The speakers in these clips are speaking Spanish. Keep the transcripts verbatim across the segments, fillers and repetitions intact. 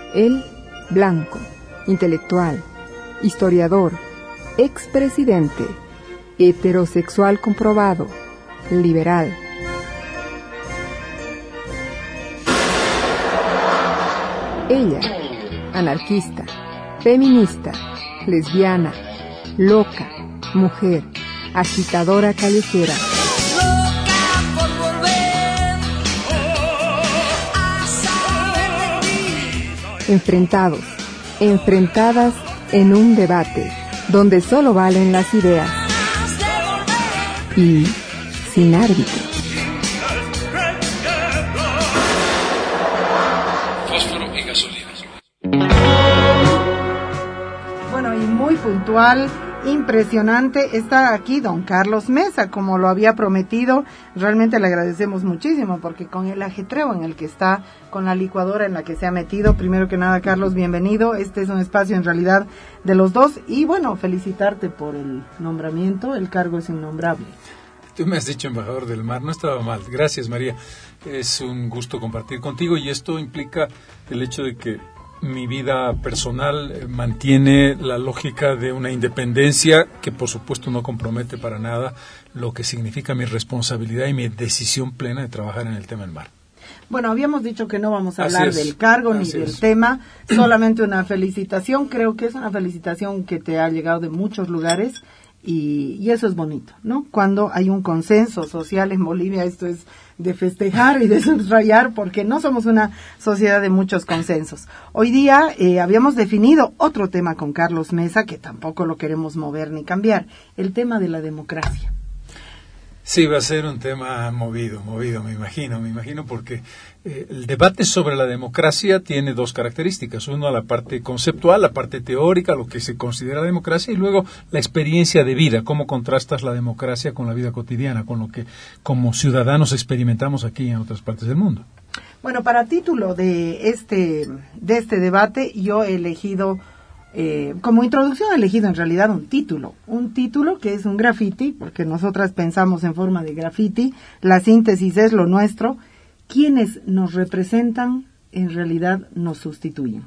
Él, blanco, intelectual, historiador, expresidente, heterosexual comprobado, liberal. Ella, anarquista, feminista, lesbiana, loca, mujer, agitadora callejera. Enfrentados, enfrentadas en un debate donde solo valen las ideas y sin árbitro. Fósforo y gasolina. Bueno, y muy puntual, impresionante, está aquí don Carlos Mesa, como lo había prometido. Realmente le agradecemos muchísimo, porque con el ajetreo en el que está, con la licuadora en la que se ha metido, primero que nada, Carlos, bienvenido. Este es un espacio en realidad de los dos, y bueno, felicitarte por el nombramiento. El cargo es innombrable. Tú me has dicho embajador del mar, no estaba mal. Gracias, María. Es un gusto compartir contigo, y esto implica el hecho de que mi vida personal mantiene la lógica de una independencia que por supuesto no compromete para nada lo que significa mi responsabilidad y mi decisión plena de trabajar en el tema del mar. Bueno, habíamos dicho que no vamos a hablar Así es, del cargo ni así del es. tema, solamente una felicitación. Creo que es una felicitación que te ha llegado de muchos lugares, y, y eso es bonito, ¿no? Cuando hay un consenso social en Bolivia, esto es de festejar y de subrayar, porque no somos una sociedad de muchos consensos. Hoy día eh, habíamos definido otro tema con Carlos Mesa, que tampoco lo queremos mover ni cambiar, el tema de la democracia. Sí, va a ser un tema movido, movido, me imagino, me imagino, porque eh, el debate sobre la democracia tiene dos características. Uno, la parte conceptual, la parte teórica, lo que se considera democracia, y luego la experiencia de vida, cómo contrastas la democracia con la vida cotidiana, con lo que como ciudadanos experimentamos aquí y en otras partes del mundo. Bueno, para título de este, de este debate, yo he elegido... Eh, como introducción he elegido en realidad un título, un título que es un graffiti, porque nosotras pensamos en forma de graffiti, la síntesis es lo nuestro. Quienes nos representan en realidad nos sustituyen.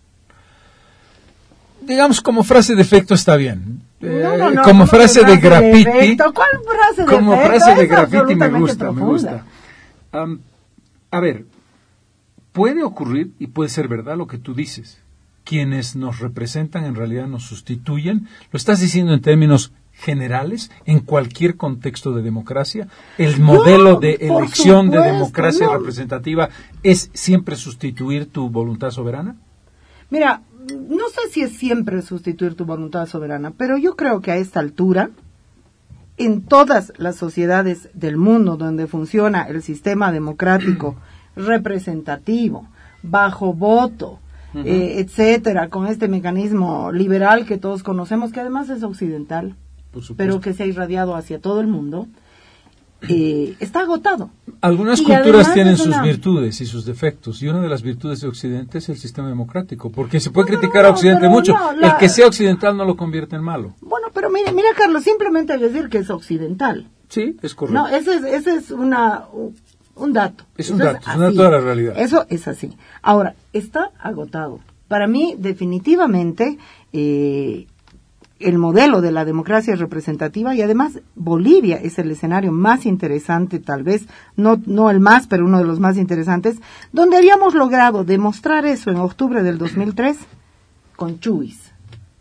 Digamos, como frase de efecto está bien. Eh, No, no, no, como no, frase de graffiti. De ¿Cuál frase de como efecto? frase de Es graffiti me absolutamente gusta, profunda. me gusta. Um, a ver, puede ocurrir y puede ser verdad lo que tú dices. Quienes nos representan en realidad nos sustituyen. ¿Lo estás diciendo en términos generales, en cualquier contexto de democracia? ¿El modelo No, de por elección supuesto, de democracia no. representativa es siempre sustituir tu voluntad soberana? Mira, no sé si es siempre sustituir tu voluntad soberana, pero yo creo que a esta altura, en todas las sociedades del mundo donde funciona el sistema democrático representativo, bajo voto, Uh-huh. eh, etcétera, con este mecanismo liberal que todos conocemos, que además es occidental, pero que se ha irradiado hacia todo el mundo, eh, está agotado. Algunas y culturas tienen sus una... virtudes y sus defectos, y una de las virtudes de Occidente es el sistema democrático, porque se puede no, criticar no, a Occidente pero mucho, no, la... el que sea occidental no lo convierte en malo. Bueno, pero mira, mira Carlos, simplemente hay que decir que es occidental. Sí, es correcto. No, ese es, ese es una... un dato. Es un dato, es un dato de la realidad. Eso es así. Ahora, está agotado. Para mí, definitivamente, eh, el modelo de la democracia representativa, y además Bolivia es el escenario más interesante, tal vez, no, no el más, pero uno de los más interesantes, donde habíamos logrado demostrar eso en octubre del dos mil tres con Chuis.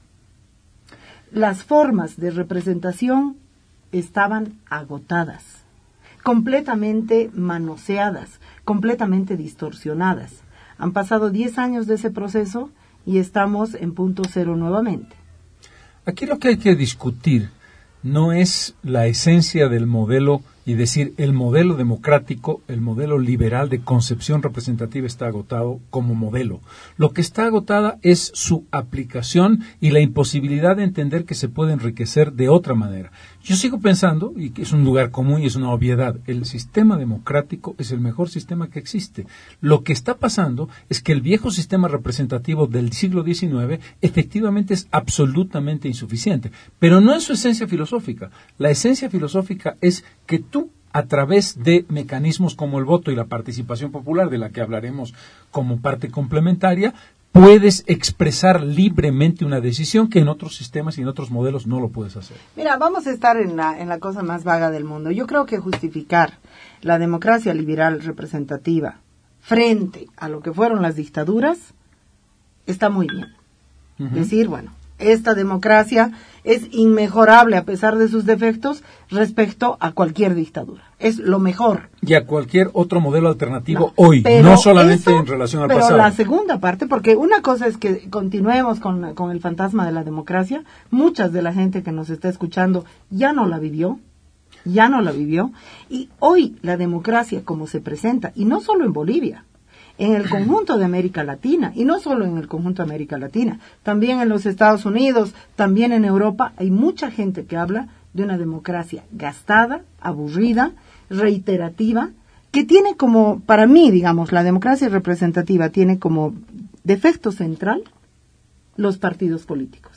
Las formas de representación estaban agotadas, completamente manoseadas, completamente distorsionadas. Han pasado diez años de ese proceso y estamos en punto cero nuevamente. Aquí lo que hay que discutir no es la esencia del modelo y decir el modelo democrático, el modelo liberal de concepción representativa está agotado como modelo. Lo que está agotada es su aplicación y la imposibilidad de entender que se puede enriquecer de otra manera. Yo sigo pensando, y que es un lugar común y es una obviedad, el sistema democrático es el mejor sistema que existe. Lo que está pasando es que el viejo sistema representativo del siglo diecinueve efectivamente es absolutamente insuficiente, pero no en su esencia filosófica. La esencia filosófica es que tú, a través de mecanismos como el voto y la participación popular, de la que hablaremos como parte complementaria, puedes expresar libremente una decisión que en otros sistemas y en otros modelos no lo puedes hacer. Mira, vamos a estar en la, en la cosa más vaga del mundo. Yo creo que justificar la democracia liberal representativa frente a lo que fueron las dictaduras está muy bien. Uh-huh. Decir, bueno, esta democracia es inmejorable a pesar de sus defectos respecto a cualquier dictadura. Es lo mejor. Y a cualquier otro modelo alternativo no, hoy, no solamente eso, en relación al pero pasado. Pero la segunda parte, porque una cosa es que continuemos con, con el fantasma de la democracia, muchas de la gente que nos está escuchando ya no la vivió, ya no la vivió, y hoy la democracia como se presenta, y no solo en Bolivia, en el conjunto de América Latina, y no solo en el conjunto de América Latina, también en los Estados Unidos, también en Europa, hay mucha gente que habla de una democracia gastada, aburrida, reiterativa, que tiene como, para mí, digamos, la democracia representativa tiene como defecto central los partidos políticos.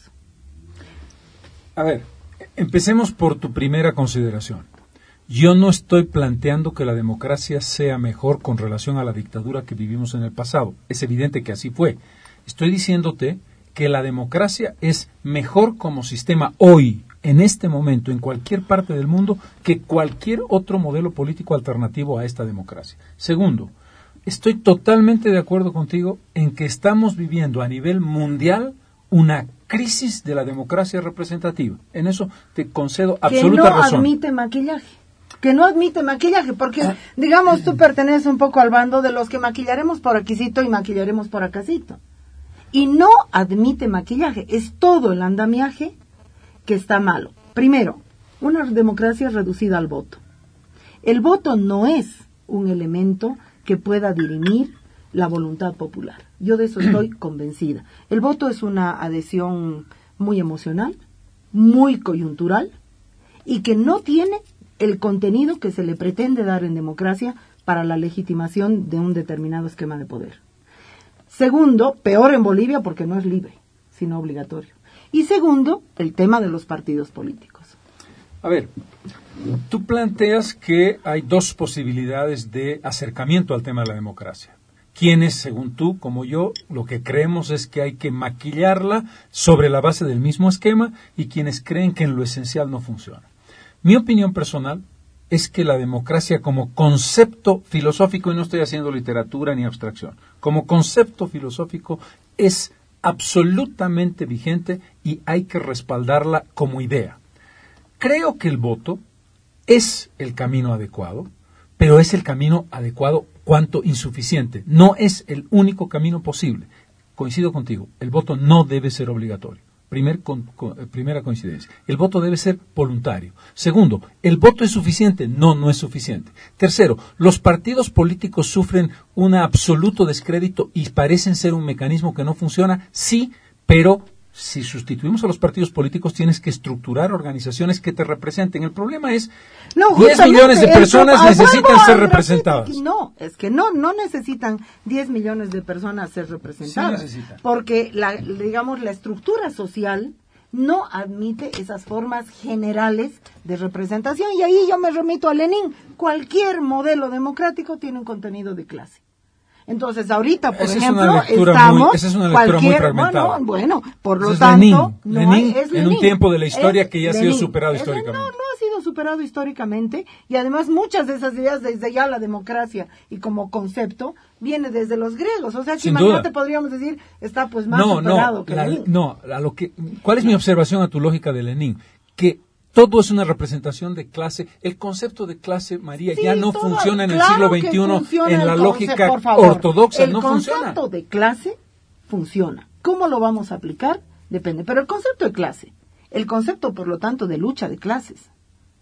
A ver, empecemos por tu primera consideración. Yo no estoy planteando que la democracia sea mejor con relación a la dictadura que vivimos en el pasado. Es evidente que así fue. Estoy diciéndote que la democracia es mejor como sistema hoy, en este momento, en cualquier parte del mundo, que cualquier otro modelo político alternativo a esta democracia. Segundo, estoy totalmente de acuerdo contigo en que estamos viviendo a nivel mundial una crisis de la democracia representativa. En eso te concedo absoluta razón. Que no admite maquillaje. Que no admite maquillaje, porque, digamos, tú perteneces un poco al bando de los que maquillaremos por aquícito y maquillaremos por acasito. Y no admite maquillaje, es todo el andamiaje que está malo. Primero, una democracia reducida al voto. El voto no es un elemento que pueda dirimir la voluntad popular. Yo de eso estoy convencida. El voto es una adhesión muy emocional, muy coyuntural, y que no tiene el contenido que se le pretende dar en democracia para la legitimación de un determinado esquema de poder. Segundo, peor en Bolivia porque no es libre, sino obligatorio. Y segundo, el tema de los partidos políticos. A ver, tú planteas que hay dos posibilidades de acercamiento al tema de la democracia. Quienes, según tú, como yo, lo que creemos es que hay que maquillarla sobre la base del mismo esquema, y quienes creen que en lo esencial no funciona. Mi opinión personal es que la democracia como concepto filosófico, y no estoy haciendo literatura ni abstracción, como concepto filosófico es absolutamente vigente y hay que respaldarla como idea. Creo que el voto es el camino adecuado, pero es el camino adecuado cuanto insuficiente. No es el único camino posible. Coincido contigo, el voto no debe ser obligatorio. Primer con, con, primera coincidencia. El voto debe ser voluntario. Segundo, ¿el voto es suficiente? No, no es suficiente. Tercero, los partidos políticos sufren un absoluto descrédito y parecen ser un mecanismo que no funciona. Sí, pero si sustituimos a los partidos políticos tienes que estructurar organizaciones que te representen. El problema es no, diez millones de personas eso, necesitan ah, ser representadas. No, es que no no necesitan diez millones de personas ser representadas. Sí necesitan. Porque la digamos la estructura social no admite esas formas generales de representación, y ahí yo me remito a Lenin. Cualquier modelo democrático tiene un contenido de clase. Entonces, ahorita, por esa ejemplo, es estamos... Muy, esa es una lectura muy fragmentada. Bueno, bueno, por lo es tanto... Lenin, no Lenin, hay, es en un tiempo de la historia que ya ha sido superado es, históricamente. No, no ha sido superado históricamente, y además muchas de esas ideas, desde ya la democracia y como concepto, viene desde los griegos. O sea, que imagínate, podríamos decir, está pues más no, superado no, que la, Lenin. No, a lo que, ¿cuál es mi observación a tu lógica de Lenin? Que todo es una representación de clase. El concepto de clase, María, sí, ya no todo, funciona en claro el siglo veintiuno en la lógica por favor, ortodoxa, no funciona. El concepto de clase funciona. ¿Cómo lo vamos a aplicar? Depende. Pero el concepto de clase, el concepto, por lo tanto, de lucha de clases,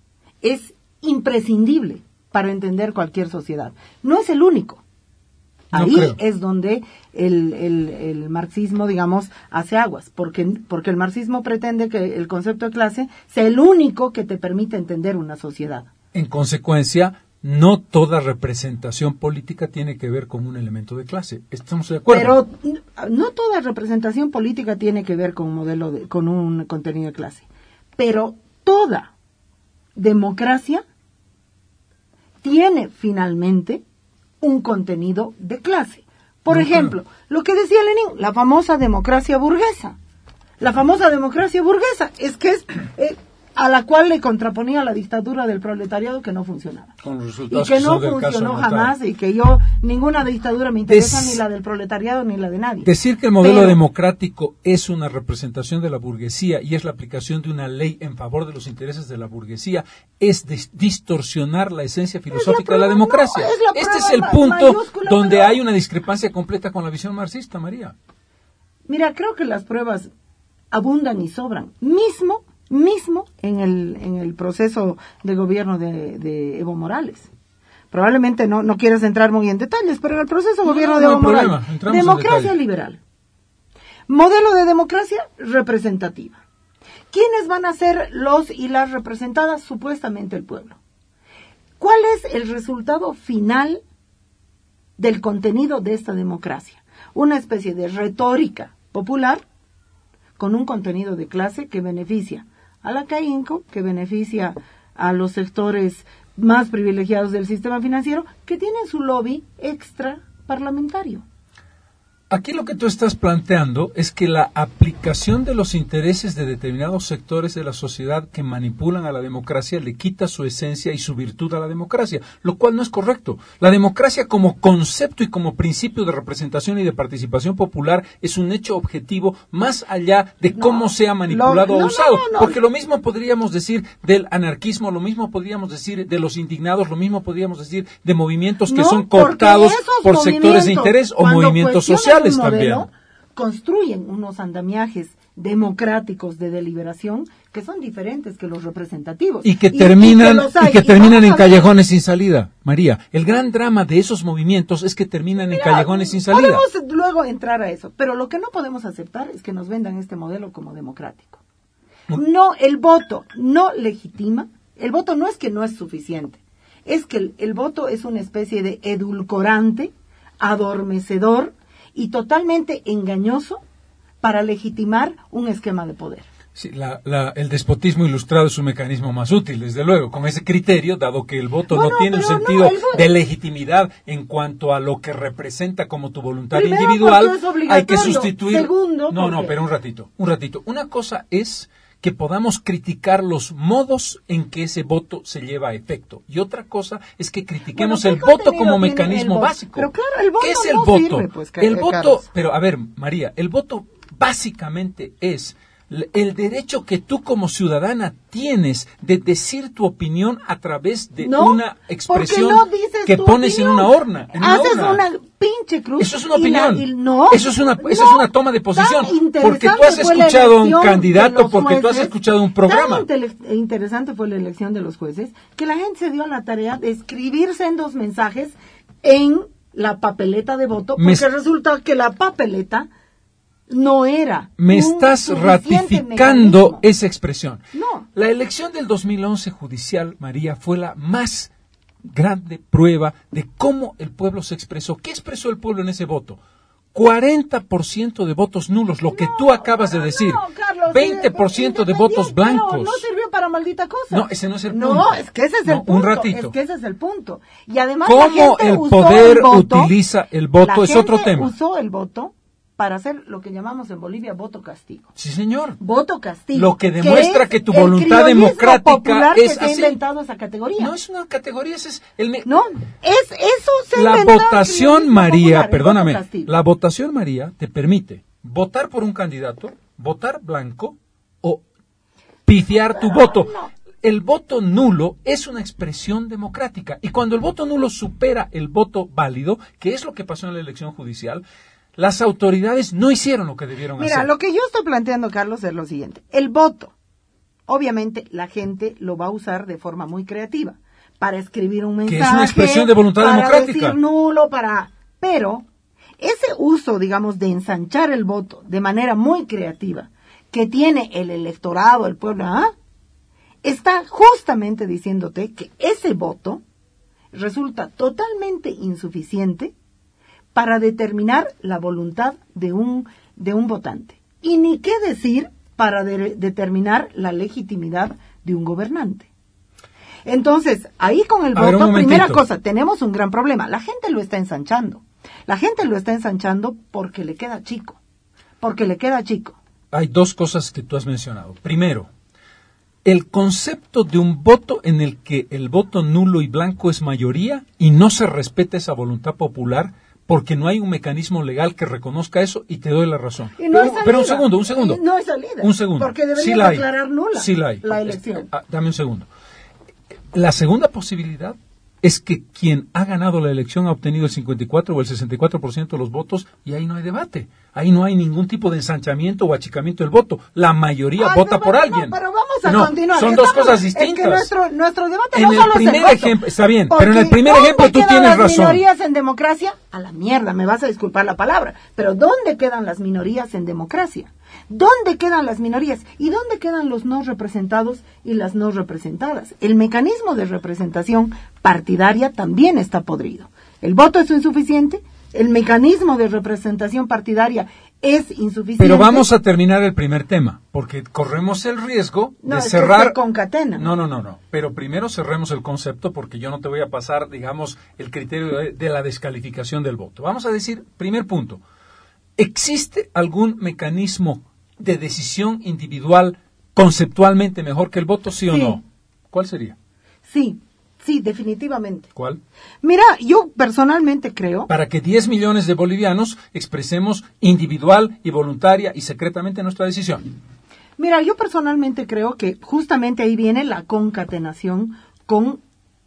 es imprescindible para entender cualquier sociedad. No es el único. Ahí no es donde el, el, el marxismo, digamos, hace aguas, porque, porque el marxismo pretende que el concepto de clase sea el único que te permite entender una sociedad. En consecuencia, no toda representación política tiene que ver con un elemento de clase. ¿Estamos de acuerdo? Pero no toda representación política tiene que ver con un modelo de, con un contenido de clase. Pero toda democracia tiene finalmente un contenido de clase. Por no ejemplo, creo. lo que decía Lenin, la famosa democracia burguesa. La famosa democracia burguesa es que es eh, a la cual le contraponía la dictadura del proletariado que no funcionaba. Con los Y resultados que que no son del caso funcionó Natal. jamás y que yo, ninguna dictadura me interesa, Des- ni la del proletariado ni la de nadie. Decir que el modelo Pero- democrático es una representación de la burguesía y es la aplicación de una ley en favor de los intereses de la burguesía es dis- distorsionar la esencia filosófica de la prueba, democracia. no, es la este es prueba el ma- punto mayúscula, donde pero- hay una discrepancia completa con la visión marxista, María. Mira, creo que las pruebas abundan y sobran. Mismo, mismo en el, en el proceso de gobierno de, de Evo Morales. Probablemente no, no quieras entrar muy en detalles, pero en el proceso de No, gobierno no, de no Evo hay problema, Morales. entramos en Democracia detalle. liberal. Modelo de democracia representativa. ¿Quiénes van a ser los y las representadas? Supuestamente el pueblo. ¿Cuál es el resultado final del contenido de esta democracia? Una especie de retórica popular con un contenido de clase que beneficia a la CAINCO, que beneficia a los sectores más privilegiados del sistema financiero, que tienen su lobby extra parlamentario. Aquí lo que tú estás planteando es que la aplicación de los intereses de determinados sectores de la sociedad que manipulan a la democracia le quita su esencia y su virtud a la democracia, lo cual no es correcto. La democracia como concepto y como principio de representación y de participación popular es un hecho objetivo más allá de No, cómo sea manipulado lo- no, o usado. no, no. Porque lo mismo podríamos decir del anarquismo, lo mismo podríamos decir de los indignados, lo mismo podríamos decir de movimientos que No, son porque cooptados esos por sectores de movimientos, interés o cuando movimientos cuestionan sociales un modelo, también. construyen unos andamiajes democráticos de deliberación que son diferentes que los representativos. Y que terminan, los y hay. que Y terminan vamos en a ver- callejones sin salida. María, el gran drama de esos movimientos es que terminan en Mira, callejones sin salida. Podemos luego entrar a eso, pero lo que no podemos aceptar es que nos vendan este modelo como democrático. No, el voto no legitima, el voto no es que no es suficiente, es que el, el voto es una especie de edulcorante, adormecedor y totalmente engañoso para legitimar un esquema de poder. Sí, la- la- el despotismo ilustrado es un mecanismo más útil, desde luego, con ese criterio, dado que el voto Bueno, no tiene un pero no, sentido el voto- de legitimidad en cuanto a lo que representa como tu voluntad Primero, individual, porque es hay que obligatorio. sustituir... Segundo, no, no, porque- pero un ratito, un ratito. Una cosa es que podamos criticar los modos en que ese voto se lleva a efecto. Y otra cosa es que critiquemos Bueno, el ¿qué voto contenido como tiene mecanismo el voto? básico. Pero claro, el voto ¿Qué es el no voto? sirve, pues, el Carlos. voto, pero a ver, María, el voto básicamente es l- el derecho que tú como ciudadana tienes de decir tu opinión a través de No, una expresión porque no dices que tu pones opinión. en una urna. En una Haces urna. una pinche cruz. Eso es una y la- opinión. y no, eso es una, eso no, es una toma de posición. tan interesante Porque tú has fue la escuchado a un elección de candidato, los porque tú has jueces, escuchado un programa. Tan intele- interesante fue la elección de los jueces que la gente se dio a la tarea de escribir sendos mensajes en la papeleta de voto, Me porque es- resulta que la papeleta no era. Me un estás suficiente ratificando mecanismo. esa expresión. No. La elección del dos mil once judicial, María, fue la más grande prueba de cómo el pueblo se expresó. ¿Qué expresó el pueblo en ese voto? cuarenta por ciento de votos nulos, lo que No, tú acabas de no, decir. no, Carlos, veinte por ciento de votos independiente, blancos. pero no sirvió para maldita cosa. No, ese no es el punto. No, es que ese es el No, un punto. ratito. Es que ese es el punto. Y además la ¿Cómo gente el usó poder el voto, utiliza el voto? la Es otro gente tema. usó el voto para hacer lo que llamamos en Bolivia voto castigo. Sí, señor. Voto castigo. Lo que demuestra es que tu el voluntad criollismo democrática popular es que se ha así. inventado esa categoría. No es una categoría, ese es el... me- No, es eso se ha La inventado el votación, criollismo María, popular, el perdóname, voto castigo. la votación, María, te permite votar por un candidato, votar blanco o pifiar tu voto. no. El voto nulo es una expresión democrática y cuando el voto nulo supera el voto válido, que es lo que pasó en la elección judicial, las autoridades no hicieron lo que debieron Mira, hacer. lo que yo estoy planteando, Carlos, es lo siguiente. El voto, obviamente, la gente lo va a usar de forma muy creativa para escribir un mensaje. Que es una expresión de voluntad para democrática. decir nulo, para... Pero ese uso, digamos, de ensanchar el voto de manera muy creativa que tiene el electorado, el pueblo, ¿ah? está justamente diciéndote que ese voto resulta totalmente insuficiente para determinar la voluntad de un, de un votante. Y ni qué decir para de- determinar la legitimidad de un gobernante. Entonces, ahí con el A ver, un voto, momentito. primera cosa, tenemos un gran problema. La gente lo está ensanchando. La gente lo está ensanchando porque le queda chico, porque le queda chico. Hay dos cosas que tú has mencionado. Primero, el concepto de un voto en el que el voto nulo y blanco es mayoría y no se respeta esa voluntad popular porque no hay un mecanismo legal que reconozca eso, y te doy la razón. Y no pero, pero un segundo, un segundo. Y no hay salida. Un segundo. Porque debería sí la declarar hay. nula sí la, hay. la elección. Ah, dame un segundo. La segunda posibilidad es que quien ha ganado la elección ha obtenido el cincuenta y cuatro o el sesenta y cuatro por ciento de los votos, y ahí no hay debate. Ahí no hay ningún tipo de ensanchamiento o achicamiento del voto. La mayoría Ay, vota no, por no, alguien. No, pero vamos a no, continuar. Son Estamos, dos cosas distintas. Es que nuestro, nuestro debate en no el solo primer es el voto, ejemplo, está bien, pero en el primer ¿dónde ejemplo tú quedan tienes las razón. minorías en democracia? A la mierda, me vas a disculpar la palabra, pero ¿dónde quedan las minorías en democracia? ¿Dónde quedan las minorías? ¿Y dónde quedan los no representados y las no representadas? El mecanismo de representación partidaria también está podrido. El voto es insuficiente, el mecanismo de representación partidaria es insuficiente. Pero vamos a terminar el primer tema, porque corremos el riesgo no, de es cerrar... Que se concatena. No, no, no, no. Pero primero cerremos el concepto, porque yo no te voy a pasar, digamos, el criterio de, de la descalificación del voto. Vamos a decir, primer punto, ¿existe algún mecanismo de decisión individual conceptualmente mejor que el voto, sí o sí. no? ¿Cuál sería? Sí, sí, definitivamente. ¿Cuál? Mira, yo personalmente creo... Para que diez millones de bolivianos expresemos individual y voluntaria y secretamente nuestra decisión. Mira, yo personalmente creo que justamente ahí viene la concatenación con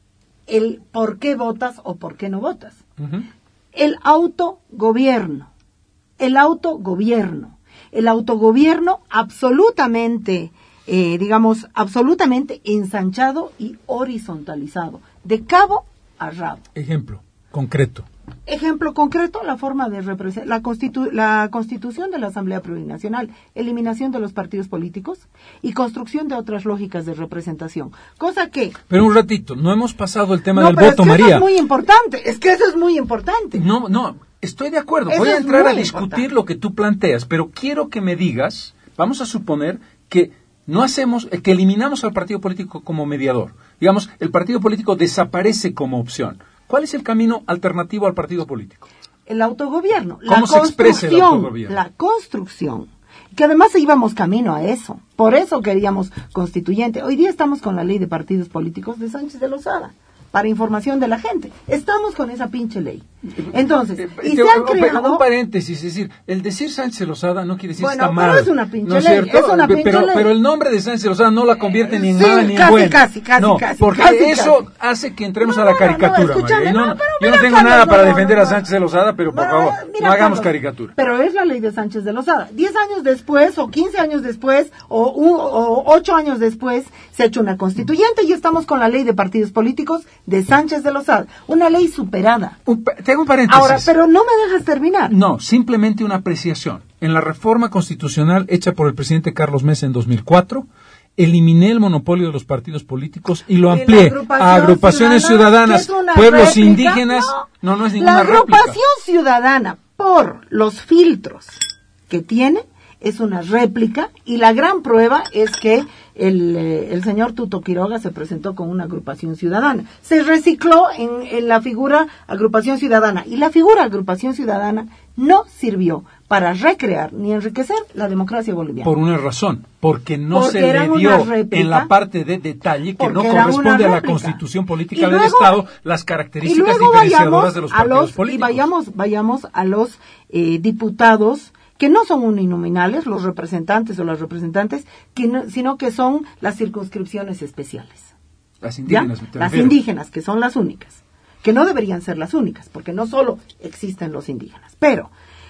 el por qué votas o por qué no votas. Uh-huh. El autogobierno, el autogobierno, el autogobierno absolutamente, eh, digamos, absolutamente ensanchado y horizontalizado, de cabo a rabo. Ejemplo concreto. Ejemplo concreto, la forma de representar, la, constitu la constitución de la Asamblea Plurinacional, eliminación de los partidos políticos y construcción de otras lógicas de representación. Cosa que... Pero un ratito, no hemos pasado el tema no, del pero voto, es que María. Eso es muy importante, es que eso es muy importante. No, no, estoy de acuerdo. Eso Voy a es entrar a muy discutir importante. lo que tú planteas, pero quiero que me digas, vamos a suponer que no hacemos, que eliminamos al partido político como mediador. Digamos, el partido político desaparece como opción. ¿Cuál es el camino alternativo al partido político? El autogobierno. ¿Cómo la se expresa el autogobierno? La construcción. Que además íbamos camino a eso. Por eso queríamos constituyente. Hoy día estamos con la ley de partidos políticos de Sánchez de Lozada. Para información de la gente. Estamos con esa pinche ley. Entonces, Eh, y te- se han pero creado... un paréntesis, es decir, el decir Sánchez Lozada no quiere decir Bueno, está pero mal. es una pinche ¿no es ley, cierto? es una pinche pero, ley. pero el nombre de Sánchez Lozada no la convierte ni en Sí, mala ni en casi, buena. casi, casi, no, casi, porque casi, eso casi. hace que entremos No, a la no, no, caricatura, escúchame, María. Y no, no, pero yo mira, no tengo Carlos, nada para no, defender no, a no. Sánchez de Lozada, pero por No, favor, mira, no hagamos Carlos, caricatura. Pero es la ley de Sánchez de Lozada. Diez años después, o quince años después, o, un, o ocho años después, se ha hecho una constituyente y estamos con la ley de partidos políticos de Sánchez de Lozada. Una ley superada. Un pa- tengo un paréntesis. Ahora, pero no me dejas terminar. No, simplemente una apreciación. En la reforma constitucional hecha por el presidente Carlos Mesa en dos mil cuatro, eliminé el monopolio de los partidos políticos y lo Y la amplié agrupación a agrupaciones ciudadana, ciudadanas, que es una pueblos réplica, indígenas. No, no, es ninguna La réplica. agrupación ciudadana, por los filtros que tiene, es una réplica y la gran prueba es que el, eh, el señor Tuto Quiroga se presentó con una agrupación ciudadana. Se recicló en, en la figura agrupación ciudadana y la figura agrupación ciudadana no sirvió para recrear ni enriquecer la democracia boliviana. Por una razón, porque no Porque se eran le dio una réplica, en la parte de detalle que no porque eran corresponde una a la réplica. constitución política Y del luego- Estado las Y características luego diferenciadoras vayamos de los a partidos los políticos. y vayamos vayamos a los eh, diputados que no son uninominales, los representantes o las representantes, que no- sino que son las circunscripciones especiales. Las ¿Ya? indígenas, ¿te Las refieres? indígenas, que son las únicas, que no deberían ser las únicas, porque no solo existen los indígenas, pero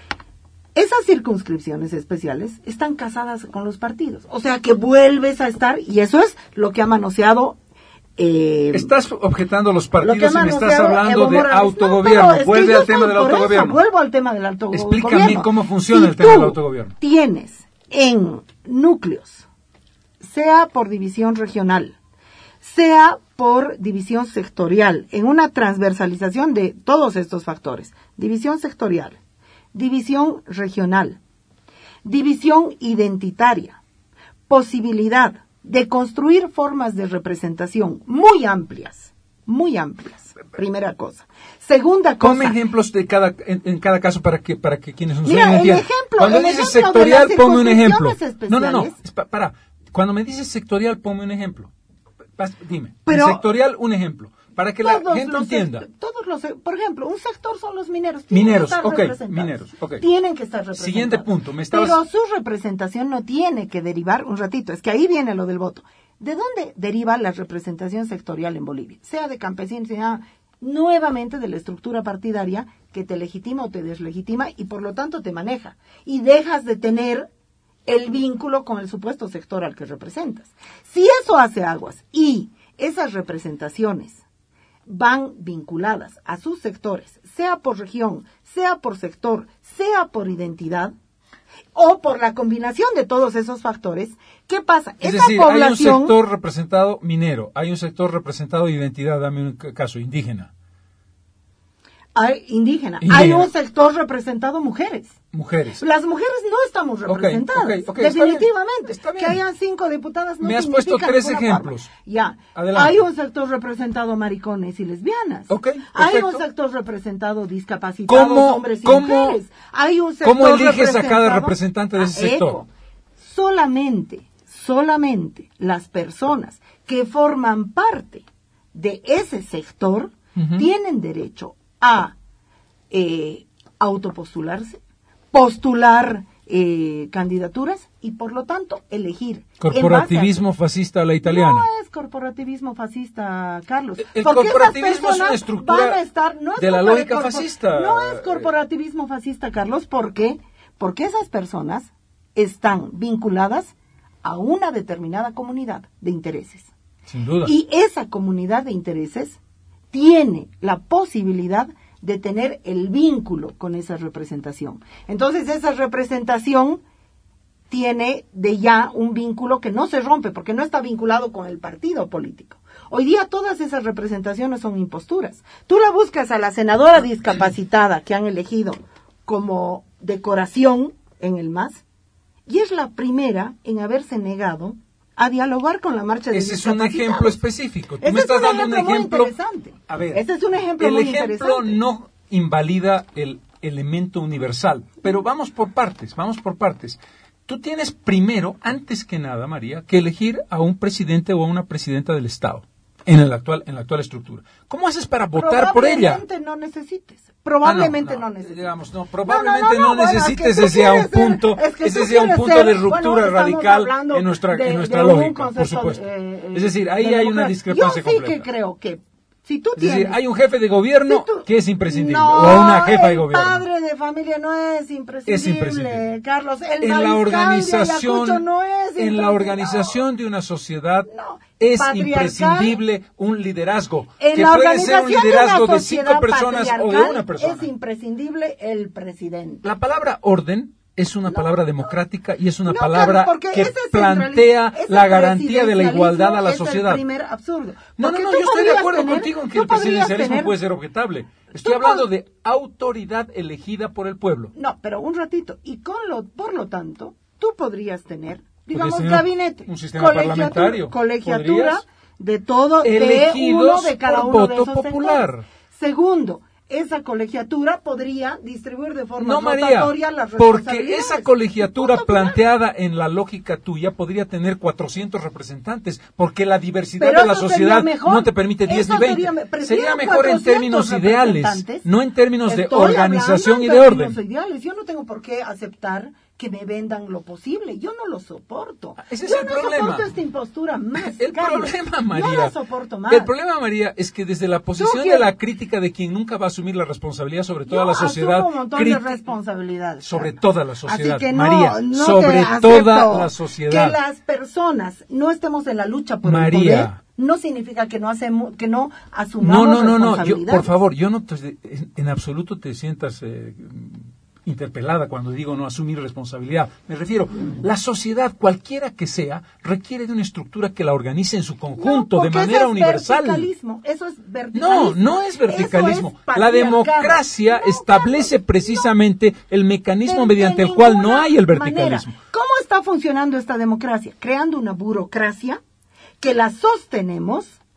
esas circunscripciones especiales están casadas con los partidos, o sea que vuelves a estar, y eso es lo que ha manoseado eh, Estás objetando los lo que ha partidos y me estás manoseado hablando Evo de Morales. autogobierno. No, pero es que Vuelve yo al tema soy del por eso, autogobierno. vuelvo al tema del autogobierno. Explícame cómo funciona Si el tema tú del autogobierno. Tienes en núcleos, sea por división regional, sea por división sectorial, en una transversalización de todos estos factores, división sectorial, división regional, división identitaria, posibilidad de construir formas de representación muy amplias, muy amplias. Primera cosa. Segunda cosa. Ponme ejemplos de cada, en, en cada caso para que para que quienes nos Mira, oyen el entiendan. ejemplo, Cuando el dices ejemplo sectorial, de las ponme un ejemplo. circunscripciones No, no, no. especiales. Pa- Para. Cuando me dices sectorial, ponme un ejemplo. Pas- Dime. Pero- En sectorial, un ejemplo. Para que la Todos gente los entienda. sect- Todos los, por ejemplo, un sector son los mineros. Tienen Mineros, que estar ok, representados. mineros, ok. Tienen que estar representados. Siguiente punto, me estabas- Pero su representación no tiene que derivar, un ratito, es que ahí viene lo del voto. ¿De dónde deriva la representación sectorial en Bolivia? Sea de campesinos, sea nuevamente de la estructura partidaria que te legitima o te deslegitima y por lo tanto te maneja. Y dejas de tener el vínculo con el supuesto sector al que representas. Si eso hace aguas y esas representaciones van vinculadas a sus sectores, sea por región, sea por sector, sea por identidad, o por la combinación de todos esos factores, ¿qué pasa? Es Esa decir, población, hay un sector representado minero, hay un sector representado de identidad, dame un c- caso, indígena, hay indígena, Indígena. hay un sector representado mujeres. mujeres. Las mujeres no estamos representadas, ok, ok, está definitivamente. bien, está bien. Que hayan cinco diputadas no Me has significa puesto tres ninguna ejemplos. forma. Ya, Adelante. hay un sector representado maricones y lesbianas. Ok, hay un perfecto. sector representado discapacitados, ¿Cómo- hombres y cómo- mujeres. Hay un sector cómo eliges a cada representado- representante de ese Ah, sector? eco. Solamente, solamente las personas que forman parte de ese sector Ujú. tienen derecho a eh, autopostularse, postular eh, candidaturas y por lo tanto elegir. Corporativismo en base fascista a la a- italiana. No es corporativismo fascista, Carlos. El Porque esas corporativismo es personas una estructura van a estar- no es de la corpora- lógica corpor- fascista. No es corporativismo fascista, Carlos. ¿Por qué? Porque esas personas están vinculadas a una determinada comunidad de intereses. Sin duda. Y esa comunidad de intereses tiene la posibilidad de tener el vínculo con esa representación. Entonces, esa representación tiene de ya un vínculo que no se rompe, porque no está vinculado con el partido político. Hoy día todas esas representaciones son imposturas. Tú la buscas a la senadora discapacitada que han elegido como decoración en el M A S, y es la primera en haberse negado a dialogar con la marcha de Ese es un discapacitados. ejemplo específico. Tú Ese me es estás un dando un ejemplo muy ejemplo. interesante. A ver, Ese es un ejemplo el muy ejemplo interesante. no invalida el elemento universal, pero vamos por partes, vamos por partes. Tú tienes primero, antes que nada, María, que elegir a un presidente o a una presidenta del Estado en el actual en la actual estructura. ¿Cómo haces para votar por ella? Probablemente no necesites. Probablemente Ah, no, no, no, necesites. digamos, no, probablemente no, no, bueno, necesites es que tú ese sea un quieres ser- punto, es que ese tú sea un quieres punto ser- de bueno, ruptura estamos radical hablando en nuestra de- en nuestra de un lógica, por concepto, supuesto. eh, Es decir, ahí de hay una democracia. discrepancia Yo sí completa. que creo que si tú Es decir, tienes... hay un jefe de gobierno si tú- que es imprescindible, no, o una jefa de gobierno. El padre de familia no es imprescindible, Es imprescindible. Carlos. El En la mariscal de organización, Ayacucho no es en la imprescindible. organización de una sociedad No. es Patriarcal. imprescindible un liderazgo, En que la puede ser un organización liderazgo una de cinco sociedad personas o de patriarcal una persona. Es imprescindible el presidente. La palabra orden es una No, palabra no. democrática y es una No, palabra Carlos, porque que ese plantea centrali- ese la garantía de la igualdad a la presidencialismo sociedad. Es el primer absurdo. No, no, Porque no, tú yo estoy de podrías acuerdo tener- contigo en que tú el podrías presidencialismo tener- puede ser objetable. Estoy Tú hablando pod- de autoridad elegida por el pueblo. No, pero un ratito. Y con lo, por lo tanto, tú podrías tener, digamos, tener gabinete, un sistema colegiatura- parlamentario. colegiatura Podrías. de todo, de Elegidos uno de cada por uno de voto esos popular. sectores. Segundo, esa colegiatura podría distribuir de forma No, María, rotatoria las porque responsabilidades. esa colegiatura Punto final. planteada en la lógica tuya podría tener cuatrocientos representantes, porque la diversidad Pero de la eso sería sociedad mejor. no te permite diez Eso ni veinte. sería me- Sería, prefiero mejor en cuatrocientos términos ideales, representantes. no en términos de Estoy organización y hablando de en orden. términos ideales. Yo no tengo por qué aceptar que me vendan lo posible. Yo no lo soporto. Ese es Yo el no problema. soporto esta impostura más. El Carlos. problema, María, No la soporto más. el problema, María, es que desde la posición quieres- de la crítica de quien nunca va a asumir la responsabilidad sobre toda Yo la sociedad, asumo un montón criti- de responsabilidades. sobre Carlos. toda la sociedad, Así que no, María, no sobre te acepto toda la sociedad. Que las personas no estemos en la lucha por María. el poder no significa que no hacemos, que no No, asumamos no, no, no. Yo, responsabilidades. por favor, yo no te- en, en absoluto te sientas eh, interpelada cuando digo no asumir responsabilidad. Me refiero, la sociedad, cualquiera que sea, requiere de una estructura que la organice en su conjunto, No, de porque manera eso es universal. verticalismo, eso es No, verticalismo. no es verticalismo. Eso es La patriarcado. democracia No, establece Carlos, precisamente el no. mecanismo De- mediante de el cual no ninguna hay el manera. verticalismo. ¿Cómo está funcionando esta democracia? Creando una burocracia que la sostenemos,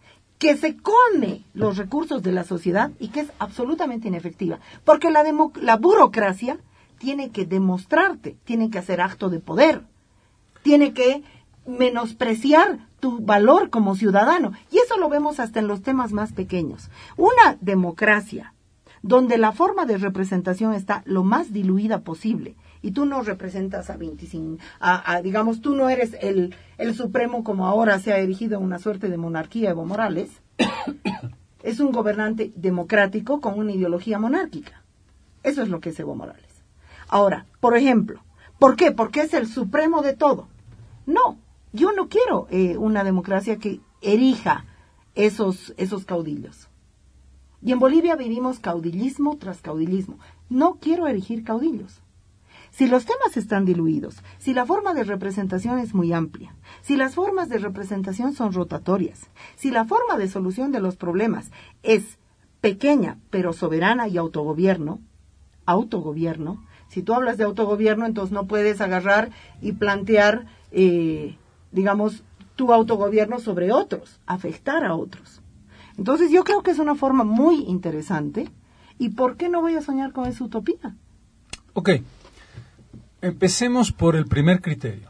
que se come los recursos de la sociedad y que es absolutamente inefectiva. Porque la, demo, la burocracia tiene que demostrarte, tiene que hacer acto de poder, tiene que menospreciar tu valor como ciudadano. Y eso lo vemos hasta en los temas más pequeños. Una democracia donde la forma de representación está lo más diluida posible, y tú no representas a veinticinco, a, a, digamos, tú no eres el, el supremo como ahora se ha erigido una suerte de monarquía Evo Morales, es un gobernante democrático con una ideología monárquica. Eso es lo que es Evo Morales. Ahora, por ejemplo, ¿por qué? Porque es el supremo de todo. No, yo no quiero eh, una democracia que erija esos, esos caudillos. Y en Bolivia vivimos caudillismo tras caudillismo. No quiero erigir caudillos. Si los temas están diluidos, si la forma de representación es muy amplia, si las formas de representación son rotatorias, si la forma de solución de los problemas es pequeña pero soberana y autogobierno, autogobierno, si tú hablas de autogobierno, entonces no puedes agarrar y plantear, eh, digamos, tu autogobierno sobre otros, afectar a otros. Entonces yo creo que es una forma muy interesante. ¿Y por qué no voy a soñar con esa utopía? Ok. Empecemos por el primer criterio.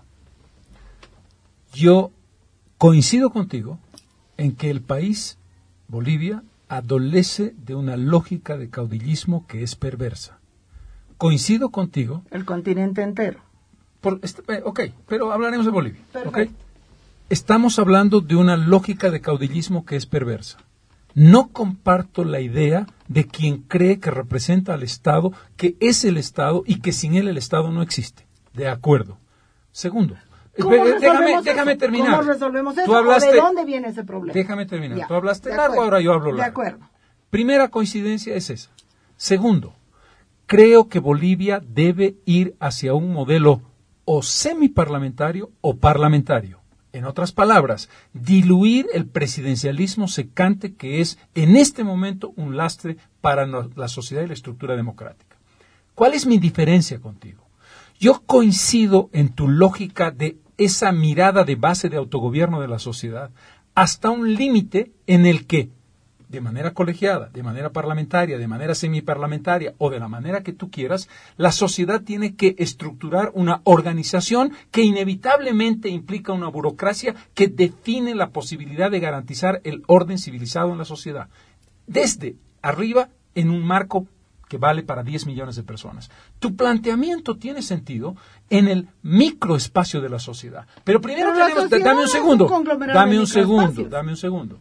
Yo coincido contigo en que el país, Bolivia, adolece de una lógica de caudillismo que es perversa. Coincido contigo. El continente entero. Por, eh, ok, pero hablaremos de Bolivia. Perfecto. Okay. Estamos hablando de una lógica de caudillismo que es perversa. No comparto la idea de quien cree que representa al Estado, que es el Estado y que sin él el Estado no existe. De acuerdo. Segundo, ¿Cómo eh, déjame, eso? déjame terminar. ¿Cómo resolvemos eso? Tú hablaste, ¿O de dónde viene ese problema? Déjame terminar. Ya, Tú hablaste de largo, acuerdo, ahora yo hablo largo. De acuerdo. Primera coincidencia es esa. Segundo, creo que Bolivia debe ir hacia un modelo o semiparlamentario o parlamentario. En otras palabras, diluir el presidencialismo secante que es en este momento un lastre para no, la sociedad y la estructura democrática. ¿Cuál es mi diferencia contigo? Yo coincido en tu lógica de esa mirada de base de autogobierno de la sociedad hasta un límite en el que, de manera colegiada, de manera parlamentaria, de manera semiparlamentaria o de la manera que tú quieras, la sociedad tiene que estructurar una organización que inevitablemente implica una burocracia que define la posibilidad de garantizar el orden civilizado en la sociedad. Desde arriba, en un marco que vale para diez millones de personas. Tu planteamiento tiene sentido en el microespacio de la sociedad. Pero primero Pero tenemos, sociedad dame un segundo, es un conglomerado dame de un segundo, microespacios. dame un segundo.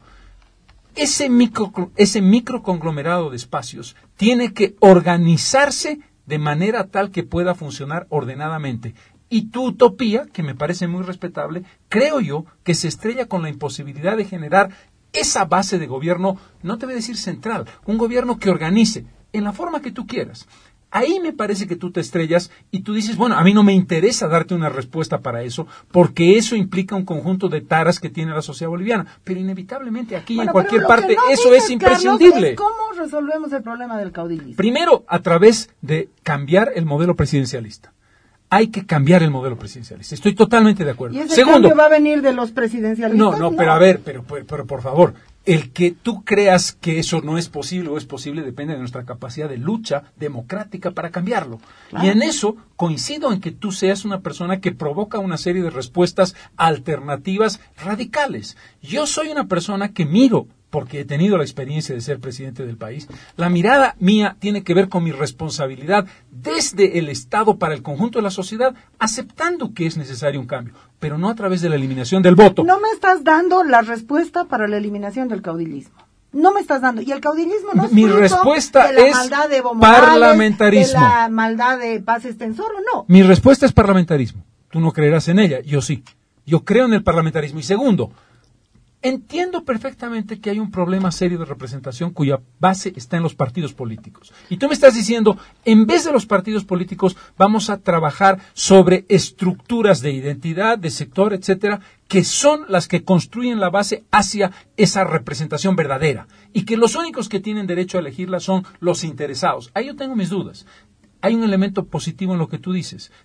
Ese micro, ese microconglomerado de espacios tiene que organizarse de manera tal que pueda funcionar ordenadamente. Y tu utopía, que me parece muy respetable, creo yo que se estrella con la imposibilidad de generar esa base de gobierno, no te voy a decir central, un gobierno que organice en la forma que tú quieras. Ahí me parece que tú te estrellas y tú dices, bueno, a mí no me interesa darte una respuesta para eso, porque eso implica un conjunto de taras que tiene la sociedad boliviana. Pero inevitablemente aquí Bueno, en cualquier pero lo parte que no eso dices, es imprescindible. Carlos, es ¿cómo resolvemos el problema del caudillismo? Primero, a través de cambiar el modelo presidencialista. Hay que cambiar el modelo presidencialista. Estoy totalmente de acuerdo. ¿Y ese Segundo, cambio va a venir de los presidencialistas? no, no, pero a ver, pero, pero, pero por favor, el que tú creas que eso no es posible o es posible depende de nuestra capacidad de lucha democrática para cambiarlo. Claro. Y en eso coincido en que tú seas una persona que provoca una serie de respuestas alternativas radicales. Yo soy una persona que miro, porque he tenido la experiencia de ser presidente del país, la mirada mía tiene que ver con mi responsabilidad desde el Estado para el conjunto de la sociedad, aceptando que es necesario un cambio, pero no a través de la eliminación del voto. No me estás dando la respuesta para la eliminación del caudillismo. No me estás dando. Y el caudillismo no es Mi fruto respuesta de la es maldad de Evo Morales, parlamentarismo. de la maldad de Paz Extensoro, no. Mi respuesta es parlamentarismo. Tú no creerás en ella, yo sí. Yo creo en el parlamentarismo. Y segundo, entiendo perfectamente que hay un problema serio de representación cuya base está en los partidos políticos. Y tú me estás diciendo, en vez de los partidos políticos, vamos a trabajar sobre estructuras de identidad, de sector, etcétera, que son las que construyen la base hacia esa representación verdadera. Y que los únicos que tienen derecho a elegirla son los interesados. Ahí yo tengo mis dudas. Hay un elemento positivo en lo que tú dices. Sí,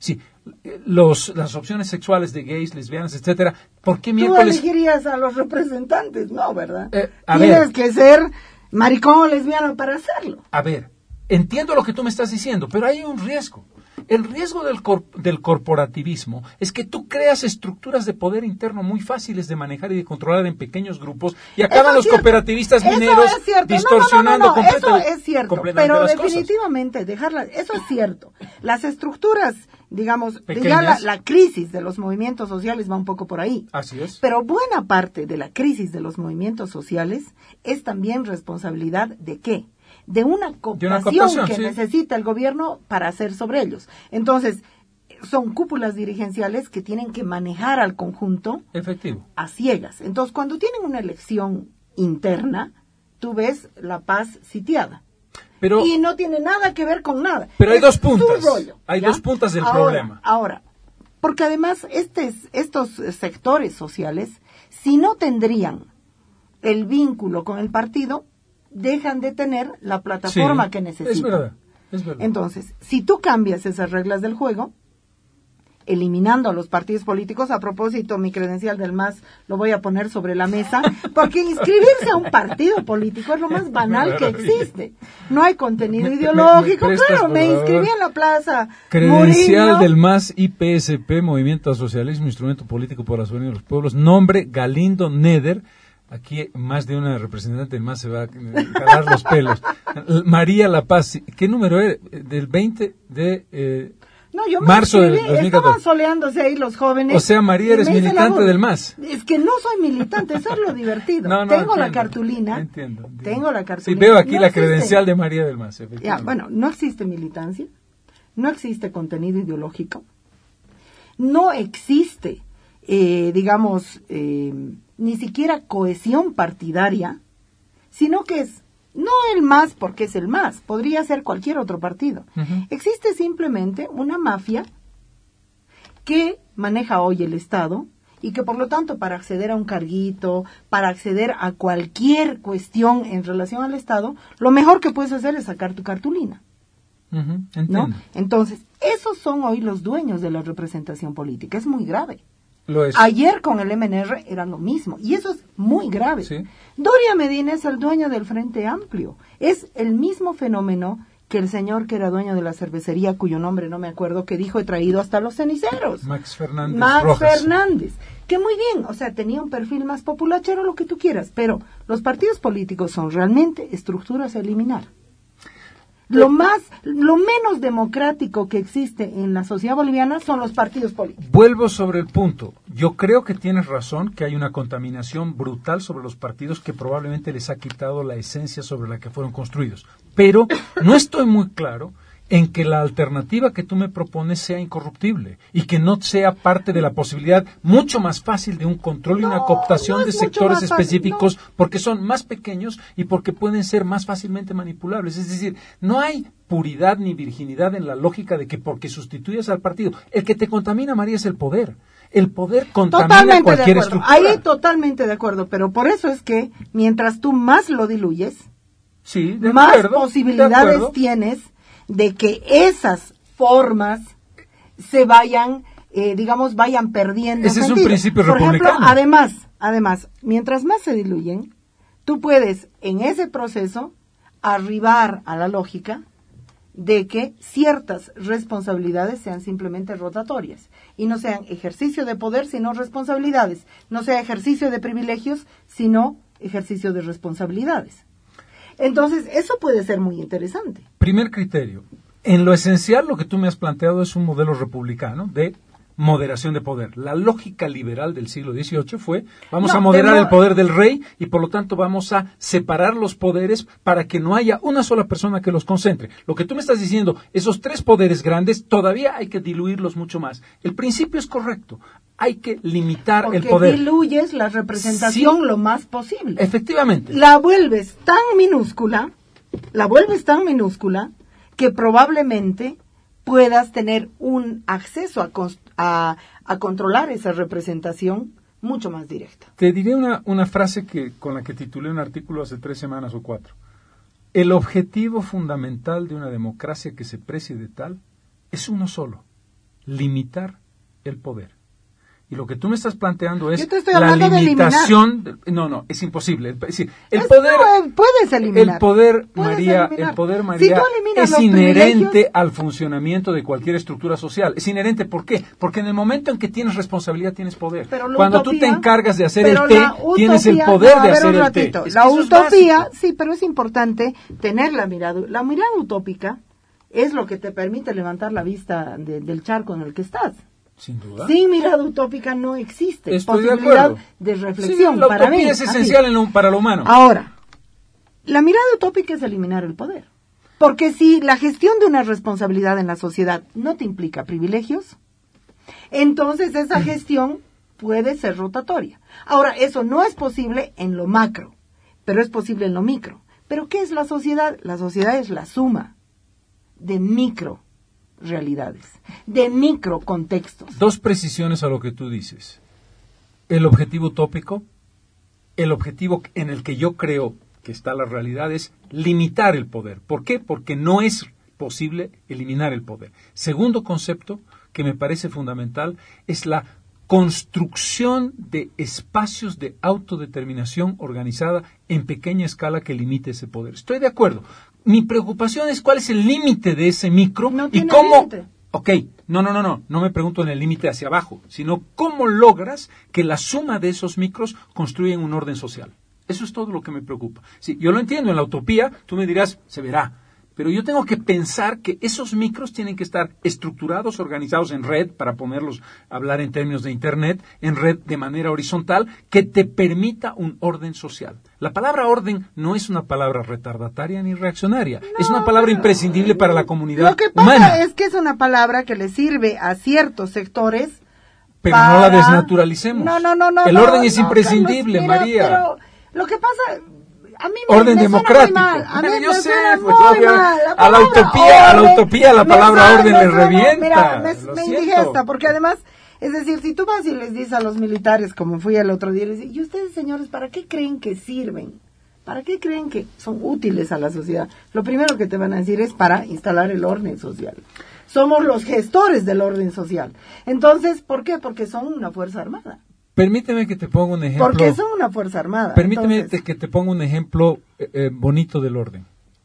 los, las opciones sexuales de gays, lesbianas, etcétera, ¿por qué Tú miércoles? elegirías a los representantes, no, ¿verdad? Eh, a Tienes ver. que ser maricón o lesbiano para hacerlo. A ver, entiendo lo que tú me estás diciendo, pero hay un riesgo. El riesgo del, cor- del corporativismo es que tú creas estructuras de poder interno muy fáciles de manejar y de controlar en pequeños grupos y acaban Eso es los cierto. cooperativistas Eso mineros es cierto. distorsionando no, no, no, no, completa- eso es cierto, completamente pero las cosas. definitivamente dejarla, eso es cierto. Las estructuras, digamos, de Pequeñas. ya la, la crisis de los movimientos sociales va un poco por ahí. Así es. Pero buena parte de la crisis de los movimientos sociales es también responsabilidad de qué? De una cooptación, cooptación, que sí. necesita el gobierno para hacer sobre ellos. Entonces, son cúpulas dirigenciales que tienen que manejar al conjunto Efectivo. a ciegas. Entonces, cuando tienen una elección interna, tú ves la paz sitiada. Pero, Y no tiene nada que ver con nada. pero hay Es dos su puntas. rollo, Hay ¿ya? dos puntas del Ahora, problema. Ahora, porque además estes, estos sectores sociales, si no tendrían el vínculo con el partido, dejan de tener la plataforma Sí, que necesitan. Es verdad, es verdad. Entonces, si tú cambias esas reglas del juego, eliminando a los partidos políticos, a propósito, mi credencial del M A S lo voy a poner sobre la mesa, porque inscribirse a un partido político es lo más banal que existe. No hay contenido Me- me- ideológico, me prestas, claro, por me favor. inscribí en la plaza Credencial Murillo. del M A S I P S P, Movimiento a Socialismo, Instrumento Político por la Soberanía de los Pueblos, nombre Galindo Neder. Aquí más de una representante del M A S se va a calar los pelos. María La Paz, ¿qué número era? Del veinte de eh, No, yo me marzo del inscribí, dos mil estaban catorce. soleándose ahí los jóvenes. O sea, María, y eres me hice la militante voz. del M A S. Es que no soy militante, eso es lo divertido. No, no, Tengo la entiendo, cartulina. entiendo, entiendo. Tengo la Sí, cartulina. veo aquí No la existe. credencial de María del M A S. Ya, efectivamente. bueno, no existe militancia, no existe contenido ideológico, no existe, eh, digamos, eh, ni siquiera cohesión partidaria, sino que es no el M A S porque es el M A S, podría ser cualquier otro partido. Ujú. Existe simplemente una mafia que maneja hoy el Estado y que por lo tanto para acceder a un carguito, para acceder a cualquier cuestión en relación al Estado, lo mejor que puedes hacer es sacar tu cartulina. Ujú, ¿No? entiendo. Entonces, esos son hoy los dueños de la representación política. Es muy grave. Lo es. Ayer con el M N R era lo mismo, y eso es muy grave. Sí. Doria Medina es el dueño del Frente Amplio. Es el mismo fenómeno que el señor que era dueño de la cervecería, cuyo nombre no me acuerdo, que dijo, he traído hasta los ceniceros. Max Fernández Max Rojas. Fernández, que muy bien, o sea, tenía un perfil más populachero, lo que tú quieras, pero los partidos políticos son realmente estructuras a eliminar. Lo más, lo menos democrático que existe en la sociedad boliviana son los partidos políticos. Vuelvo sobre el punto. Yo creo que tienes razón, que hay una contaminación brutal sobre los partidos que probablemente les ha quitado la esencia sobre la que fueron construidos. Pero no estoy muy claro en que la alternativa que tú me propones sea incorruptible y que no sea parte de la posibilidad mucho más fácil de un control y una No, cooptación no de es mucho sectores más fácil, específicos no. porque son más pequeños y porque pueden ser más fácilmente manipulables. Es decir, no hay puridad ni virginidad en la lógica de que porque sustituyes al partido, el que te contamina, María, es el poder. El poder contamina Totalmente de cualquier acuerdo. estructura. Ahí totalmente de acuerdo, pero por eso es que mientras tú más lo diluyes, Sí, de más acuerdo, de posibilidades acuerdo. tienes de que esas formas se vayan, eh, digamos, vayan perdiendo Ese es un sentido. principio Por republicano. ejemplo, además, además, mientras más se diluyen, tú puedes en ese proceso arribar a la lógica de que ciertas responsabilidades sean simplemente rotatorias y no sean ejercicio de poder, sino responsabilidades, no sea ejercicio de privilegios, sino ejercicio de responsabilidades. Entonces, eso puede ser muy interesante. Primer criterio. En lo esencial, lo que tú me has planteado es un modelo republicano de moderación de poder. La lógica liberal del siglo dieciocho fue, vamos No, a moderar de mo- el poder del rey y por lo tanto vamos a separar los poderes para que no haya una sola persona que los concentre. Lo que tú me estás diciendo, esos tres poderes grandes, todavía hay que diluirlos mucho más. El principio es correcto. Hay que limitar Porque el poder. diluyes la representación Sí. lo más posible. Efectivamente. La vuelves tan minúscula, la vuelves tan minúscula, que probablemente puedas tener un acceso a, cons- a, a controlar esa representación mucho más directa. Te diré una, una frase que, con la que titulé un artículo hace tres semanas o cuatro. El objetivo fundamental de una democracia que se precie de tal es uno solo, limitar el poder. Y lo que tú me estás planteando es la limitación. De de, no, no, es imposible. Es decir, el es, poder. No, puedes eliminar. El poder, puedes María, eliminar. el poder, María, si es inherente al funcionamiento de cualquier estructura social. Es inherente, ¿por qué? Porque en el momento en que tienes responsabilidad tienes poder. Cuando utopía, tú te encargas de hacer el té, utopía, tienes el poder no, de hacer el té. Es la utopía, sí, pero es importante tener la mirada. La mirada utópica es lo que te permite levantar la vista de, del charco en el que estás. Sin duda. Sin mirada utópica no existe Estoy posibilidad de, de reflexión. Sí, la para utopía mí, es esencial en lo, para lo humano. Ahora, la mirada utópica es eliminar el poder. Porque si la gestión de una responsabilidad en la sociedad no te implica privilegios, entonces esa gestión puede ser rotatoria. Ahora, eso no es posible en lo macro, pero es posible en lo micro. ¿Pero qué es la sociedad? La sociedad es la suma de micro realidades, de micro contextos. Dos precisiones a lo que tú dices. El objetivo utópico, el objetivo en el que yo creo que está la realidad es limitar el poder. ¿Por qué? Porque no es posible eliminar el poder. Segundo concepto que me parece fundamental es la construcción de espacios de autodeterminación organizada en pequeña escala que limite ese poder. Estoy de acuerdo. Mi preocupación es cuál es el límite de ese micro no y cómo... Límite. Ok, no, no, no, no, no me pregunto en el límite hacia abajo, sino cómo logras que la suma de esos micros construyan un orden social. Eso es todo lo que me preocupa. Sí, yo lo entiendo, en la utopía tú me dirás, se verá, pero yo tengo que pensar que esos micros tienen que estar estructurados, organizados en red, para ponerlos a hablar en términos de Internet, en red de manera horizontal, que te permita un orden social. La palabra orden no es una palabra retardataria ni reaccionaria, no, es una palabra imprescindible para la comunidad humana. Lo que pasa humana. es que es una palabra que le sirve a ciertos sectores. Pero para... no la desnaturalicemos. No, no, no, no. El no, orden es no, imprescindible, Carlos, mira, María. Pero lo que pasa... A mí me, orden me democrático. Suena muy mal. A mí yo me sé, suena pues, muy obvio, mal. La a la utopía, a la utopía la palabra sale, orden me le suena, revienta. Mira, me, lo me siento. indigesta, porque además, es decir, si tú vas y les dices a los militares, como fui el otro día, les dices, ¿y ustedes, señores, para qué creen que sirven? ¿Para qué creen que son útiles a la sociedad? Lo primero que te van a decir es para instalar el orden social. Somos los gestores del orden social. Entonces, ¿por qué? Porque son una fuerza armada. Permíteme que te ponga un ejemplo. Porque son una fuerza armada. Permíteme entonces... que te ponga un ejemplo eh, eh, bonito del orden.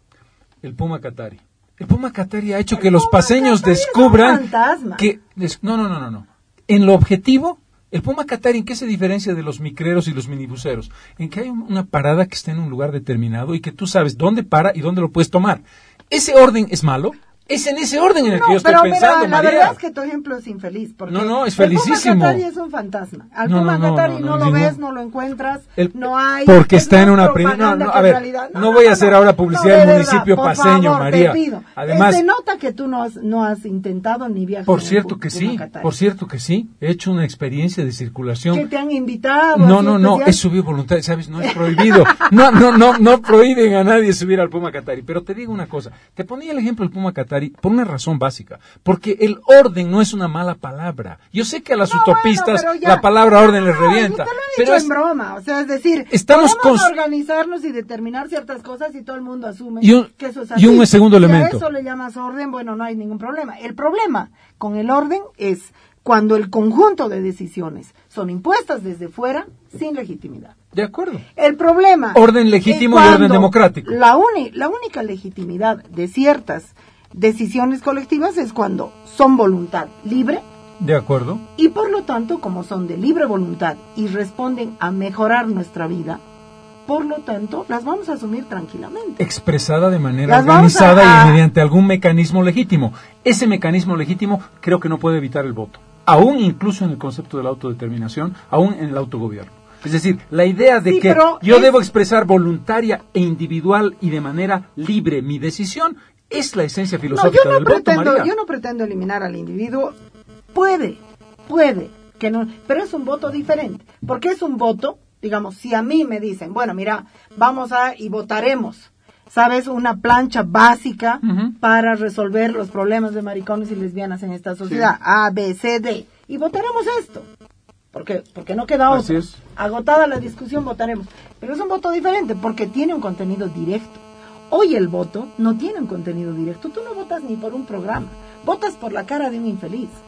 El Puma Katari. El Puma Katari ha hecho el que los Puma paseños Katari descubran es un fantasma. que des, no, no, no, no, no. En lo objetivo, el Puma Katari, ¿en qué se diferencia de los micreros y los minibuseros? En que hay un, una parada que está en un lugar determinado y que tú sabes dónde para y dónde lo puedes tomar. ¿Ese orden es malo? Es en ese orden en el no, que yo estoy pero pensando, mira, la María. verdad es que tu ejemplo es infeliz. Porque no, no, es felicísimo. El Puma Katari es un fantasma. Al no, Puma no, no, Katari no, no, no, lo ningún... ves, no lo encuentras, el... no hay... Porque es está en una propaganda primera... No, no, que a ver, realidad... no, no no, voy a no, hacer no, ahora publicidad no, del de municipio verdad, paseño, favor, María. Te pido. Además... Se nota que tú no has, no has intentado ni viajes. Por cierto que Puma sí, Katari. por cierto que sí. He hecho una experiencia de circulación. ¿Que te han invitado? No, así no, no, especial? es subir voluntario, ¿sabes? No es prohibido. No, no, no, no prohíben a nadie subir al Puma Katari. Pero te digo una cosa, te ponía el ejemplo del Puma Katari por una razón básica. Porque el orden no es una mala palabra. Yo sé que a las no, utopistas bueno, ya, la palabra orden les no, revienta. Te lo he pero dicho es, en broma, o sea, es decir, estamos podemos cons- organizarnos y determinar ciertas cosas y todo el mundo asume y un, que eso es así. Y un segundo si elemento. a eso le llamas orden, bueno, no hay ningún problema. El problema con el orden es cuando el conjunto de decisiones son impuestas desde fuera sin legitimidad. De acuerdo. El problema... Orden legítimo y orden democrático. La, uni, la única legitimidad de ciertas decisiones colectivas es cuando son voluntad libre. De acuerdo. Y por lo tanto, como son de libre voluntad y responden a mejorar nuestra vida, por lo tanto, las vamos a asumir tranquilamente. Expresada de manera Las vamos organizada a- y mediante algún mecanismo legítimo. Ese mecanismo legítimo creo que no puede evitar el voto. Aún incluso en el concepto de la autodeterminación, aún en el autogobierno. Es decir, la idea de Sí, que pero yo es- debo expresar voluntaria e individual y de manera libre mi decisión es la esencia No, filosófica yo no del voto, pretendo, María. yo no pretendo eliminar al individuo. Puede, puede que no, pero es un voto diferente, porque es un voto, digamos, si a mí me dicen, bueno, mira, vamos a y votaremos, ¿sabes? Una plancha básica Ujú. para resolver los problemas de maricones y lesbianas en esta sociedad, A, B, C, D, y votaremos esto. Porque, porque no queda Así otra. es. Agotada la discusión, votaremos. Pero es un voto diferente porque tiene un contenido directo. Hoy el voto no tiene un contenido directo. Tú no votas ni por un programa. Votas por la cara de un infeliz.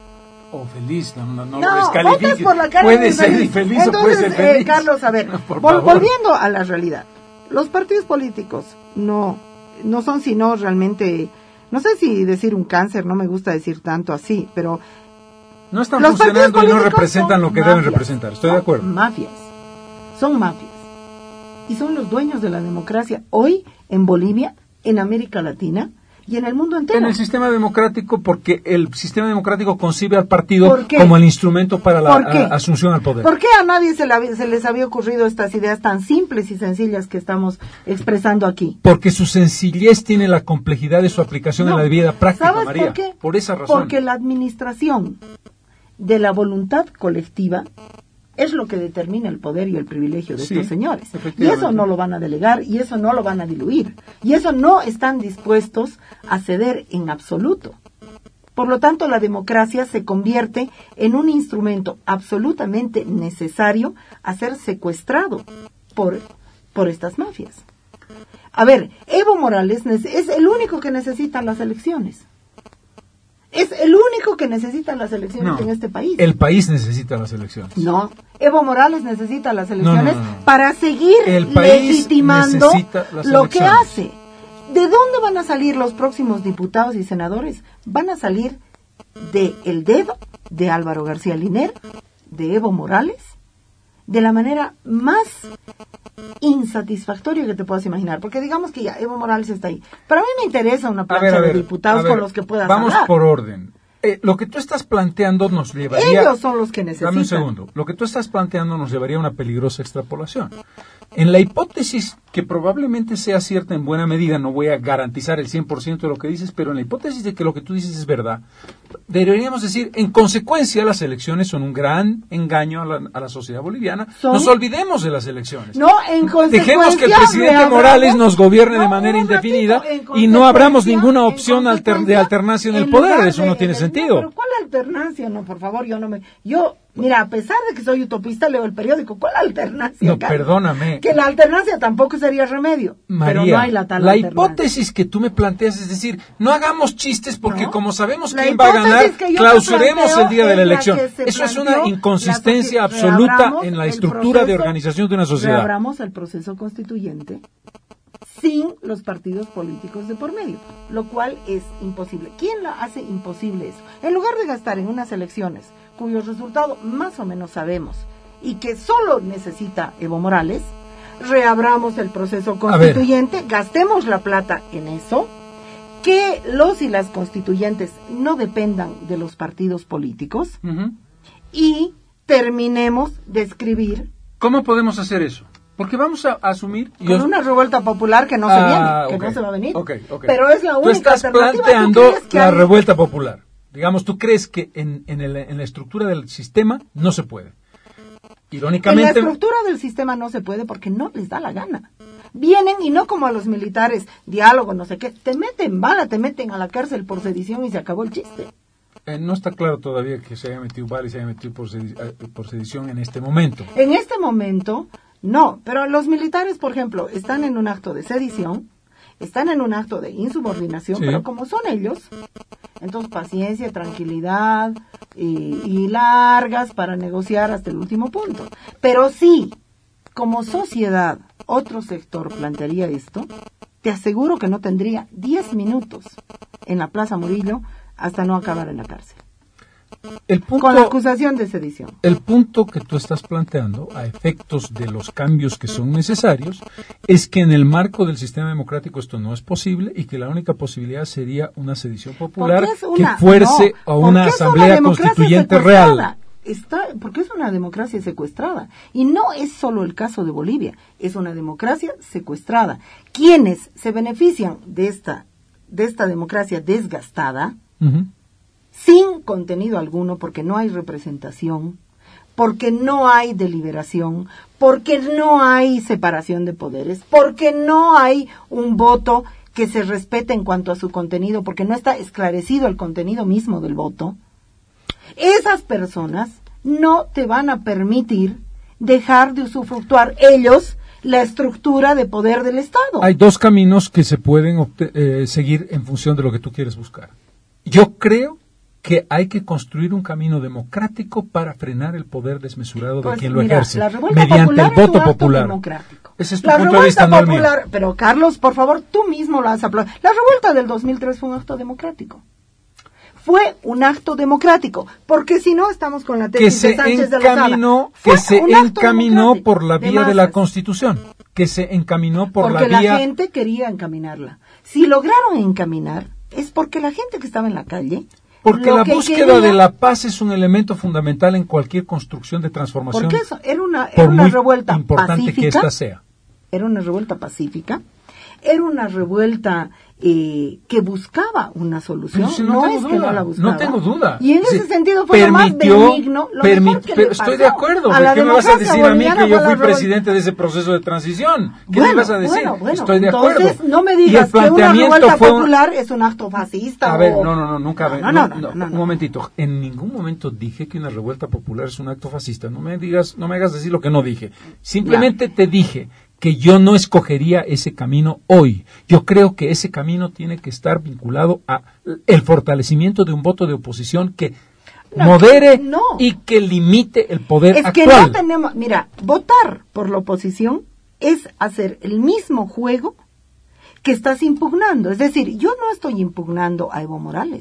O feliz, no, no, no, No, lo descalifiques. votas por la cara puede de ser infeliz. infeliz Entonces, o puede ser feliz. eh, Carlos, a ver, Por vol- favor. volviendo a la realidad, los partidos políticos no, no son sino realmente, no sé si decir un cáncer, no me gusta decir tanto así, pero No están los partidos funcionando y no políticos representan son lo que deben mafias, representar. Estoy de son acuerdo. Mafias, son mafias. Y son los dueños de la democracia hoy en Bolivia, en América Latina y en el mundo entero. En el sistema democrático, porque el sistema democrático concibe al partido ¿Por qué? como el instrumento para la ¿Por qué? a- asunción al poder. ¿Por qué a nadie se, la- se les había ocurrido estas ideas tan simples y sencillas que estamos expresando aquí? Porque su sencillez tiene la complejidad de su aplicación No. en la vida práctica, ¿Sabes María. por qué? Por esa razón. Porque la administración de la voluntad colectiva es lo que determina el poder y el privilegio de Sí, estos señores. Y efectivamente. eso no lo van a delegar, y eso no lo van a diluir, y eso no están dispuestos a ceder en absoluto. Por lo tanto, la democracia se convierte en un instrumento absolutamente necesario a ser secuestrado por, por estas mafias. A ver, Evo Morales nece- es el único que necesita las elecciones. Es el único que necesita las elecciones No, en este país. el país necesita las elecciones. No, Evo Morales necesita las elecciones No, no, no, no. para seguir El país legitimando necesita las lo que elecciones. hace. ¿De dónde van a salir los próximos diputados y senadores? Van a salir de el dedo de Álvaro García Linera, de Evo Morales, de la manera más insatisfactoria que te puedas imaginar, porque digamos que ya Evo Morales está ahí. Pero a mí me interesa una A plancha ver, a de ver, diputados a ver, con los que puedas Vamos hablar. por orden. Eh, lo que tú estás planteando nos llevaría... Ellos son los que necesitan. Dame un segundo. Lo que tú estás planteando nos llevaría a una peligrosa extrapolación. En la hipótesis que probablemente sea cierta en buena medida, no voy a garantizar el cien por ciento de lo que dices, pero en la hipótesis de que lo que tú dices es verdad, deberíamos decir, en consecuencia, las elecciones son un gran engaño a la, a la sociedad boliviana. Son- Nos olvidemos de las elecciones. No, en consecuencia... Dejemos que el presidente reabramos- Morales nos gobierne de No, manera un indefinida ratito, en y no abramos consecuencia- ninguna en opción alter- de consecuencia, alternancia en el en poder. lugar Eso de- no tiene de- sentido. pero ¿cuál alternancia? No, por favor, yo no me... Yo, mira, a pesar de que soy utopista, leo el periódico. ¿Cuál alternancia? No, Carlos? perdóname. Que la alternancia tampoco sería remedio. María, pero no hay la tal la alternancia. hipótesis que tú me planteas es decir, no hagamos chistes porque No. como sabemos La quién va a hipótesis ganar, que yo te clausuremos planteo el día de la es la elección. que se Eso es una planteó, inconsistencia la soci- absoluta reabramos en la el estructura de proceso- organización de una sociedad. Reabramos el proceso constituyente sin los partidos políticos de por medio, lo cual es imposible. ¿Quién la hace imposible eso? En lugar de gastar en unas elecciones cuyo resultado más o menos sabemos y que solo necesita Evo Morales, reabramos el proceso constituyente, gastemos la plata en eso, que los y las constituyentes no dependan de los partidos políticos Ujú. y terminemos de escribir ¿Cómo podemos hacer eso? Porque vamos a asumir... con yo- una revuelta popular que no se Ah, viene, que ok, no se va a venir. ok, ok. Pero es la Tú única estás alternativa. ¿Tú planteando crees que la hay- revuelta popular. Digamos, tú crees que en, en, el- en la estructura del sistema no se puede. En la Irónicamente... estructura del sistema no se puede porque no les da la gana. Vienen y no como a los militares, diálogo, no sé qué, te meten bala, te meten a la cárcel por sedición y se acabó el chiste. Eh, no está claro todavía que se haya metido bala y se haya metido por, sedi- eh, por sedición en este momento. En este momento, no, pero los militares, por ejemplo, están en un acto de sedición, están en un acto de insubordinación, Sí. pero como son ellos, entonces paciencia, tranquilidad y, y largas para negociar hasta el último punto. Pero sí, como sociedad, otro sector plantearía esto, te aseguro que no tendría diez minutos en la Plaza Murillo hasta no acabar en la cárcel. El punto, Con la acusación de sedición. el punto que tú estás planteando, a efectos de los cambios que son necesarios, es que en el marco del sistema democrático esto no es posible y que la única posibilidad sería una sedición popular Porque es una- que fuerce no, a una porque es asamblea democracia constituyente secuestrada. real. Está, porque es una democracia secuestrada. Y no es solo el caso de Bolivia, es una democracia secuestrada. Quienes se benefician de esta, de esta democracia desgastada, Ujú. sin contenido alguno, porque no hay representación, porque no hay deliberación, porque no hay separación de poderes, porque no hay un voto que se respete en cuanto a su contenido, porque no está esclarecido el contenido mismo del voto. Esas personas no te van a permitir dejar de usufructuar ellos la estructura de poder del Estado. Hay dos caminos que se pueden obte- eh, seguir en función de lo que tú quieres buscar. Yo creo que hay que construir un camino democrático para frenar el poder desmesurado Pues, de quien lo mira, ejerce, la revuelta mediante popular el es un voto acto popular. democrático. Ese es tu La punto de revuelta vista, no el mío. popular, pero Carlos, por favor, tú mismo lo has aplaudido. La revuelta del dos mil tres fue un acto democrático. Fue un acto democrático, porque si no estamos con la Que tesis se de Sánchez de encaminó, Lozada. que Fue se un acto encaminó democrático por la de vía de la masas. Constitución, que se encaminó por Porque la la, vía. gente quería encaminarla. Si lograron encaminar, es porque la gente que estaba en la calle. Porque lo la que búsqueda quería- de la paz es un elemento fundamental en cualquier construcción de transformación. Porque eso era una, por era una muy revuelta importante pacífica. que ésta sea. Era una revuelta pacífica. Era una revuelta eh, que buscaba una solución. Pero si no tengo es duda, que no la buscaba. no tengo duda. Y en Sí, ese sentido fue lo más permitió- benigno, lo permi- mejor que pero le estoy pasó de acuerdo. a la ¿Qué me vas a democracia decir a mí boliviana que yo fue la fui revuelta. presidente de ese proceso de transición? ¿Qué Bueno, me vas a decir? bueno, bueno, Estoy de entonces, acuerdo. no me Y el digas que una planteamiento revuelta fue un- popular es un acto fascista. A ver, o- no, no, no, nunca. No, no, no, no, no, no, no, un no. momentito. En ningún momento dije que una revuelta popular es un acto fascista. No me digas, no me hagas decir lo que no dije. Simplemente te dije que yo no escogería ese camino hoy. Yo creo que ese camino tiene que estar vinculado a el fortalecimiento de un voto de oposición que No, modere no. y que limite el poder Es que actual. no tenemos, mira, votar por la oposición es hacer el mismo juego que estás impugnando. Es decir, yo no estoy impugnando a Evo Morales.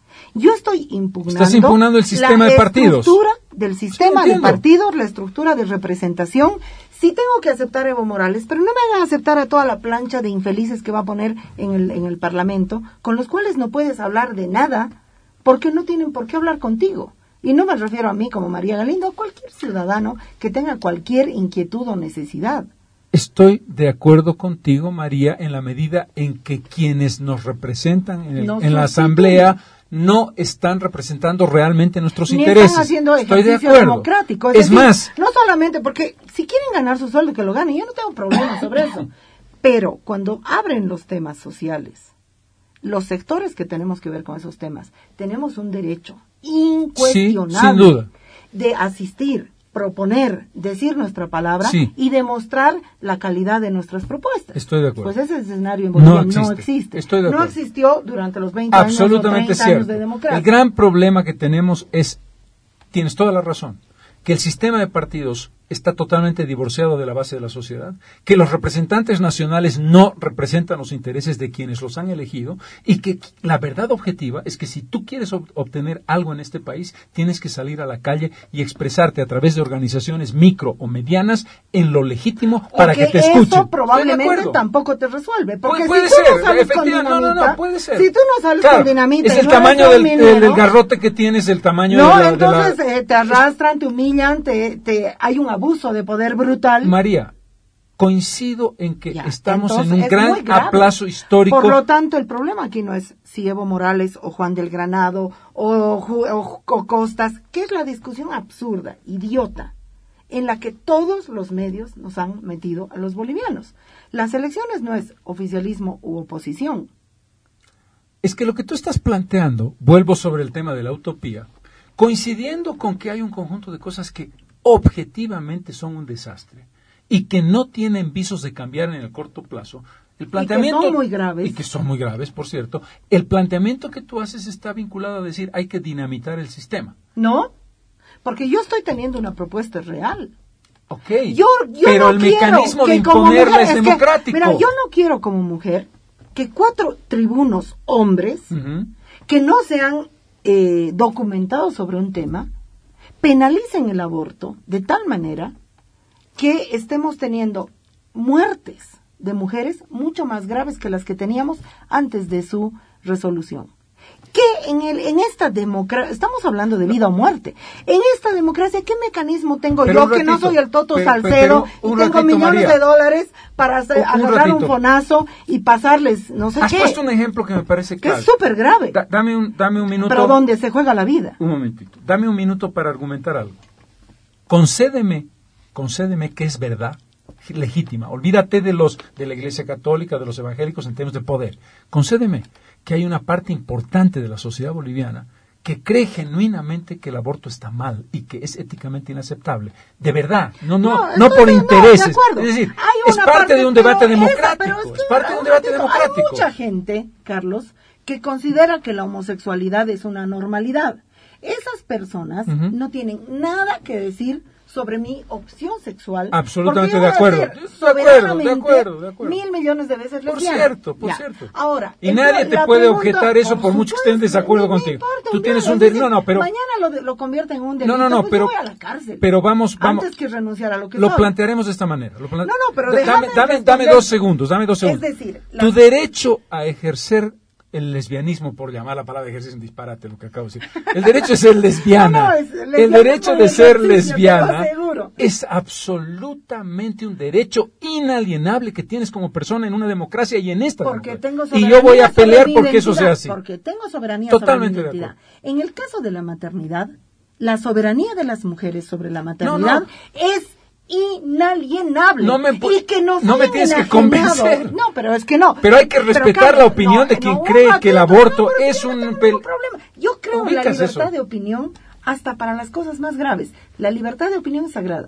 Yo estoy impugnando, Estás impugnando el sistema la de partidos. estructura del sistema Sí, de entiendo. partidos, la estructura de representación. Sí tengo que aceptar a Evo Morales, pero no me hagan aceptar a toda la plancha de infelices que va a poner en el, en el Parlamento, con los cuales no puedes hablar de nada, porque no tienen por qué hablar contigo. Y no me refiero a mí como María Galindo, a cualquier ciudadano que tenga cualquier inquietud o necesidad. Estoy de acuerdo contigo, María, en la medida en que quienes nos representan en, el- No en la sustituyen. Asamblea no están representando realmente nuestros Ni intereses. están haciendo Estoy de ejercicio acuerdo. democrático. Es, decir, más, no solamente porque si quieren ganar su sueldo, que lo ganen, yo no tengo problema sobre eso. Pero cuando abren los temas sociales, los sectores que tenemos que ver con esos temas, tenemos un derecho incuestionable Sí, sin duda. de asistir, proponer, decir nuestra palabra Sí. y demostrar la calidad de nuestras propuestas. Estoy de acuerdo. Pues ese escenario en Bolivia No no existe. existe. Estoy de no acuerdo. existió durante los veinte absolutamente años o treinta años cierto. de democracia. El gran problema que tenemos es, tienes toda la razón, que el sistema de partidos está totalmente divorciado de la base de la sociedad, que los representantes nacionales no representan los intereses de quienes los han elegido y que la verdad objetiva es que si tú quieres ob- obtener algo en este país, tienes que salir a la calle y expresarte a través de organizaciones micro o medianas en lo legítimo para Porque que te escuchen. eso Estoy de probablemente acuerdo. tammente te resuelve. Porque Puede, puede si tú ser, no sales con efectivamente, no, no, no, dinamita, puede ser. si tú no sales Claro, con dinamita es y el no tamaño eres del, un del- minero, del garrote que tienes, el tamaño no, de la... de entonces la- eh, te arrastran, te humillan, te, te, hay un abuso de poder brutal. María, coincido en que Ya, estamos entonces en un es gran muy grave. aplazo histórico. Por lo tanto, el problema aquí no es si Evo Morales o Juan del Granado o, Ju- o- o Costas, que es la discusión absurda, idiota, en la que todos los medios nos han metido a los bolivianos. Las elecciones no es oficialismo u oposición. Es que lo que tú estás planteando, vuelvo sobre el tema de la utopía, coincidiendo con que hay un conjunto de cosas que objetivamente son un desastre y que no tienen visos de cambiar en el corto plazo, el planteamiento... son muy graves. Y que son muy graves, por cierto. El planteamiento que tú haces está vinculado a decir hay que dinamitar el sistema. ¿No? Porque yo estoy teniendo una propuesta real. Ok, Yo, yo pero no el quiero mecanismo que de como imponerla mujer- es es que, democrático. mira, yo no quiero como mujer que cuatro tribunos hombres Ujú. que no se han eh, documentado sobre un tema penalicen el aborto de tal manera que estemos teniendo muertes de mujeres mucho más graves que las que teníamos antes de su resolución. Que en, el, en esta democracia, estamos hablando de vida o muerte, en esta democracia, ¿qué mecanismo tengo Pero yo un que no ratito, soy el Toto pero- Salcedo pero y un tengo ratito, millones María. de dólares para hacer, Un- un agarrar un ratito. fonazo y pasarles no sé Has qué? puesto un ejemplo que me parece Que clave. es súper grave, Da- dame, un, dame un minuto. pero donde se juega la vida. Un momentito. Dame un minuto para argumentar algo. Concédeme, concédeme que es verdad legítima. Olvídate de los de la Iglesia Católica, de los evangélicos en términos de poder. Concédeme que hay una parte importante de la sociedad boliviana que cree genuinamente que el aborto está mal y que es éticamente inaceptable. De verdad, no no No, no, estoy por de- no, intereses. de acuerdo. Es decir, Hay es una parte de un pero debate esa- democrático. pero Es, es que, parte de un un debate ratito, democrático. Hay mucha gente, Carlos, que considera que la homosexualidad es una normalidad. Esas personas Uh-huh. no tienen nada que decir sobre mi opción sexual. Absolutamente porque de acuerdo. yo voy a De ser acuerdo, de acuerdo, de acuerdo. Mil millones de veces Por lesbiana. cierto, por Ya. cierto. Ahora, y el- nadie te la puede pregunta, objetar eso por, por mucho que esté en supuesto, desacuerdo no me contigo. importa, Tú un tienes día un le derecho. No, dicen, no, pero. mañana lo, lo convierten en un delito. No, no, no, pues pero. yo voy a la cárcel. Pero vamos, vamos. Antes que renunciar a lo que Lo soy. plantearemos de esta manera. Lo plante- No, no, pero Da- déjame dame, dame, responder. dame dos segundos, dame dos segundos. Es decir, tu las- derecho a ejercer el lesbianismo, por llamar la palabra ejercicio, es un disparate lo que acabo de decir. El derecho de ser lesbiana, No, no, es- el el lesbianismo derecho de es ser ejercicio, te lo lesbiana aseguro. es absolutamente un derecho inalienable que tienes como persona en una democracia y en esta Porque democracia. tengo Y soberanía yo voy a sobre pelear mi porque eso sea identidad, así. Porque tengo soberanía Totalmente sobre mi de identidad. En el caso de la maternidad, la soberanía de las mujeres sobre la maternidad no. es inalienable. No me pu- y que nos no me hayan tienes que enajenado. convencer. No, pero es que no. Pero hay que respetar Carlos, la opinión no, de quien no, cree no, que el no, aborto no, pero es yo no un tengo pel- ningún problema. Yo creo en la Ubicas libertad eso. de opinión hasta para las cosas más graves. La libertad de opinión es sagrada.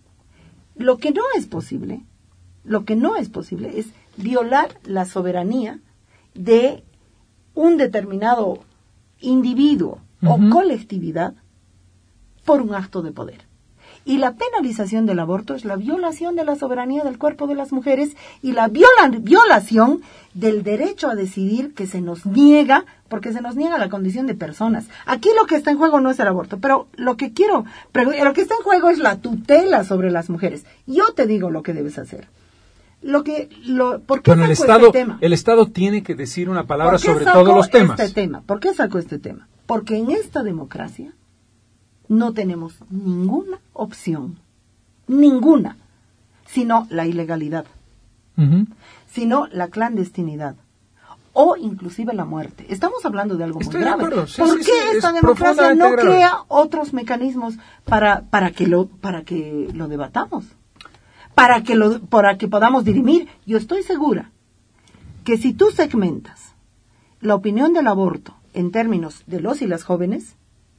Lo que no es posible, lo que no es posible es violar la soberanía de un determinado individuo o Ujú. colectividad por un acto de poder. Y la penalización del aborto es la violación de la soberanía del cuerpo de las mujeres y la viola- violación del derecho a decidir que se nos niega, porque se nos niega la condición de personas. Aquí lo que está en juego no es el aborto, pero lo que quiero, pregu- lo que está en juego es la tutela sobre las mujeres. Yo te digo lo que debes hacer. Lo que, lo, ¿por qué Bueno, el saco Estado, este tema? el Estado tiene que decir una palabra ¿Por qué sobre saco todos los temas. Este tema? ¿Por qué saco este tema? Porque en esta democracia no tenemos ninguna opción, ninguna, sino la ilegalidad, Ujú. sino la clandestinidad o inclusive la muerte. Estamos hablando de algo Estoy muy de grave. acuerdo. Sí, ¿Por sí, qué sí, esta es democracia no profundamente grave. crea otros mecanismos para, para que lo, para que lo debatamos? Para que lo, para que podamos dirimir. Yo estoy segura que si tú segmentas la opinión del aborto en términos de los y las jóvenes,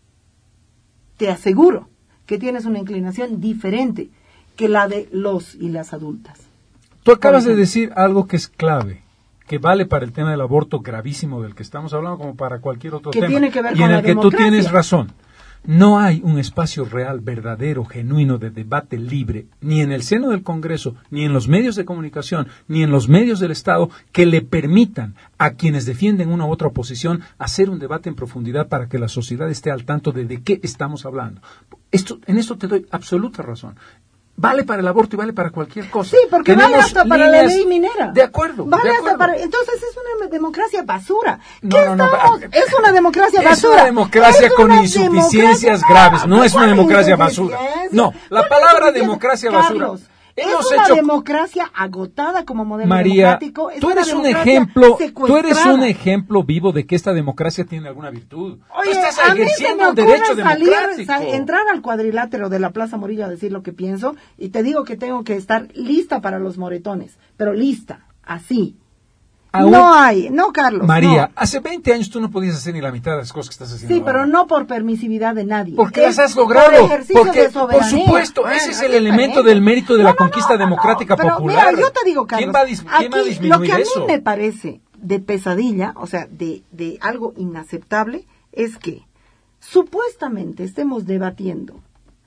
te aseguro que tienes una inclinación diferente que la de los y las adultas. Tú acabas Por de ejemplo. decir algo que es clave, que vale para el tema del aborto gravísimo del que estamos hablando como para cualquier otro Que tema. tiene que ver y con en la el que democracia. tú tienes razón. No hay un espacio real, verdadero, genuino de debate libre, ni en el seno del Congreso, ni en los medios de comunicación, ni en los medios del Estado, que le permitan a quienes defienden una u otra oposición hacer un debate en profundidad para que la sociedad esté al tanto de de qué estamos hablando. Esto, en esto te doy absoluta razón. Vale para el aborto y vale para cualquier cosa. Sí, porque vale Tenemos hasta para la líneas- ley minera. De acuerdo. Vale de hasta acuerdo. para... Entonces es una democracia basura. No, ¿Qué no, no, estamos? va- Es una democracia Es basura. una democracia Es con una insuficiencias democracia- graves, no es una ¿Cuál democracia basura. insuficiencia? No, la ¿Cuál palabra insuficiencia? democracia basura. Carlos, es Hemos una hecho- democracia agotada como modelo María, democrático. Es tú una eres un democracia ejemplo, tú eres secuestrada. un ejemplo vivo de que esta democracia tiene alguna virtud. Oye, tú estás a mí se ejerciendo me un derecho ocurre salir, democrático. sa- entrar al cuadrilátero de la Plaza Morillo a decir lo que pienso y te digo que tengo que estar lista para los moretones, pero lista, así. Aún- No hay, no, Carlos. María, no. hace veinte años tú no podías hacer ni la mitad de las cosas que estás haciendo Sí, ahora. pero no por permisividad de nadie. Porque Es las has por logrado. ejercicio Porque, de soberanía. por supuesto, Bueno, ese es así el elemento diferente. del mérito de No, la no, conquista no, no, democrática pero popular. Mira, yo te digo, Carlos, ¿Quién va a, dis- quién va a aquí, disminuir lo que a mí eso? me parece de pesadilla, o sea, de, de algo inaceptable, es que supuestamente estemos debatiendo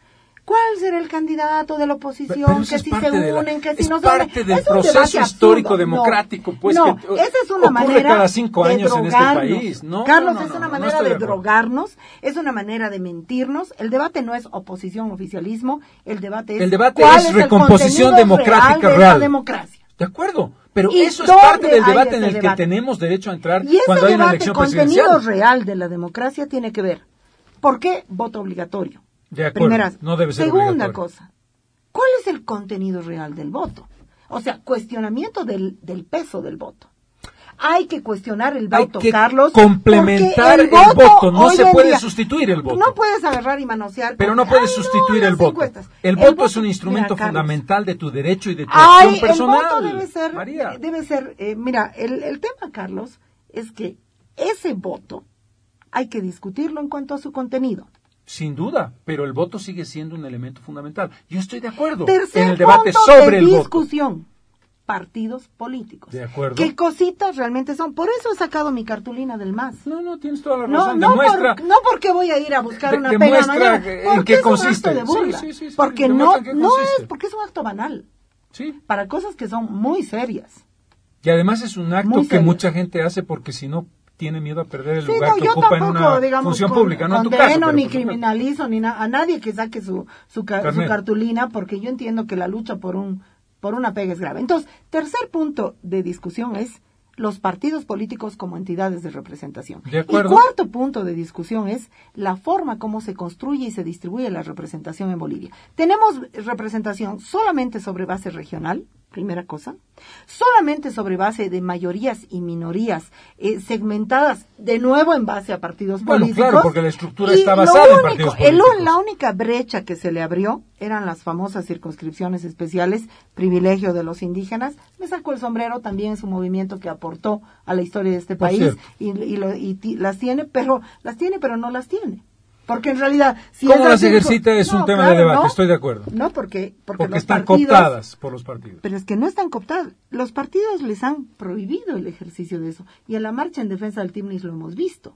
cuál será el candidato de la oposición, Pero eso que es si parte se de la- unen, que si es no se parte unen. del Es un proceso debate histórico absurdo. democrático, No, pues, no, que esa es una ocurre manera cada cinco de años en este drogarnos. país. No, Carlos, no, no, es una no, no manera estoy de, de acuerdo. drogarnos, es una manera de mentirnos. El debate no es oposición, oficialismo, el debate es El debate cuál es el recomposición contenido democrática real de real. esta democracia. De acuerdo, pero ¿Y eso es dónde parte del hay debate en ese el que debate? tenemos derecho a entrar Y ese cuando hay una debate, elección contenido presidencial. real de la democracia tiene que ver. ¿Por qué voto obligatorio? De acuerdo, Primera. no debe ser Segunda obligatorio. cosa, ¿cuál es el contenido real del voto? O sea, cuestionamiento del, del peso del voto. Hay que cuestionar el Hay voto, que Carlos. complementar porque el voto, no hoy se en puede día- sustituir el voto. No puedes agarrar y manosear. Pero con- no puedes "Ay, sustituir no, el las voto. encuestas". El, El voto es un instrumento mira, Carlos, fundamental de tu derecho y de tu Ay, acción personal. el voto debe ser, María. debe ser, eh, mira, el, el tema, Carlos, es que ese voto hay que discutirlo en cuanto a su contenido. Sin duda, pero el voto sigue siendo un elemento fundamental. Yo estoy de acuerdo Tercer en el debate punto sobre de el voto. discusión. partidos políticos. De acuerdo. ¿Qué cositas realmente son? Por eso he sacado mi cartulina del M A S. No, no, tienes toda la No, razón. no, Demuestra, por, no porque voy a ir a buscar de- una demuestra pega mañana, en porque qué es un consiste. acto de burla. Sí, sí, sí, sí, porque demuestra no, en qué no consiste. es, porque es un acto banal. Sí. Para cosas que son muy serias. Y además es un acto Muy que serio. mucha gente hace porque si no tiene miedo a perder el Sí, lugar no, que yo ocupa en tampoco, una digamos, función con- pública, no en tu condeno caso. pero ni por supuesto. criminalizo ni na- a nadie que saque su su, ca- su Carnet. cartulina, porque yo entiendo que la lucha por un por una pega es grave. Entonces, tercer punto de discusión es los partidos políticos como entidades de representación. De acuerdo. Y cuarto punto de discusión es la forma como se construye y se distribuye la representación en Bolivia. Tenemos representación solamente sobre base regional, primera cosa, solamente sobre base de mayorías y minorías eh, segmentadas de nuevo en base a partidos Bueno, políticos. claro, porque la estructura Y está lo basada en único- partidos el- políticos. la única brecha que se le abrió eran las famosas circunscripciones especiales, privilegio de los indígenas. Me saco el sombrero, también es un movimiento que aportó a la historia de este Por país cierto. y, y lo- y ti- las tiene, pero las tiene, pero no las tiene. Porque en realidad, si ¿Cómo esas las circun- ejercita? Es un No, tema claro, de debate, no. estoy de acuerdo. No, porque, porque, Porque los están partidos- cooptadas por los partidos. Pero es que no están cooptadas. Los partidos les han prohibido el ejercicio de eso. Y en la marcha en defensa del Timnis lo hemos visto.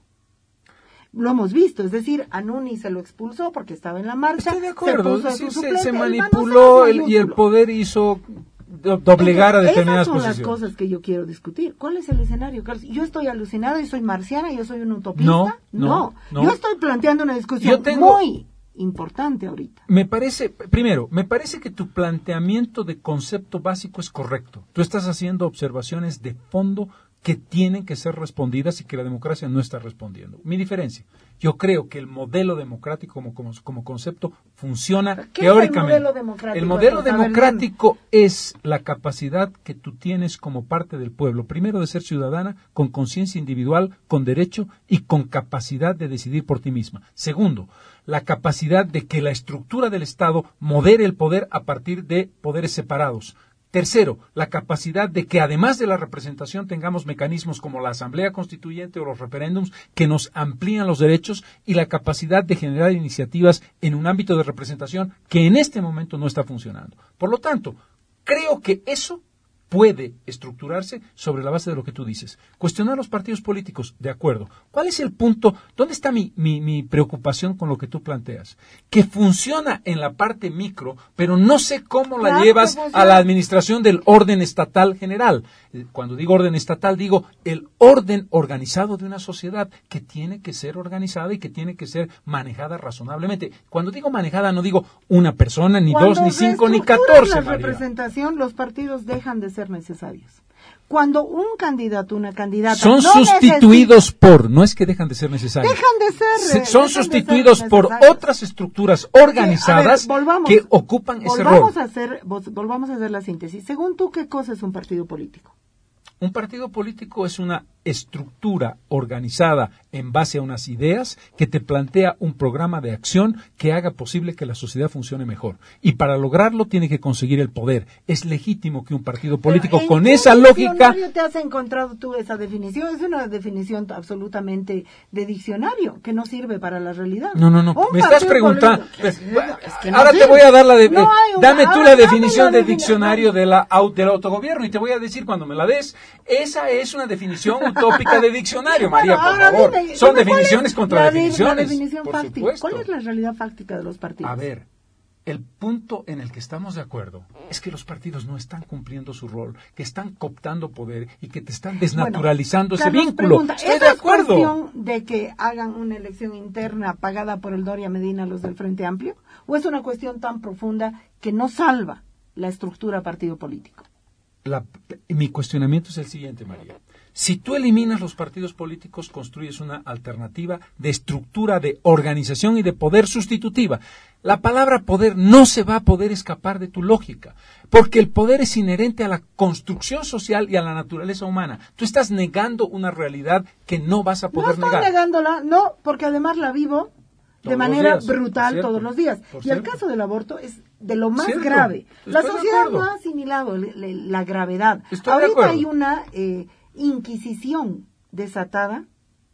Lo hemos visto. Es decir, a Nuni se lo expulsó porque estaba en la marcha. Estoy de acuerdo, se, puso es a su decir, se, suplente, se el manipuló manoseo es el- y el mayúsculo. poder hizo do- doblegar a Entonces, determinadas esas son posiciones. las cosas que yo quiero discutir. ¿Cuál es el escenario, Carlos? Yo estoy alucinada y soy marciana, yo soy un utopista. No, no, no. Yo estoy planteando una discusión Yo tengo- muy importante ahorita. Me parece, primero, me parece que tu planteamiento de concepto básico es correcto. Tú estás haciendo observaciones de fondo que tienen que ser respondidas y que la democracia no está respondiendo. Mi diferencia, yo creo que el modelo democrático como, como, como concepto funciona ¿Qué es el teóricamente. modelo democrático? El modelo Entonces, a ver, democrático es la capacidad que tú tienes como parte del pueblo, primero de ser ciudadana, con conciencia individual, con derecho y con capacidad de decidir por ti misma. Segundo, la capacidad de que la estructura del Estado modere el poder a partir de poderes separados. Tercero, la capacidad de que además de la representación tengamos mecanismos como la Asamblea Constituyente o los referéndums que nos amplían los derechos y la capacidad de generar iniciativas en un ámbito de representación que en este momento no está funcionando. Por lo tanto, creo que eso puede estructurarse sobre la base de lo que tú dices. Cuestionar los partidos políticos, de acuerdo. ¿Cuál es el punto? ¿Dónde está mi, mi, mi preocupación con lo que tú planteas? Que funciona en la parte micro, pero no sé cómo la Claro, llevas pues, a la administración del orden estatal general. Cuando digo orden estatal, digo el orden organizado de una sociedad que tiene que ser organizada y que tiene que ser manejada razonablemente. Cuando digo manejada, no digo una persona, ni Cuando dos, ni cinco, ni reestructuras catorce, la María. representación, los partidos dejan de ser necesarios. Cuando un candidato, una candidata Son no sustituidos por, no es que dejan de ser necesarios. Dejan de ser, Se- eh, son dejan de sustituidos ser por necesarios. otras estructuras Que, a ver, organizadas volvamos- que ocupan ese volvamos rol. A hacer, vos- volvamos a hacer la síntesis. Según tú, ¿qué cosa es un partido político? Un partido político es una estructura organizada en base a unas ideas que te plantea un programa de acción que haga posible que la sociedad funcione mejor. Y para lograrlo tiene que conseguir el poder. Es legítimo que un partido político Pero, ¿en con qué esa lógica... diccionario te has encontrado tú esa definición? Es una definición absolutamente de diccionario que no sirve para la realidad. No, no, no. Un Me estás partido preguntando. político- Es que no Ahora te sirve. voy a dar la de, No hay un- dame tú ahora la dame definición la de defini- diccionario de la au- del autogobierno y te voy a decir cuando me la des, esa es una definición utópica de diccionario, María, Bueno, por ahora favor. dime, Son dime, ¿cuál definiciones es contra la de- definiciones. La definición por fáctica. supuesto. ¿Cuál es la realidad fáctica de los partidos? A ver, el punto en el que estamos de acuerdo es que los partidos no están cumpliendo su rol, que están cooptando poder y que te están desnaturalizando Bueno, ese Carlos vínculo. pregunta, Estoy ¿esa de es acuerdo. cuestión de que hagan una elección interna pagada por el Doria Medina los del Frente Amplio? ¿O es una cuestión tan profunda que no salva la estructura partido político? La- mi cuestionamiento es el siguiente, María. Si tú eliminas los partidos políticos, construyes una alternativa de estructura, de organización y de poder sustitutiva. La palabra poder no se va a poder escapar de tu lógica, porque el poder es inherente a la construcción social y a la naturaleza humana. Tú estás negando una realidad que no vas a No poder estoy negar. negándola, no, porque además la vivo de Todos los manera días, brutal cierto, todos los días. por Y el cierto. caso del aborto es de lo más Cierto, grave. La estoy de sociedad acuerdo. no ha asimilado le- le- la gravedad. Estoy de Ahorita acuerdo. hay una eh, inquisición desatada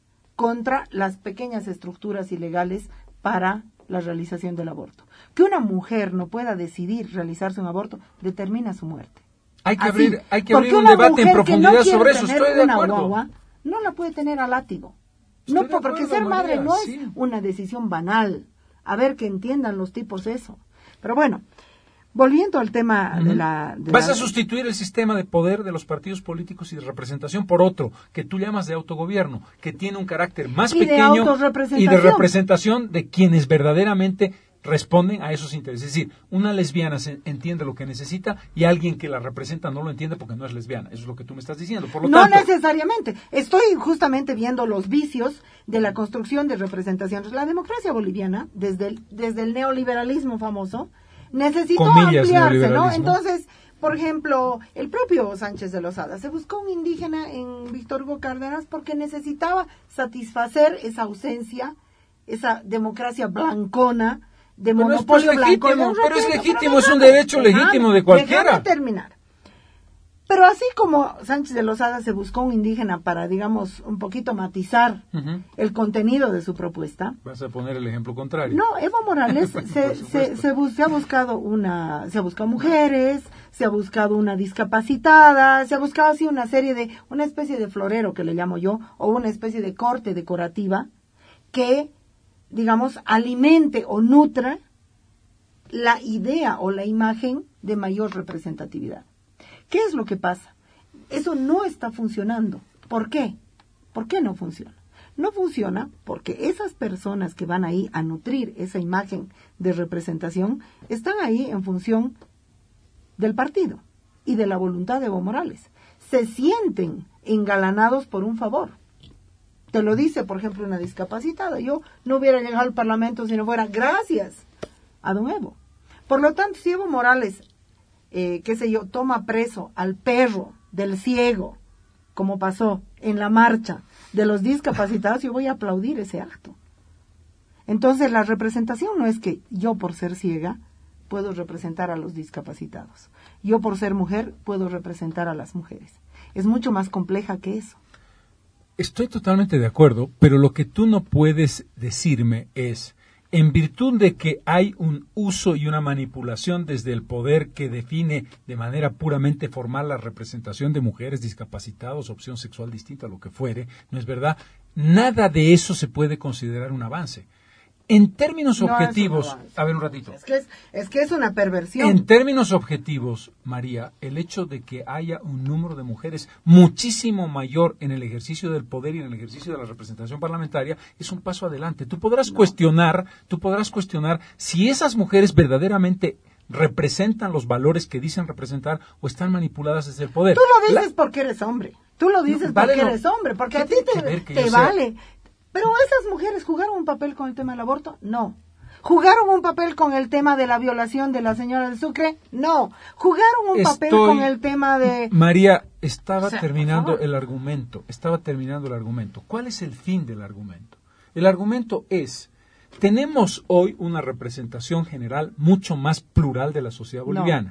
contra las pequeñas estructuras ilegales para la realización del aborto. Que una mujer no pueda decidir realizarse un aborto determina su muerte. Hay que Así. abrir, hay que Porque abrir un una debate en mujer que no profundidad quiere sobre eso, tener estoy de una acuerdo. guagua, no la puede tener a látigo. Estoy No, de porque acuerdo, ser madre María, no sí. es una decisión banal. A ver, que entiendan los tipos eso. Pero bueno, volviendo al tema Uh-huh. de la... De Vas la, a sustituir el sistema de poder de los partidos políticos y de representación por otro, que tú llamas de autogobierno, que tiene un carácter más Y de pequeño autorrepresentación. y de representación de quienes verdaderamente responden a esos intereses. Es decir, una lesbiana se entiende lo que necesita y alguien que la representa no lo entiende porque no es lesbiana. Eso es lo que tú me estás diciendo. Por lo no tanto, necesariamente. Estoy justamente viendo los vicios de la construcción de representaciones. La democracia boliviana, desde el, desde el neoliberalismo famoso, necesitó Comillas, ampliarse, ¿no? neoliberalismo. Entonces, por ejemplo, el propio Sánchez de Lozada se buscó un indígena en Víctor Hugo Cárdenas porque necesitaba satisfacer esa ausencia, esa democracia blancona, de Pero es, monopolio pues, blanco. legítimo, de un pero es representante. legítimo, Pero es un déjame, derecho déjame, legítimo de cualquiera. déjame terminar. Pero así como Sánchez de Lozada se buscó un indígena para, digamos, un poquito matizar uh-huh. el contenido de su propuesta, Vas a poner el ejemplo contrario. no, Evo Morales Por se, se, supuesto. se, bus- se ha buscado una, se ha buscado mujeres, se ha buscado una discapacitada, se ha buscado así una serie de, una especie de florero que le llamo yo, o una especie de corte decorativa que, digamos, alimente o nutra la idea o la imagen de mayor representatividad. ¿Qué es lo que pasa? Eso no está funcionando. ¿Por qué? ¿Por qué no funciona? No funciona porque esas personas que van ahí a nutrir esa imagen de representación están ahí en función del partido y de la voluntad de Evo Morales. Se sienten engalanados por un favor. Te lo dice, por ejemplo, una discapacitada. Yo no hubiera llegado al Parlamento si no fuera gracias a don Evo. Por lo tanto, si Evo Morales, eh, qué sé yo, toma preso al perro del ciego, como pasó en la marcha de los discapacitados, yo voy a aplaudir ese acto. Entonces, la representación no es que yo, por ser ciega, puedo representar a los discapacitados. Yo, por ser mujer, puedo representar a las mujeres. Es mucho más compleja que eso. Estoy totalmente de acuerdo, pero lo que tú no puedes decirme es, en virtud de que hay un uso y una manipulación desde el poder que define de manera puramente formal la representación de mujeres, discapacitados, opción sexual distinta, lo que fuere, ¿no es verdad? Nada de eso se puede considerar un avance. En términos No es un objetivos, avance. a ver un ratito. Es que es, es que es una perversión. En términos objetivos, María, el hecho de que haya un número de mujeres muchísimo mayor en el ejercicio del poder y en el ejercicio de la representación parlamentaria es un paso adelante. Tú podrás No. cuestionar, tú podrás cuestionar si esas mujeres verdaderamente representan los valores que dicen representar o están manipuladas desde el poder. Tú lo dices La- porque eres hombre. Tú lo dices No, vale, porque no. eres hombre, porque ¿Qué a ti tiene que te, ver que te yo sea- vale. Pero esas mujeres jugaron un papel con el tema del aborto, no. ¿Jugaron un papel con el tema de la violación de la señora del Sucre? No. ¿Jugaron un papel Estoy- con el tema de... María, estaba O sea, terminando por favor. el argumento, estaba terminando el argumento. ¿Cuál es el fin del argumento? El argumento es, tenemos hoy una representación general mucho más plural de la sociedad No. boliviana.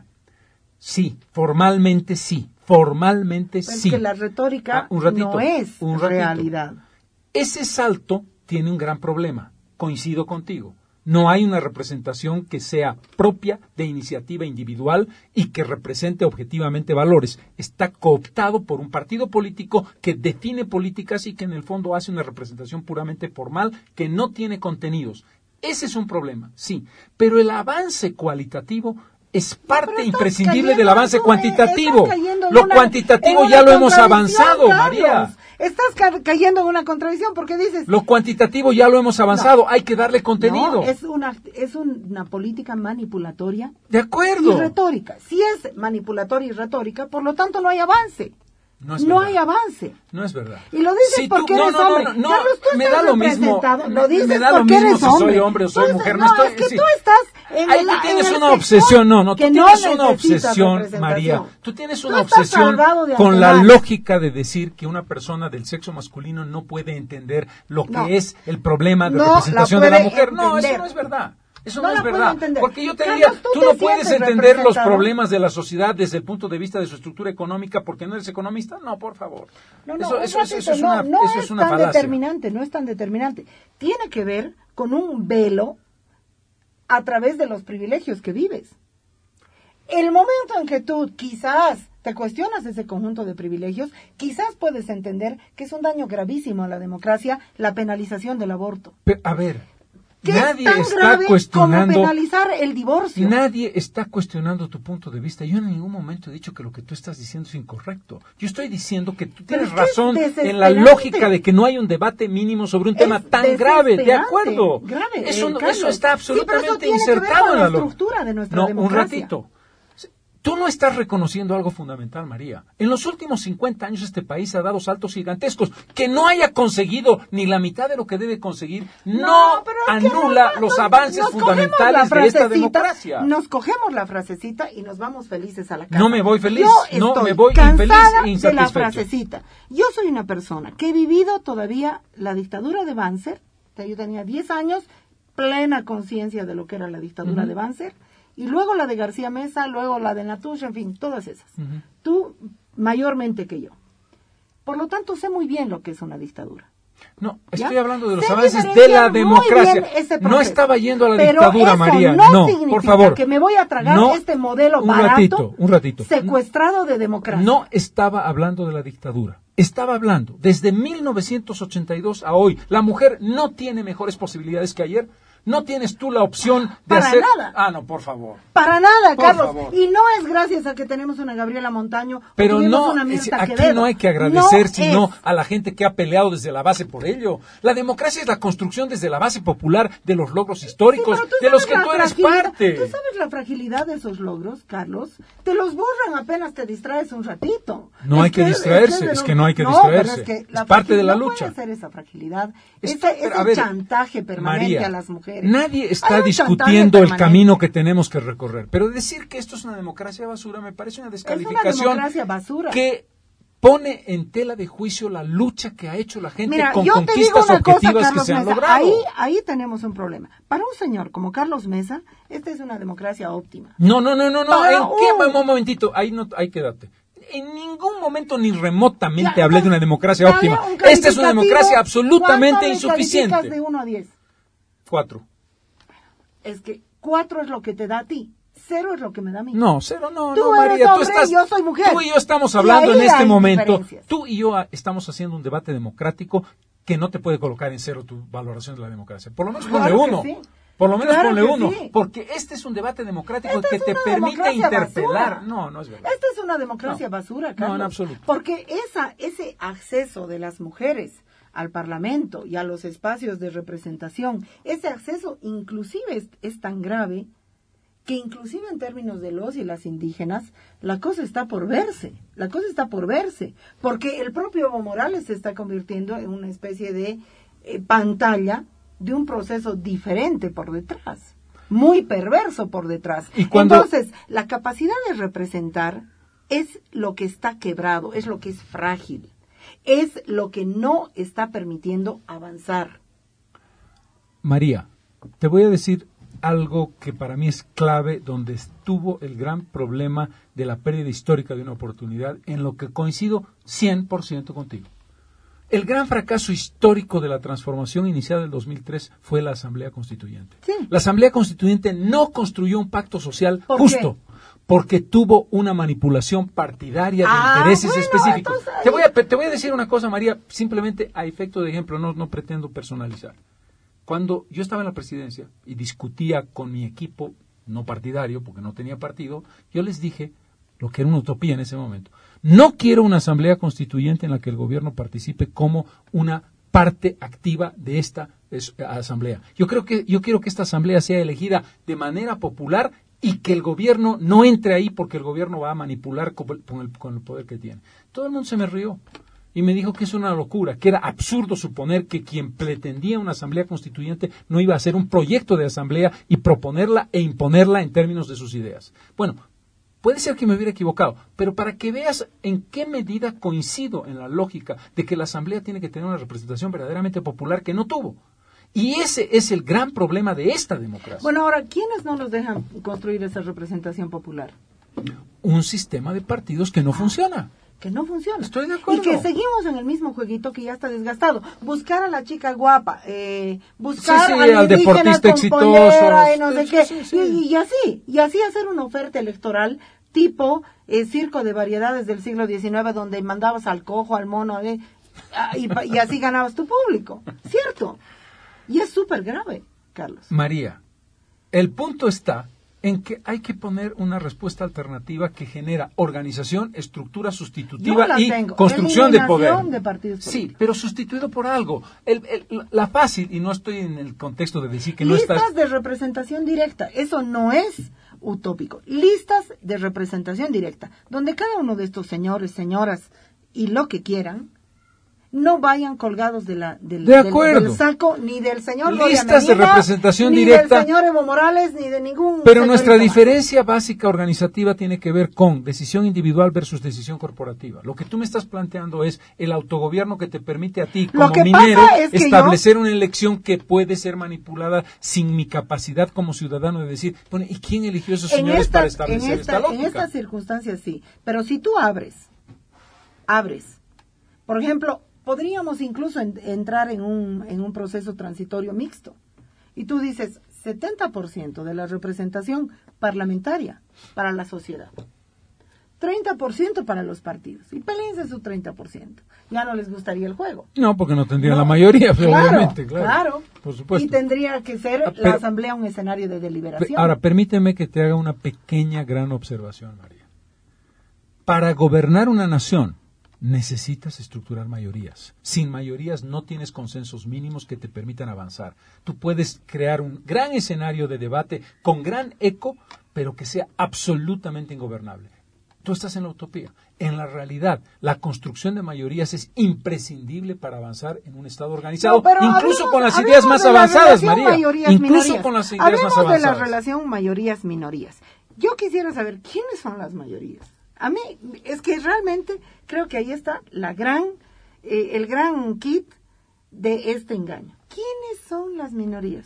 Sí, formalmente sí, formalmente Pues sí. que la retórica Ah, un ratito, no es un ratito. realidad. Ese salto tiene un gran problema, coincido contigo. No hay una representación que sea propia de iniciativa individual y que represente objetivamente valores. Está cooptado por un partido político que define políticas y que en el fondo hace una representación puramente formal que no tiene contenidos. Ese es un problema, sí. Pero el avance cualitativo es parte Pero estás imprescindible cayendo- del avance tú, eh, cuantitativo. estás cayendo en Lo una- cuantitativo en ya una lo hemos contradicción, avanzado, Carlos. María. Estás ca- cayendo en una contradicción porque dices... Lo cuantitativo ya lo hemos avanzado, No. hay que darle contenido. No, es una, es una política manipulatoria De y acuerdo. retórica. Si es manipulatoria y retórica, por lo tanto no hay avance. No es No verdad. hay avance. No es verdad. Y lo dices Si porque tú- eres no, no, hombre. no, no, Carlos, tú me estás da lo mismo. representado. Me, Lo dices me da lo porque mismo eres si hombre. soy hombre o soy Tú- mujer. No, estoy, es que decir, tú estás en ahí el- tú en tienes el una sector obsesión. No, no, tú que tienes no una necesita obsesión, representación. María. Tú tienes Tú una estás obsesión salvado de con la antemano. lógica de decir que una persona del sexo masculino no puede entender lo que No. es el problema de No la representación de la puede mujer. No, eso entender. no es verdad. Eso No no, la es puede verdad. entender. Porque yo te Carlos, diría, tú tú te no puedes sientes entender los representado. problemas de la sociedad desde el punto de vista de su estructura económica porque no eres economista. No, por favor. No, no, eso, un eso, eso, eso ratito, es una, no, no eso es, es una tan falacia. determinante, no es tan determinante. Tiene que ver con un velo a través de los privilegios que vives. El momento en que tú quizás te cuestionas ese conjunto de privilegios, quizás puedes entender que es un daño gravísimo a la democracia la penalización del aborto. Pero, a ver, ¿Qué nadie es tan está grave cuestionando como penalizar el divorcio? Nadie está cuestionando tu punto de vista. Yo en ningún momento he dicho que lo que tú estás diciendo es incorrecto. Yo estoy diciendo que tú tienes Pero es que razón es en la lógica de que no hay un debate mínimo sobre un Es tema tan grave. De desesperante, acuerdo. grave, Eso, eh, no- Carlos. eso está Sí, pero eso absolutamente tiene que ver insertado con en la la lógica. estructura de nuestra No, democracia. un ratito. Tú no estás reconociendo algo fundamental, María. En los últimos cincuenta años este país ha dado saltos gigantescos. Que no haya conseguido ni la mitad de lo que debe conseguir no, pero es que anula nos- los nos- avances nos cogemos fundamentales la de esta frasecita, democracia. Nos cogemos la frasecita y nos vamos felices a la casa. No me voy feliz, Yo no estoy me voy cansada infeliz e de la insatisfecho. frasecita. Yo soy una persona que he vivido todavía la dictadura de Banzer. Yo tenía diez años, plena conciencia de lo que era la dictadura Ujú. de Banzer. Y luego la de García Mesa, luego la de Natush, en fin, todas esas. Ujú. Tú mayormente que yo. Por lo tanto, sé muy bien lo que es una dictadura. No, ¿Ya? estoy hablando de los Sé avances de diferenciar la muy democracia. bien ese No proceso. estaba yendo a la Pero dictadura, eso María. no, No, significa por favor. que me voy a tragar No, este modelo un barato, ratito, un ratito. secuestrado de democracia. No estaba hablando de la dictadura. Estaba hablando desde mil novecientos ochenta y dos a hoy. La mujer no tiene mejores posibilidades que ayer. No tienes tú la opción de Para hacer. nada. Ah, no, por favor. Para nada, Por Carlos. favor. Y no es gracias a que tenemos una Gabriela Montaño. o Pero tuvimos no, una es- Mirta aquí Quevedo. no hay que agradecer, No sino es. a la gente que ha peleado desde la base por ello. La democracia es la construcción desde la base popular de los logros históricos, Sí, pero tú de los sabes que la tú eres fragilidad- parte. ¿Tú sabes la fragilidad de esos logros, Carlos? Te los borran apenas te distraes un ratito. No Es hay que distraerse, de es lo- que no hay que No, distraerse. pero es, que la Es parte de la fragil- lucha. No puede ser esa fragilidad, Está- ese, ese a ver, chantaje permanente María, a las mujeres. nadie Hay está un discutiendo chantaje el permanente. camino que tenemos que recorrer. Pero decir que esto es una democracia basura me parece una Es descalificación una democracia basura. que pone en tela de juicio la lucha que ha hecho la gente Mira, con yo te digo conquistas una cosa, objetivas que Carlos se han Mesa, logrado. ahí, ahí tenemos un problema. Para un señor como Carlos Mesa, esta es una democracia óptima. No, no, no, no, no. Para ¿En qué un- un momentito? Ahí no, ahí quédate. En ningún momento ni remotamente Ya, hablé de una democracia dale óptima. un Esta es una calificativo. democracia absolutamente ¿Cuánto le insuficiente. calificas de uno a diez? Cuatro. Es que cuatro es lo que te da a ti, cero es lo que me da a mí. No, cero, no, Tú no, eres María, tú hombre, estás. yo soy mujer. Tú y yo estamos Y hablando ahí en este hay momento. diferencias. Tú y yo ah, estamos haciendo un debate democrático que no te puede colocar en cero tu valoración de la democracia. Por lo menos ponle Claro que uno. sí. Por lo menos Claro ponle que uno. sí. Porque este es un debate democrático Esta que es te una permite democracia interpelar. basura. No, no es verdad. Esta es una democracia No. basura, No, Carlos. en absoluto. Porque esa, ese acceso de las mujeres al Parlamento y a los espacios de representación, ese acceso inclusive es, es tan grave que inclusive en términos de los y las indígenas, la cosa está por verse, la cosa está por verse, porque el propio Evo Morales se está convirtiendo en una especie de eh, pantalla de un proceso diferente por detrás, muy perverso por detrás. Y cuando- Entonces, la capacidad de representar es lo que está quebrado, es lo que es frágil, es lo que no está permitiendo avanzar. María, te voy a decir algo que para mí es clave, donde estuvo el gran problema de la pérdida histórica de una oportunidad, en lo que coincido cien por ciento contigo. El gran fracaso histórico de la transformación iniciada en dos mil tres fue la Asamblea Constituyente. Sí. La Asamblea Constituyente no construyó un pacto social ¿Por justo, qué? porque tuvo una manipulación partidaria de Ah, intereses bueno, específicos. entonces ahí- Te voy, a, te voy a decir una cosa, María, simplemente a efecto de ejemplo, no, no pretendo personalizar. Cuando yo estaba en la presidencia y discutía con mi equipo, no partidario, porque no tenía partido, yo les dije, lo que era una utopía en ese momento, no quiero una asamblea constituyente en la que el gobierno participe como una parte activa de esta es, asamblea. Yo creo que yo quiero que esta asamblea sea elegida de manera popular y que el gobierno no entre ahí porque el gobierno va a manipular con el, con el, con el poder que tiene. Todo el mundo se me rió y me dijo que es una locura, que era absurdo suponer que quien pretendía una asamblea constituyente no iba a hacer un proyecto de asamblea y proponerla e imponerla en términos de sus ideas. Bueno, puede ser que me hubiera equivocado, pero para que veas en qué medida coincido en la lógica de que la asamblea tiene que tener una representación verdaderamente popular que no tuvo. Y ese es el gran problema de esta democracia. Bueno, ahora, ¿quiénes no nos dejan construir esa representación popular? Un sistema de partidos que no funciona. que no funciona. Estoy de acuerdo. Y que seguimos en el mismo jueguito que ya está desgastado. Buscar a la chica guapa, eh, buscar sí, sí, al, al deportista exitoso. Y no sé sí, qué. Sí, sí. Y, y así, y así hacer una oferta electoral tipo eh, circo de variedades del siglo diecinueve, donde mandabas al cojo, al mono, eh, y, y así ganabas tu público. ¿Cierto? Y es súper grave, Carlos. María, el punto está en que hay que poner una respuesta alternativa que genera organización, estructura sustitutiva la y tengo. construcción de poder. Eliminación de partidos sí, políticos. pero sustituido por algo. El, el, la fácil, y no estoy en el contexto de decir que no Listas estás... de representación directa, eso no es utópico. Listas de representación directa, donde cada uno de estos señores, señoras y lo que quieran, no vayan colgados de la, del, de acuerdo. del, del saco ni del señor Listas Medina, de representación ni directa, del señor Evo Morales, ni de ningún... Pero nuestra más. diferencia básica organizativa tiene que ver con decisión individual versus decisión corporativa. Lo que tú me estás planteando es el autogobierno que te permite a ti, como minero, es que establecer yo... una elección que puede ser manipulada sin mi capacidad como ciudadano de decir, bueno, ¿y quién eligió a esos señores estas, para establecer en esta, esta lógica? En estas circunstancias sí, pero si tú abres, abres, por ejemplo... Podríamos incluso en, entrar en un, en un proceso transitorio mixto. Y tú dices, setenta por ciento de la representación parlamentaria para la sociedad. treinta por ciento para los partidos. Y peleense su treinta por ciento. Ya no les gustaría el juego. No, porque no tendrían no, la mayoría, claro, obviamente. Claro, claro. Por supuesto. Y tendría que ser Ah, pero, la asamblea un escenario de deliberación. Ahora, permíteme que te haga una pequeña, gran observación, María. Para gobernar una nación, necesitas estructurar mayorías. Sin mayorías no tienes consensos mínimos que te permitan avanzar. Tú puedes crear un gran escenario de debate con gran eco, pero que sea absolutamente ingobernable. Tú estás en la utopía. En la realidad, la construcción de mayorías es imprescindible para avanzar en un Estado organizado, no, incluso hablemos, con las ideas más avanzadas, María. Incluso minorías. con las ideas hablemos más avanzadas. de la relación mayorías-minorías. Yo quisiera saber quiénes son las mayorías. A mí, es que realmente creo que ahí está la gran, eh, el gran kit de este engaño. ¿Quiénes son las minorías?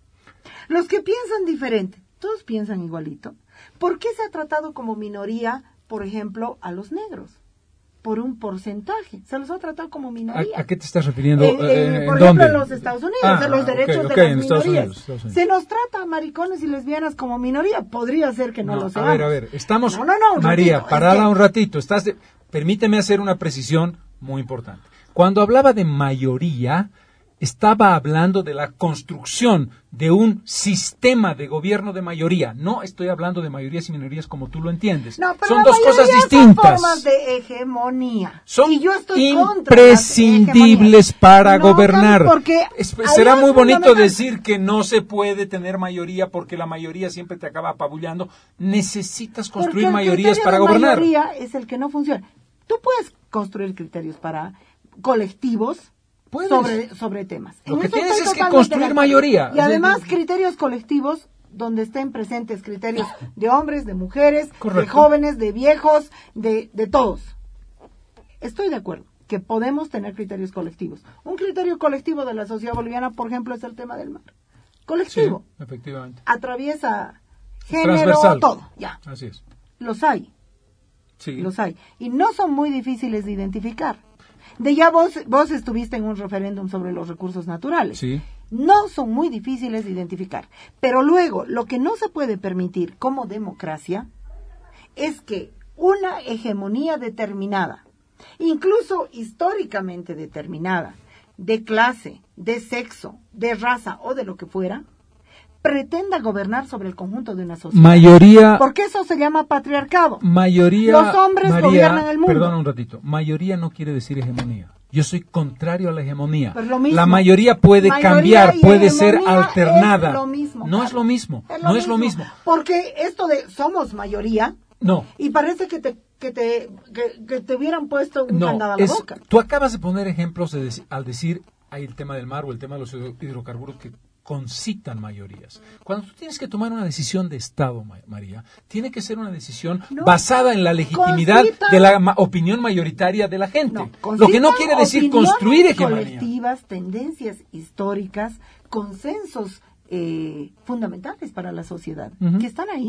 Los que piensan diferente, todos piensan igualito. ¿Por qué se ha tratado como minoría, por ejemplo, a los negros? Por un porcentaje. Se los ha tratado como minoría. ¿A, a qué te estás refiriendo? Eh, eh, ¿En por dónde? ejemplo, en los Estados Unidos, ah, de los derechos okay, okay, de las en Estados minorías. Unidos, Estados Unidos. Se nos trata a maricones y lesbianas como minoría. Podría ser que no, no lo a seamos. ver, a ver, estamos... No, no, no, María, ratito, parada es que... un ratito. Estás de... Permíteme hacer una precisión muy importante. Cuando hablaba de mayoría, estaba hablando de la construcción de un sistema de gobierno de mayoría. No estoy hablando de mayorías y minorías como tú lo entiendes. No, pero son la dos cosas mayoría distintas. Son formas de hegemonía. Son y yo estoy imprescindibles para no, gobernar. Carlos, porque es, será es muy bonito fundamental. decir que no se puede tener mayoría porque la mayoría siempre te acaba apabullando. Necesitas construir mayorías para gobernar. La mayoría es el que no funciona. Tú puedes construir criterios para colectivos sobre, sobre temas. Lo en que eso tienes estoy es que totalmente construir de mayoría. Y además criterios colectivos donde estén presentes criterios de hombres, de mujeres, Correcto. de jóvenes, de viejos, de, de todos. Estoy de acuerdo que podemos tener criterios colectivos. Un criterio colectivo de la sociedad boliviana, por ejemplo, es el tema del mar. Colectivo. Sí, efectivamente. Atraviesa género, transversal. todo. Ya. Así es. Los hay. Sí. Los hay. Y no son muy difíciles de identificar. De ya vos, vos estuviste en un referéndum sobre los recursos naturales. Sí. No son muy difíciles de identificar. Pero luego, lo que no se puede permitir como democracia es que una hegemonía determinada, incluso históricamente determinada, de clase, de sexo, de raza o de lo que fuera, pretenda gobernar sobre el conjunto de una sociedad. Mayoría. Porque eso se llama patriarcado. Mayoría. Los hombres María, gobiernan el mundo. Perdona un ratito. Mayoría no quiere decir hegemonía. Yo soy contrario a la hegemonía. Pues lo mismo. La mayoría puede Mayoría cambiar, y puede ser hegemonía alternada. es lo mismo, no Carlos. es lo mismo. Es lo no mismo. es lo mismo. Porque esto de somos mayoría. No. Y parece que te que te que, que te hubieran puesto un No, candado a la es, boca. tú acabas de poner ejemplos de dec- al decir hay el tema del mar o el tema de los hidrocarburos que concitan mayorías. Cuando tú tienes que tomar una decisión de Estado, Ma- María, tiene que ser una decisión No, basada en la legitimidad concitan, de la ma- opinión mayoritaria de la gente. No, Lo que no quiere decir opiniones construir hegemonía. colectivas, tendencias históricas, consensos eh, fundamentales para la sociedad, Uh-huh. que están ahí.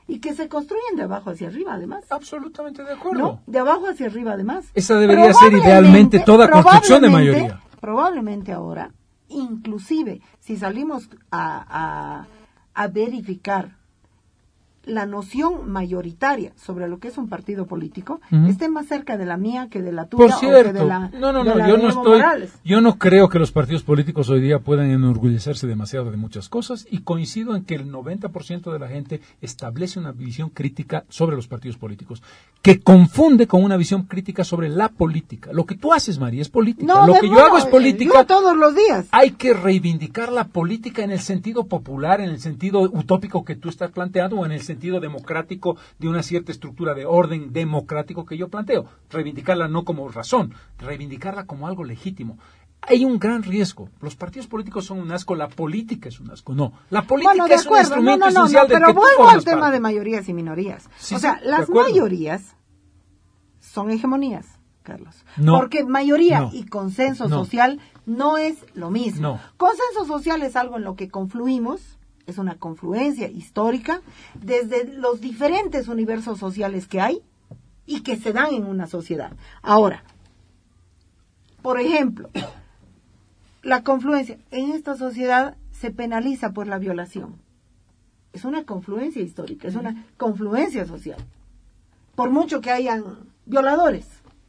y que se construyen de abajo hacia arriba, además. Absolutamente de acuerdo. ¿No? De abajo hacia arriba, además. Esa debería ser idealmente toda construcción de mayoría. Probablemente ahora, inclusive, si salimos a, a, a verificar la noción mayoritaria sobre lo que es un partido político, uh-huh. esté más cerca de la mía que de la tuya. Por cierto, o que de la, no, no, de no, la yo de no Evo estoy, Morales. yo no creo que los partidos políticos hoy día puedan enorgullecerse demasiado de muchas cosas y coincido en que el noventa por ciento de la gente establece una visión crítica sobre los partidos políticos, que confunde con una visión crítica sobre la política. Lo que tú haces, María, es política. No, lo que bueno, yo hago es política. Yo todos los días. Hay que reivindicar la política en el sentido popular, en el sentido utópico que tú estás planteando o en el sentido democrático de una cierta estructura de orden democrático que yo planteo. Reivindicarla no como razón, reivindicarla como algo legítimo. Hay un gran riesgo. Los partidos políticos son un asco, la política es un asco. No, la política bueno, de es acuerdo, un instrumento no, no, no, esencial no, del pero que tú vuelvo formas al tema parte. de mayorías y minorías. Sí, o sea, sí, de las acuerdo. mayorías son hegemonías, Carlos. No, porque mayoría no, y consenso no. social no es lo mismo. No. Consenso social es algo en lo que confluimos, es una confluencia histórica desde los diferentes universos sociales que hay y que se dan en una sociedad. Ahora, por ejemplo, la confluencia en esta sociedad se penaliza por la violación. Es una confluencia histórica, es una confluencia social. Por mucho que hayan violadores,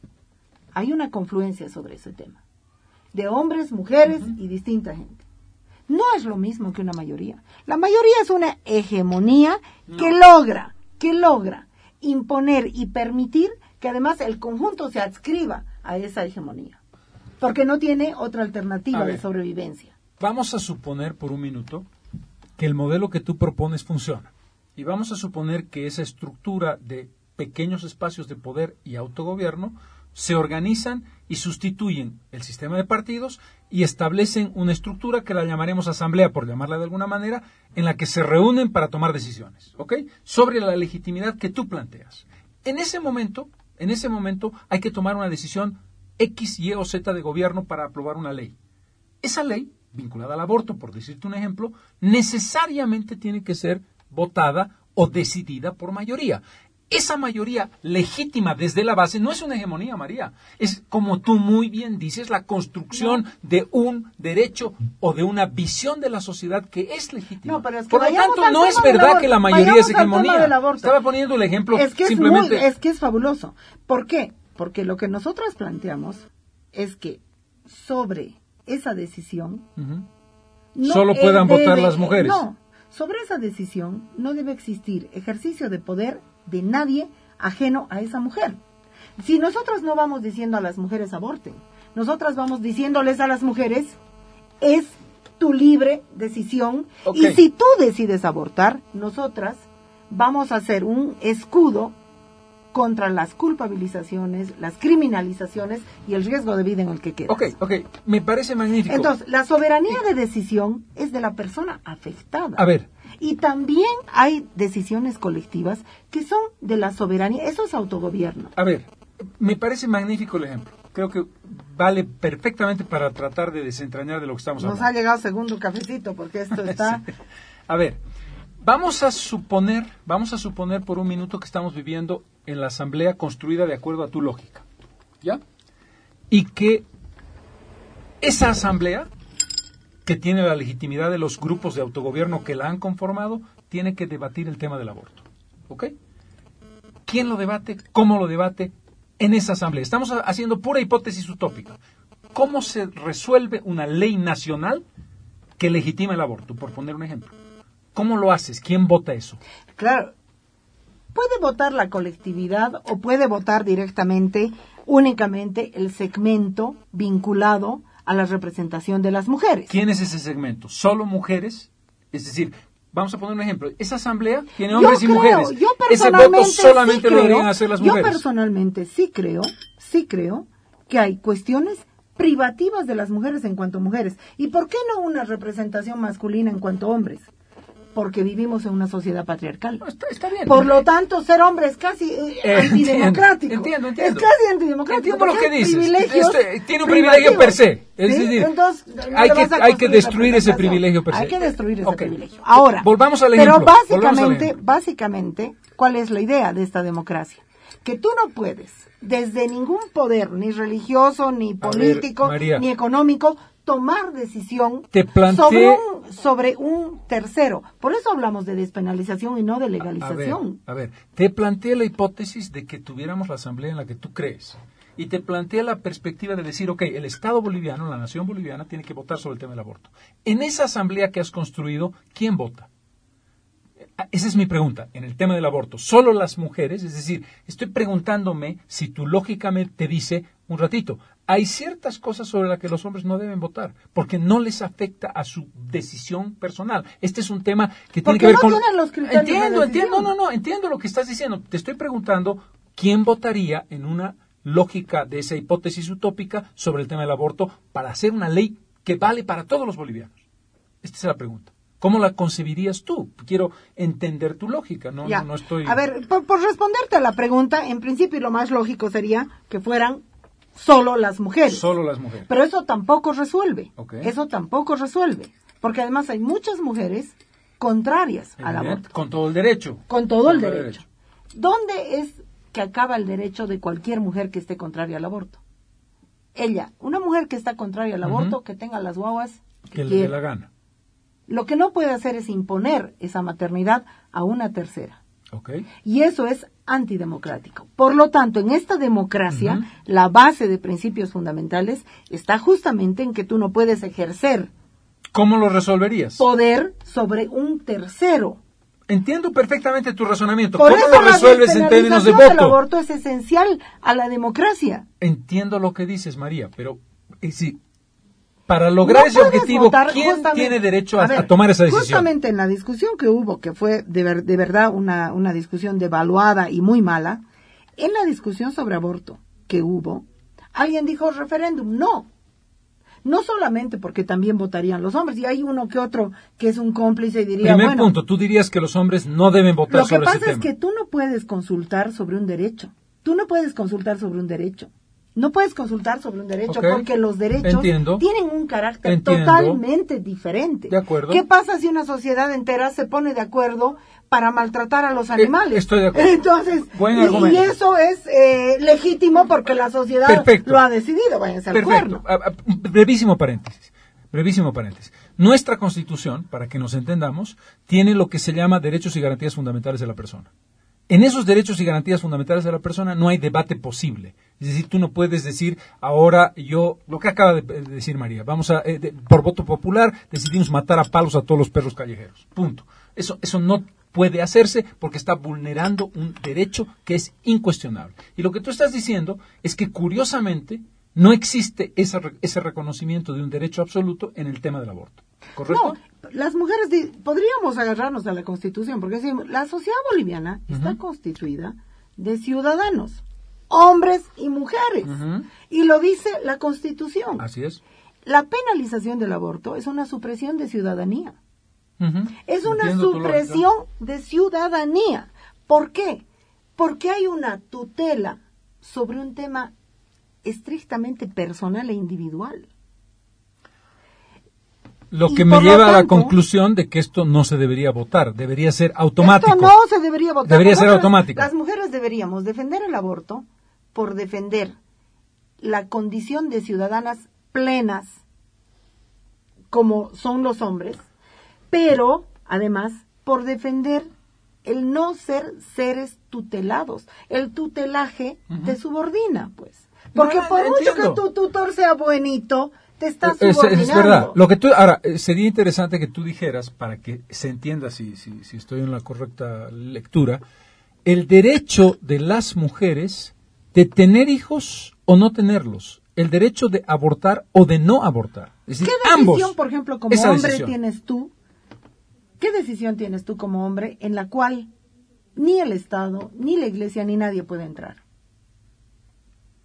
hay una confluencia sobre ese tema, de hombres, mujeres uh-huh. y distinta gente. No es lo mismo que una mayoría. La mayoría es una hegemonía no. que logra, que logra imponer y permitir que además el conjunto se adscriba a esa hegemonía, porque no tiene otra alternativa ver, de sobrevivencia. Vamos a suponer por un minuto que el modelo que tú propones funciona. Y vamos a suponer que esa estructura de pequeños espacios de poder y autogobierno se organizan y sustituyen el sistema de partidos y establecen una estructura que la llamaremos asamblea, por llamarla de alguna manera, en la que se reúnen para tomar decisiones, ¿ok? Sobre la legitimidad que tú planteas. En ese momento, en ese momento hay que tomar una decisión X, Y o Z de gobierno para aprobar una ley. Esa ley, vinculada al aborto, por decirte un ejemplo, necesariamente tiene que ser votada o decidida por mayoría. Esa mayoría legítima desde la base no es una hegemonía, María. Es, como tú muy bien dices, la construcción no. de un derecho o de una visión de la sociedad que es legítima. No, pero es que Por lo tanto, no es verdad aborto, que la mayoría es hegemonía. Estaba poniendo el ejemplo es que simplemente... Es, muy, es que es fabuloso. ¿Por qué? Porque lo que nosotros planteamos es que sobre esa decisión... Uh-huh. no Solo puedan debe, votar las mujeres. No, sobre esa decisión no debe existir ejercicio de poder de nadie ajeno a esa mujer. Si nosotros no vamos diciendo a las mujeres aborten, nosotras vamos diciéndoles a las mujeres, es tu libre decisión, okay. y si tú decides abortar, nosotras vamos a hacer un escudo contra las culpabilizaciones, las criminalizaciones y el riesgo de vida en el que quedas. Ok, ok, me parece magnífico. Entonces, la soberanía de decisión es de la persona afectada. A ver. Y también hay decisiones colectivas que son de la soberanía, eso es autogobierno. A ver, me parece magnífico el ejemplo. Creo que vale perfectamente para tratar de desentrañar de lo que estamos Nos hablando. Nos ha llegado segundo cafecito porque esto está... sí. A ver, vamos a suponer, vamos a suponer por un minuto que estamos viviendo en la asamblea construida de acuerdo a tu lógica, ¿ya? Y que esa asamblea, que tiene la legitimidad de los grupos de autogobierno que la han conformado, tiene que debatir el tema del aborto, ¿ok? ¿Quién lo debate? ¿Cómo lo debate? En esa asamblea. Estamos haciendo pura hipótesis utópica. ¿Cómo se resuelve una ley nacional que legitima el aborto? Por poner un ejemplo. ¿Cómo lo haces? ¿Quién vota eso? Claro. Puede votar la colectividad o puede votar directamente, únicamente, el segmento vinculado a la representación de las mujeres. ¿Quién es ese segmento? ¿Solo mujeres? Es decir, vamos a poner un ejemplo. Esa asamblea tiene hombres yo y creo, mujeres. Yo ese voto solamente sí lo creo, deberían hacer las mujeres. Yo personalmente sí creo, sí creo que hay cuestiones privativas de las mujeres en cuanto a mujeres. ¿Y por qué no una representación masculina en cuanto a hombres? porque vivimos en una sociedad patriarcal. No, está, está bien. Por lo tanto, ser hombre es casi eh, Eh, antidemocrático. Entiendo, entiendo. Es casi antidemocrático. Entiendo lo que porque hay dices. privilegios Este, tiene un privilegio per se. Es ¿sí? decir, Entonces, no hay, le que, vas a hay que construir destruir ese representación. privilegio per se. Hay que destruir ese Okay. privilegio. Ahora, volvamos al pero ejemplo. volvamos al básicamente, ejemplo. básicamente, ¿cuál es la idea de esta democracia? Que tú no puedes, desde ningún poder, ni religioso, ni político, ver, María, ni económico, tomar decisión te planteé... sobre, un, sobre un tercero. Por eso hablamos de despenalización y no de legalización. A ver, a ver, te planteé la hipótesis de que tuviéramos la asamblea en la que tú crees. Y te planteé la perspectiva de decir, ok, el Estado boliviano, la nación boliviana, tiene que votar sobre el tema del aborto. En esa asamblea que has construido, ¿quién vota? Esa es mi pregunta, en el tema del aborto. ¿Solo las mujeres? Es decir, estoy preguntándome si tu lógica me te dice, un ratito, hay ciertas cosas sobre las que los hombres no deben votar, porque no les afecta a su decisión personal. Este es un tema que tiene que ver no con... tienen los criterios entiendo, de entiendo, decisión. no, no, entiendo lo que estás diciendo. Te estoy preguntando, ¿quién votaría en una lógica de esa hipótesis utópica sobre el tema del aborto para hacer una ley que vale para todos los bolivianos? Esta es la pregunta. ¿Cómo la concebirías tú? Quiero entender tu lógica, no, Ya. no, no estoy... A ver, por, por responderte a la pregunta, en principio lo más lógico sería que fueran solo las mujeres. Solo las mujeres. Pero eso tampoco resuelve. Ok. Eso tampoco resuelve. Porque además hay muchas mujeres contrarias al Evidente, aborto. con todo el derecho. Con todo el Con derecho. ¿Dónde es que acaba el derecho de cualquier mujer que esté contraria al aborto? Ella, una mujer que está contraria al aborto, Ujú. que tenga las guaguas que Que le quiera. dé la gana. Lo que no puede hacer es imponer esa maternidad a una tercera. ¿Ok? Y eso es antidemocrático. Por lo tanto, en esta democracia, Ujú. la base de principios fundamentales está justamente en que tú no puedes ejercer ¿Cómo lo resolverías? poder sobre un tercero. Entiendo perfectamente tu razonamiento. Por ¿Cómo eso lo la resuelves en términos de despenalización del voto? aborto es esencial a la democracia. Entiendo lo que dices, María, pero eh, sí, para lograr No ese puedes objetivo, votar ¿quién justamente- tiene derecho a, ver, a tomar esa decisión? Justamente en la discusión que hubo, que fue de, ver- de verdad una, una discusión devaluada y muy mala, en la discusión sobre aborto que hubo, alguien dijo referéndum. No. No solamente porque también votarían los hombres, y hay uno que otro que es un cómplice y diría, Primer bueno, punto, tú dirías que los hombres no deben votar lo que sobre ese pasa es tema. que tú no puedes consultar sobre un derecho. Tú no puedes consultar sobre un derecho. No puedes consultar sobre un derecho Ok. porque los derechos Entiendo. tienen un carácter Entiendo. totalmente diferente. De acuerdo. ¿Qué pasa si una sociedad entera se pone de acuerdo para maltratar a los animales? estoy de acuerdo. Entonces, Buen y, argumento. y eso es eh, legítimo porque la sociedad Perfecto. lo ha decidido. Váyanse al Perfecto. cuerno. A- a- brevísimo paréntesis. Brevísimo paréntesis. Nuestra Constitución, para que nos entendamos, tiene lo que se llama derechos y garantías fundamentales de la persona. En esos derechos y garantías fundamentales de la persona no hay debate posible. Es decir, tú no puedes decir ahora yo, lo que acaba de de decir María, vamos a, eh, de- por voto popular decidimos matar a palos a todos los perros callejeros. Punto. Eso, eso no puede hacerse porque está vulnerando un derecho que es incuestionable. Y lo que tú estás diciendo es que curiosamente no existe esa re- ese reconocimiento de un derecho absoluto en el tema del aborto. ¿Correcto? No, las mujeres, di- podríamos agarrarnos a la Constitución, porque decimos, la sociedad boliviana está Ujú. constituida de ciudadanos, hombres y mujeres, Ujú. y lo dice la Constitución. Así es. La penalización del aborto es una supresión de ciudadanía. Ujú. Es una Entiendo tu lógica. supresión de ciudadanía. ¿Por qué? Porque hay una tutela sobre un tema estrictamente personal e individual. Lo Y que me por lo lleva a la tanto- conclusión de que esto no se debería votar, debería ser automático. Esto no se debería votar. Debería ser Nosotras, automático. Las mujeres deberíamos defender el aborto por defender la condición de ciudadanas plenas como son los hombres, pero además por defender el no ser seres tutelados. El tutelaje Ujú. te subordina, pues. Porque No, no, por mucho entiendo. que tu tutor sea buenito, te está Es, es- subordinando. es verdad. Lo que tú, ahora, eh, sería interesante que tú dijeras, para que se entienda si, si, si estoy en la correcta lectura, el derecho de las mujeres de tener hijos o no tenerlos, el derecho de abortar o de no abortar. Es decir, ¿Qué decisión, ambos. por ejemplo, como Esa hombre decisión. tienes tú? ¿Qué decisión tienes tú como hombre en la cual ni el Estado, ni la Iglesia, ni nadie puede entrar?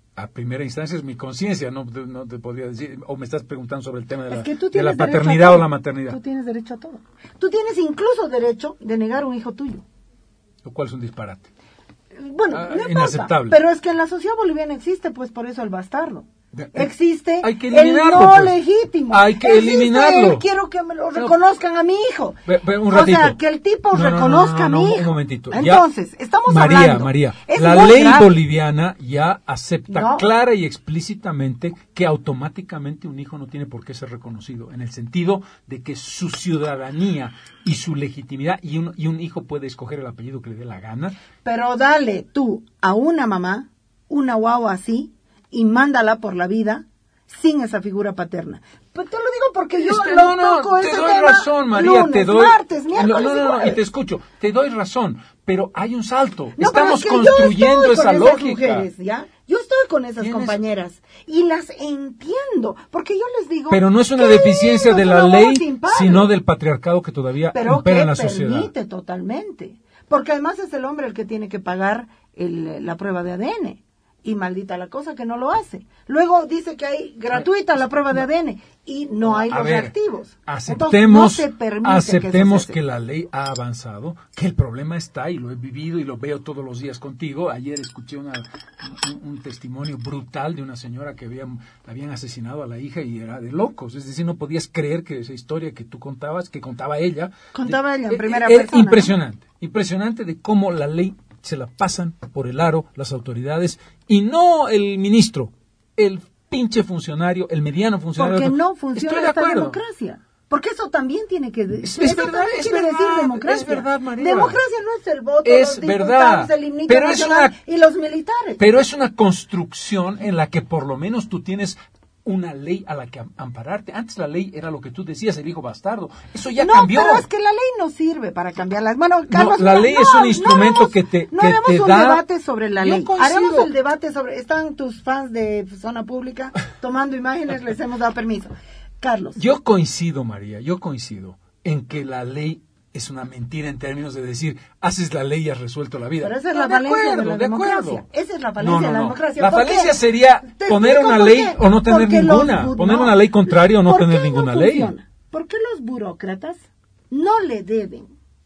a primera instancia es mi conciencia, no, no te podría decir, o me estás preguntando sobre el tema de la, que tú de la tienes derecho paternidad a o todo. la maternidad. Tú tienes derecho a todo. Tú tienes incluso derecho de negar un hijo tuyo. Lo cual es un disparate. Bueno, Ah, no importa, inaceptable. pero es que en la sociedad boliviana existe, pues por eso el bastardo. Existe Hay que el eliminarlo, no pues. legítimo. Hay que Existe eliminarlo. el quiero que me lo No. reconozcan a mi hijo. Ve- ve, un o ratito. sea, que el tipo No, no, no, reconozca no, no, a mi no, hijo. un momentito. Ya- Entonces, estamos María, hablando. María, es la muy ley grave. boliviana ya acepta No. clara y explícitamente que automáticamente un hijo no tiene por qué ser reconocido, en el sentido de que su ciudadanía y su legitimidad, y un, y un hijo puede escoger el apellido que le dé la gana. Pero dale tú a una mamá una guagua así y mándala por la vida sin esa figura paterna. Pues te lo digo porque yo Es que lo no, no, toco te ese doy tema razón, María, lunes, te doy... martes, no, miércoles no, no, y no, y jueves. te escucho, te doy razón, pero hay un salto. No, pero Estamos es que yo construyendo estoy esa con esas lógica. mujeres, ¿ya? Yo estoy con esas ¿Tienes? compañeras y las entiendo, porque yo les digo... Pero no es una qué deficiencia lindo de es la una boda ley, sin padre. sino del patriarcado que todavía Pero impera que en la sociedad. permite totalmente, porque además es el hombre el que tiene que pagar el, la prueba de A D N. Y maldita la cosa que no lo hace. Luego dice que hay gratuita la prueba de A D N y no hay A los ver, reactivos. Aceptemos, Entonces, no se permite aceptemos que, que, eso se la ley ha avanzado, que el problema está y lo he vivido y lo veo todos los días contigo. Ayer escuché una, un, un testimonio brutal de una señora que habían, habían asesinado a la hija y era de locos. Es decir, no podías creer que esa historia que tú contabas, que contaba ella. Contaba ella en eh, primera eh, persona, Impresionante, ¿no? Impresionante de cómo la ley se la pasan por el aro las autoridades y no el ministro, el pinche funcionario, el mediano funcionario. Porque no funciona Estoy de esta acuerdo. democracia. Porque eso también tiene que Es, eso es verdad, también es quiere verdad, decir democracia. es verdad, María. Democracia no es el voto, Es los verdad, diputados, el himnito pero es nacional una- y los militares. Pero es una construcción en la que por lo menos tú tienes una ley a la que am- ampararte. Antes la ley era lo que tú decías, el hijo bastardo. Eso ya no, cambió. pero es que la ley no sirve para cambiarlas. Bueno, Carlos, la ley es un instrumento haremos- que te- no que haremos te un da- debate sobre la Yo ley. coincido. Haremos el debate sobre... Están tus fans de Zona Pública tomando imágenes, les hemos dado permiso. Carlos. Yo coincido, María, yo coincido en que la ley es una mentira en términos de decir, haces la ley y has resuelto la vida. Pero esa es No, la de falencia acuerdo, de la de democracia. acuerdo. Esa es la No, falencia no, de la no. democracia. La ¿Por falencia qué? sería Te poner explico una por ley qué. o no tener Porque los ninguna. bu- Poner no. una ley contraria o no ¿Por tener qué ninguna no ley. funciona? ¿Por qué los burócratas no le deben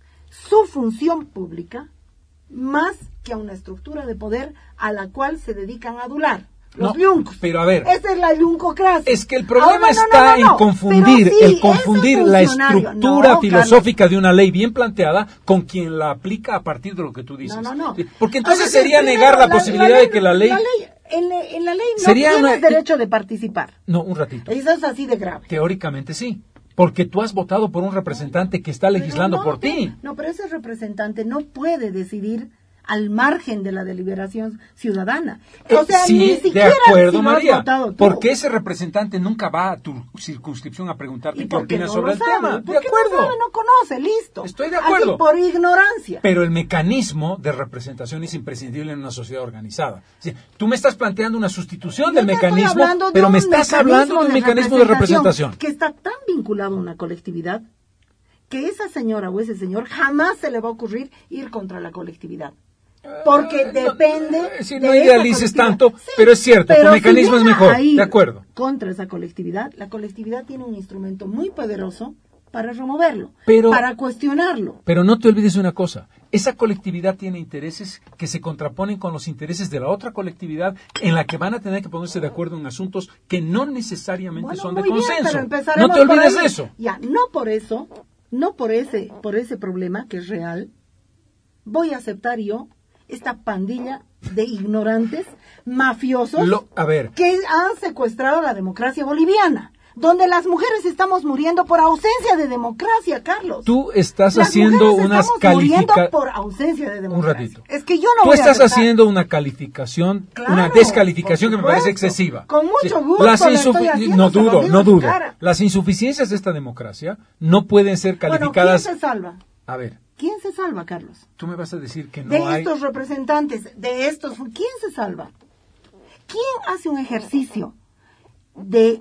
su función pública más que a una estructura de poder a la cual se dedican a adular? Los No, yuncos. pero a ver. Esa es la yuncocracia. Es que el problema Ahora, no, no, está no, no, en confundir, pero sí, el confundir ese la funcionario- estructura no, filosófica de una ley bien planteada con quien la aplica a partir de lo que tú dices. No, no, no. Sí, porque entonces O sea, sería primero, negar la, posibilidad de que la ley... la ley- en, la- en la ley no Sería tienes una- derecho de participar. No, un ratito. Eso es así de grave. Teóricamente sí, porque tú has votado por un representante que está legislando Pero no, por ti. No, pero ese representante no puede decidir al margen de la deliberación ciudadana. O sea, Eh, sí, ni de siquiera acuerdo, si lo has María. votado tú. Porque ese representante nunca va a tu circunscripción a preguntarte ¿Y qué por qué opinas no sobre lo el sabe? tema. De Porque acuerdo. no sabe, no conoce, listo. Estoy de acuerdo. Así por ignorancia. Pero el mecanismo de representación es imprescindible en una sociedad organizada. O sea, tú me estás planteando una sustitución Yo del te estoy mecanismo, hablando de pero un me estás hablando de un mecanismo de representación. que está tan vinculado a una colectividad que esa señora o ese señor jamás se le va a ocurrir ir contra la colectividad. Porque Eh, no, depende eh, sí, de no esa idealices colectividad. tanto, Sí, pero es cierto, tu pero mecanismo es llega mejor, a ir de acuerdo. Contra esa colectividad, la colectividad tiene un instrumento muy poderoso para removerlo, Pero- para cuestionarlo. Pero no te olvides de una cosa, esa colectividad tiene intereses que se contraponen con los intereses de la otra colectividad en la que van a tener que ponerse de acuerdo en asuntos que no necesariamente Bueno, son de muy bien, consenso. pero empezaremos No te olvides por ahí. de eso. Ya, no por eso, no por ese, por ese problema que es real, voy a aceptar yo esta pandilla de ignorantes, mafiosos, Lo- a ver. que han secuestrado la democracia boliviana, donde las mujeres estamos muriendo por ausencia de democracia, Carlos. Tú estás Las haciendo mujeres unas estamos muriendo calificaciones. por ausencia de Un democracia. ratito. Es que yo no Tú voy a estás aceptar. haciendo una calificación, Claro, una descalificación que por me parece supuesto. excesiva. Con mucho Sí. gusto Las la estoy insufi- haciendo, no se lo dudo, digo no en su dudo. cara. Las insuficiencias de esta democracia no pueden ser calificadas. Bueno, ¿quién se salva? A ver, ¿Quién se salva, Carlos? tú me vas a decir que no de hay. estos representantes, de estos, ¿quién se salva? ¿Quién hace un ejercicio de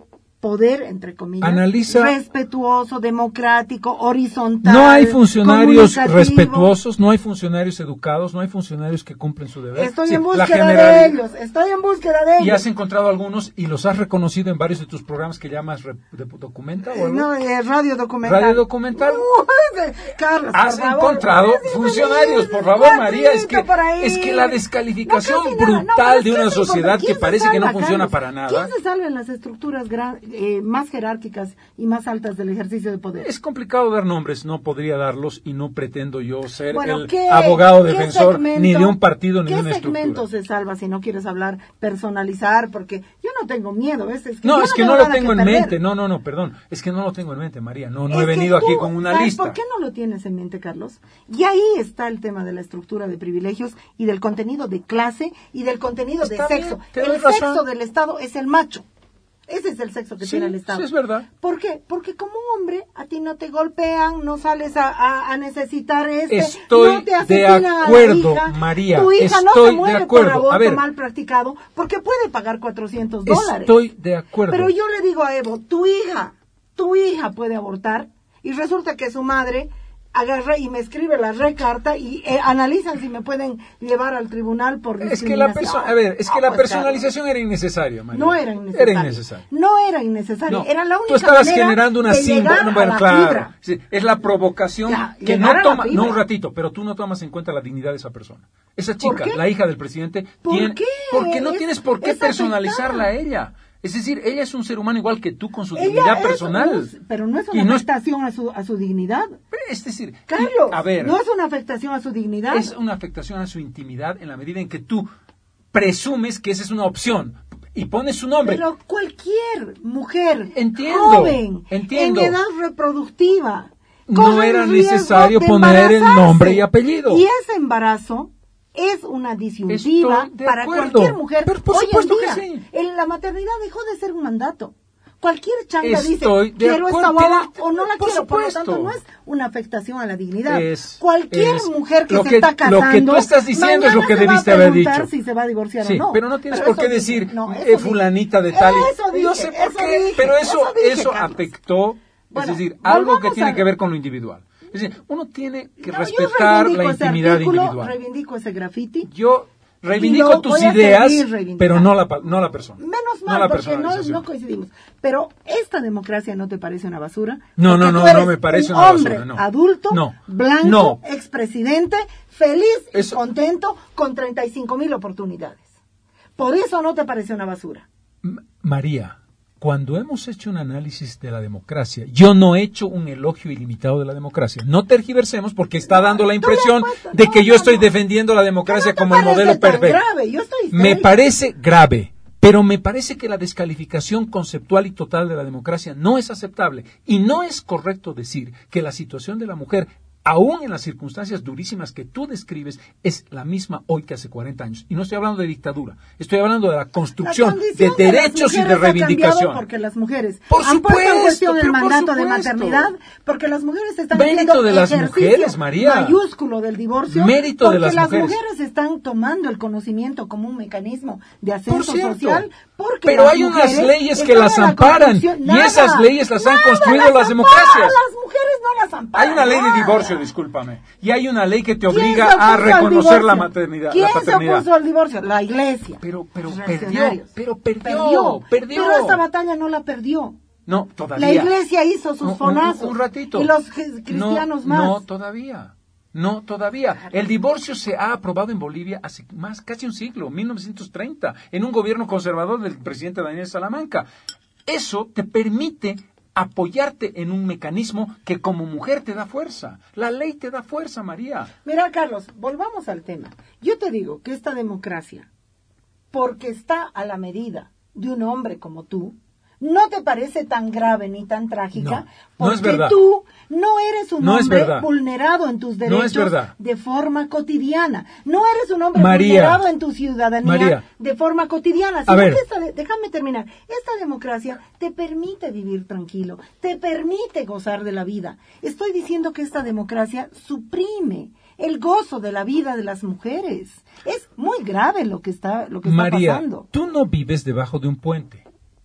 poder, entre comillas, Analiza, respetuoso, democrático, horizontal. No hay funcionarios respetuosos, no hay funcionarios educados, no hay funcionarios que cumplen su deber. Estoy sí, en búsqueda de ellos, estoy en búsqueda de ellos. ¿Y has encontrado algunos y los has reconocido en varios de tus programas que llamas re, de, documenta o algo? No, eh, radio documental. Radio documental. Uh, Carlos, ¿Has por favor, encontrado funcionarios? Por favor, María, es que, es que la descalificación no, brutal no, de una sociedad que parece salva, que no funciona Carlos? para nada. ¿Quién se salva en las estructuras grandes? Eh, más jerárquicas y más altas del ejercicio de poder? Es complicado dar nombres, no podría darlos y no pretendo yo ser bueno, el ¿qué, abogado ¿qué defensor segmento, ni de un partido ni de una ¿qué estructura. segmento se salva si no quieres hablar, personalizar? Porque yo no tengo miedo. Es, es que no, yo es no que tengo no lo nada tengo que en perder. mente, no, no, no, perdón, es que no lo tengo en mente, María, no, no es he venido tú, aquí con una ¿sabes lista. ¿Por qué no lo tienes en mente, Carlos? Y ahí está el tema de la estructura de privilegios y del contenido de clase y del contenido Está de bien, sexo. te El doy sexo razón. del Estado es el macho. Ese es el sexo que Sí, tiene el Estado. sí, es verdad. ¿Por qué? Porque como hombre a ti no te golpean, no sales a, a, a necesitar este, Estoy no te de asesinan a la acuerdo, hija, María, tu hija no estoy se muere de acuerdo. por aborto A ver, mal practicado porque puede pagar cuatrocientos dólares. Estoy de acuerdo. Pero yo le digo a Evo, tu hija, tu hija puede abortar y resulta que su madre agarra y me escribe la recarta y eh, analizan si me pueden llevar al tribunal por Es discriminación. que la perso- a ver, es que No, la pues, personalización era innecesaria, María. no era innecesario. Era innecesario. No era innecesario. No, era la única tú estabas manera generando una de simba, llegar no, a bueno, la claro. fibra. Sí, es la provocación Ya, que llegar no a la toma, fibra. no un ratito, pero tú no tomas en cuenta la dignidad de esa persona. Esa ¿Por chica, qué? la hija del presidente, ¿Por tiene, qué? porque no Es- tienes por qué es personalizarla a afectada. ella. Es decir, ella es un ser humano igual que tú con su Ella dignidad es personal. un- pero no es Y una no es- afectación a su a su dignidad. Es decir, Carlos, y- a ver, no es una afectación a su dignidad. es una afectación a su intimidad en la medida en que tú presumes que esa es una opción y pones su nombre. Pero cualquier mujer Entiendo, joven, entiendo. en edad reproductiva, No corre era el riesgo necesario de poner el embarazarse. nombre y apellido. Y ese embarazo es una disyuntiva Estoy de para acuerdo. cualquier mujer. Pero por Hoy supuesto en día, que sí. en la maternidad dejó de ser un mandato. Cualquier changa Estoy dice, de quiero esta acuerdo, guagua tiene- o no la por quiero. Por lo supuesto. tanto, no es una afectación a la dignidad. Es- Cualquier es- mujer que lo se que- está lo casando, que tú estás diciendo es lo mañana que se va a debiste haber preguntar dicho. si se va a divorciar Sí, o no. pero no tienes Pero por qué eso dije, decir no, eso eh, dije. fulanita de tal. Eso Yo dije, sé por eso qué, dije, pero eso, dije, eso Carlos. afectó, Bueno, es decir, algo que volvamos tiene a- que ver con lo individual. Es decir, uno tiene que No, yo respetar reivindico la ese intimidad artículo, individual. reivindico ese graffiti. Yo Y reivindico lo tus voy a ideas, seguir reivindicando. pero no la, pa- no la persona. Menos no mal, la porque no, personalización. no coincidimos. Pero esta democracia no te parece una basura. No, Porque no, no, tú eres no me parece un una hombre basura, no. adulto, No. blanco, No. expresidente, feliz Eso- y contento, con treinta y cinco mil oportunidades. Por eso no te parece una basura. M- María, cuando hemos hecho un análisis de la democracia, yo no he hecho un elogio ilimitado de la democracia. No tergiversemos porque está dando la tú impresión le has puesto- de no, que yo no, estoy no. defendiendo la democracia ¿No te como el parece modelo tan perfecto. grave? Yo estoy Me histérica. parece grave, pero me parece que la descalificación conceptual y total de la democracia no es aceptable. Y no es correcto decir que la situación de la mujer, aún en las circunstancias durísimas que tú describes, es la misma hoy que hace cuarenta años. Y no estoy hablando de dictadura, estoy hablando de la La construcción de condición de las derechos y de mujeres ha cambiado reivindicación. Porque las mujeres Por han puesto en supuesto, cuestión el pero por mandato de supuesto. maternidad, porque las mujeres están Mérito haciendo de las ejercicio mujeres, María. mayúsculo del divorcio, Mérito de porque las mujeres. están tomando el conocimiento como un mecanismo de Por ascenso cierto, social, porque pero las hay unas mujeres leyes que están las en la amparan, Constitución. y Nada, esas leyes las han nada construido las las amparan, democracias. Las mujeres no las amparan. Hay una ley de nada. divorcio, discúlpame, y hay una ley que te ¿Quién obliga se a opuso al reconocer divorcio? la maternidad, ¿Quién la se paternidad. opuso al divorcio? La iglesia. Pero, pero Los perdió, reaccionarios. pero perdió, perdió. Pero esta batalla no la perdió. No, todavía. La iglesia hizo sus Un- un- fonazos. Un, ratito. Y los cri- cristianos no, más. No, todavía. No, todavía. El divorcio se ha aprobado en Bolivia hace más, casi un siglo, mil novecientos treinta, en un gobierno conservador del presidente Daniel Salamanca. Eso te permite apoyarte en un mecanismo que como mujer te da fuerza. La ley te da fuerza, María. Mira, Carlos, volvamos al tema. Yo te digo que esta democracia, porque está a la medida de un hombre como tú, no te parece tan grave ni tan trágica, No, porque no es verdad. tú no eres un No es hombre verdad. vulnerado en tus No derechos es verdad. de forma cotidiana. No eres un hombre María, vulnerado en tu ciudadanía María. de forma cotidiana. A Sino ver. que esta de- déjame terminar. Esta democracia te permite vivir tranquilo, te permite gozar de la vida. Estoy diciendo que esta democracia suprime el gozo de la vida de las mujeres. Es muy grave lo que está, lo que está María, pasando. tú no vives debajo de un puente.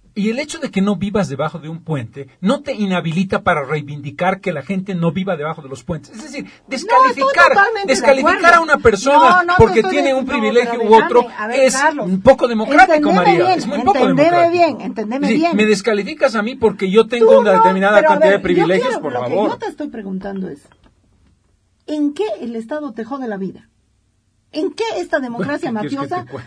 Y el hecho de que no vivas debajo de un puente no te inhabilita para reivindicar que la gente no viva debajo de los puentes. Es decir, descalificar, no, descalificar a una persona no, no, porque no tiene de, un no, privilegio u déjame, otro ver, es Carlos, un poco democrático, María. Bien, es muy poco entendeme democrático. bien, entendeme sí, bien. Me descalificas a mí porque yo tengo Tú una no, determinada pero, cantidad ver, de privilegios, quiero, por lo favor. Que yo te estoy preguntando es, ¿en qué el Estado te jode la vida? ¿En qué esta democracia Bueno, mafiosa? Que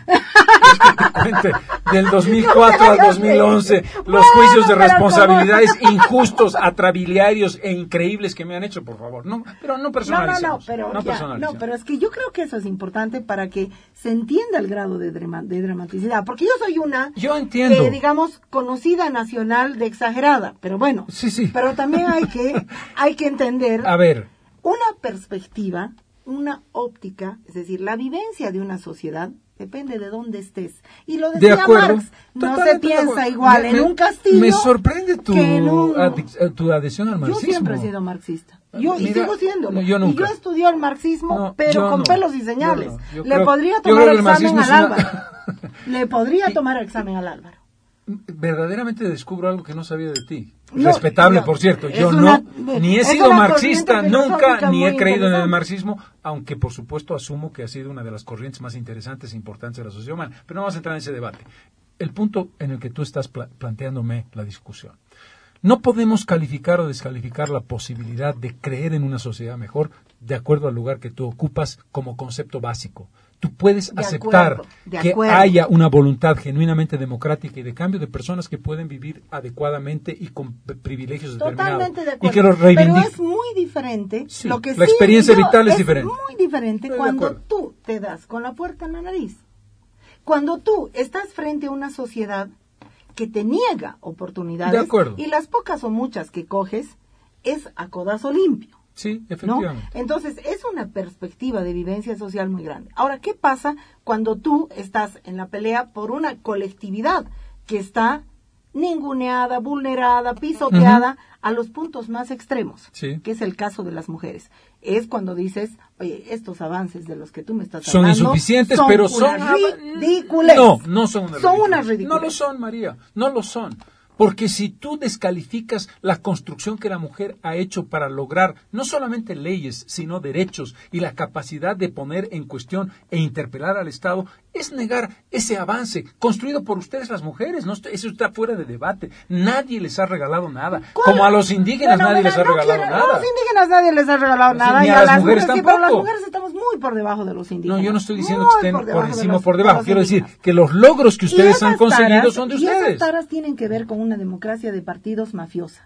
te cuente del dos mil cuatro al dos mil once los bueno, juicios de pero responsabilidades injustos, atrabiliarios e increíbles que me han hecho, por favor. No, pero no personalicemos. No, no, no, pero, no, ya, no, pero es que yo creo que eso es importante para que se entienda el grado de, drama, de dramaticidad, porque yo soy una, yo entiendo, eh, digamos, conocida nacional de exagerada, pero bueno, sí, sí. pero también hay que, hay que entender a ver, una perspectiva, una óptica, es decir, la vivencia de una sociedad depende de dónde estés. Y lo decía de acuerdo, Marx, no se piensa igual me, en me, un castillo. Me sorprende tu, un... adic tu adhesión al marxismo. Yo siempre he sido marxista. Yo, Mira, y sigo siendo. No, yo nunca. Y yo estudié el marxismo, no, pero con no, pelos y señales. No, Le creo, podría tomar el examen al Álvaro. Una... Le podría y... tomar el examen al Álvaro. Verdaderamente descubro algo que no sabía de ti. No, Respetable, no, por cierto. Yo una, no, ni he sido marxista nunca, ni he creído en el marxismo, aunque por supuesto asumo que ha sido una de las corrientes más interesantes e importantes de la sociedad humana. Pero no vamos a entrar en ese debate. El punto en el que tú estás pla planteándome la discusión. No podemos calificar o descalificar la posibilidad de creer en una sociedad mejor de acuerdo al lugar que tú ocupas como concepto básico. Tú puedes de aceptar acuerdo, de que acuerdo. haya una voluntad genuinamente democrática y de cambio de personas que pueden vivir adecuadamente y con privilegios Totalmente determinados. de acuerdo. Y que los reivindiquen. Pero es muy diferente. Sí, lo que la sí experiencia yo, vital es, es diferente. muy diferente Estoy cuando tú te das con la puerta en la nariz. Cuando tú estás frente a una sociedad que te niega oportunidades de acuerdo. Y las pocas o muchas que coges es a codazo limpio. Sí, efectivamente. ¿No? Entonces, es una perspectiva de vivencia social muy grande. Ahora, ¿qué pasa cuando tú estás en la pelea por una colectividad que está ninguneada, vulnerada, pisoteada uh-huh. a los puntos más extremos? Sí. Que es el caso de las mujeres. Es cuando dices, oye, estos avances de los que tú me estás son hablando... insuficientes, son pero son... ridículos. No, no son unas Son ridículas. unas ridículas. No lo son, María, no lo son. Porque si tú descalificas la construcción que la mujer ha hecho para lograr no solamente leyes, sino derechos y la capacidad de poner en cuestión e interpelar al Estado, es negar ese avance construido por ustedes las mujeres. No, eso está fuera de debate. Nadie les ha regalado nada. ¿Cuál? Como a los indígenas bueno, nadie mira, les ha no regalado quiero, nada. A los indígenas nadie les ha regalado nada. Ni y a, a las, las mujeres, mujeres tampoco. Sí, pero las mujeres estamos muy por debajo de los indígenas. No, yo no estoy diciendo muy que estén por, por encima o los, por debajo. de Quiero indígenas. decir que los logros que ustedes han conseguido taras, son de y ustedes. esas taras tienen que ver con una democracia de partidos mafiosa.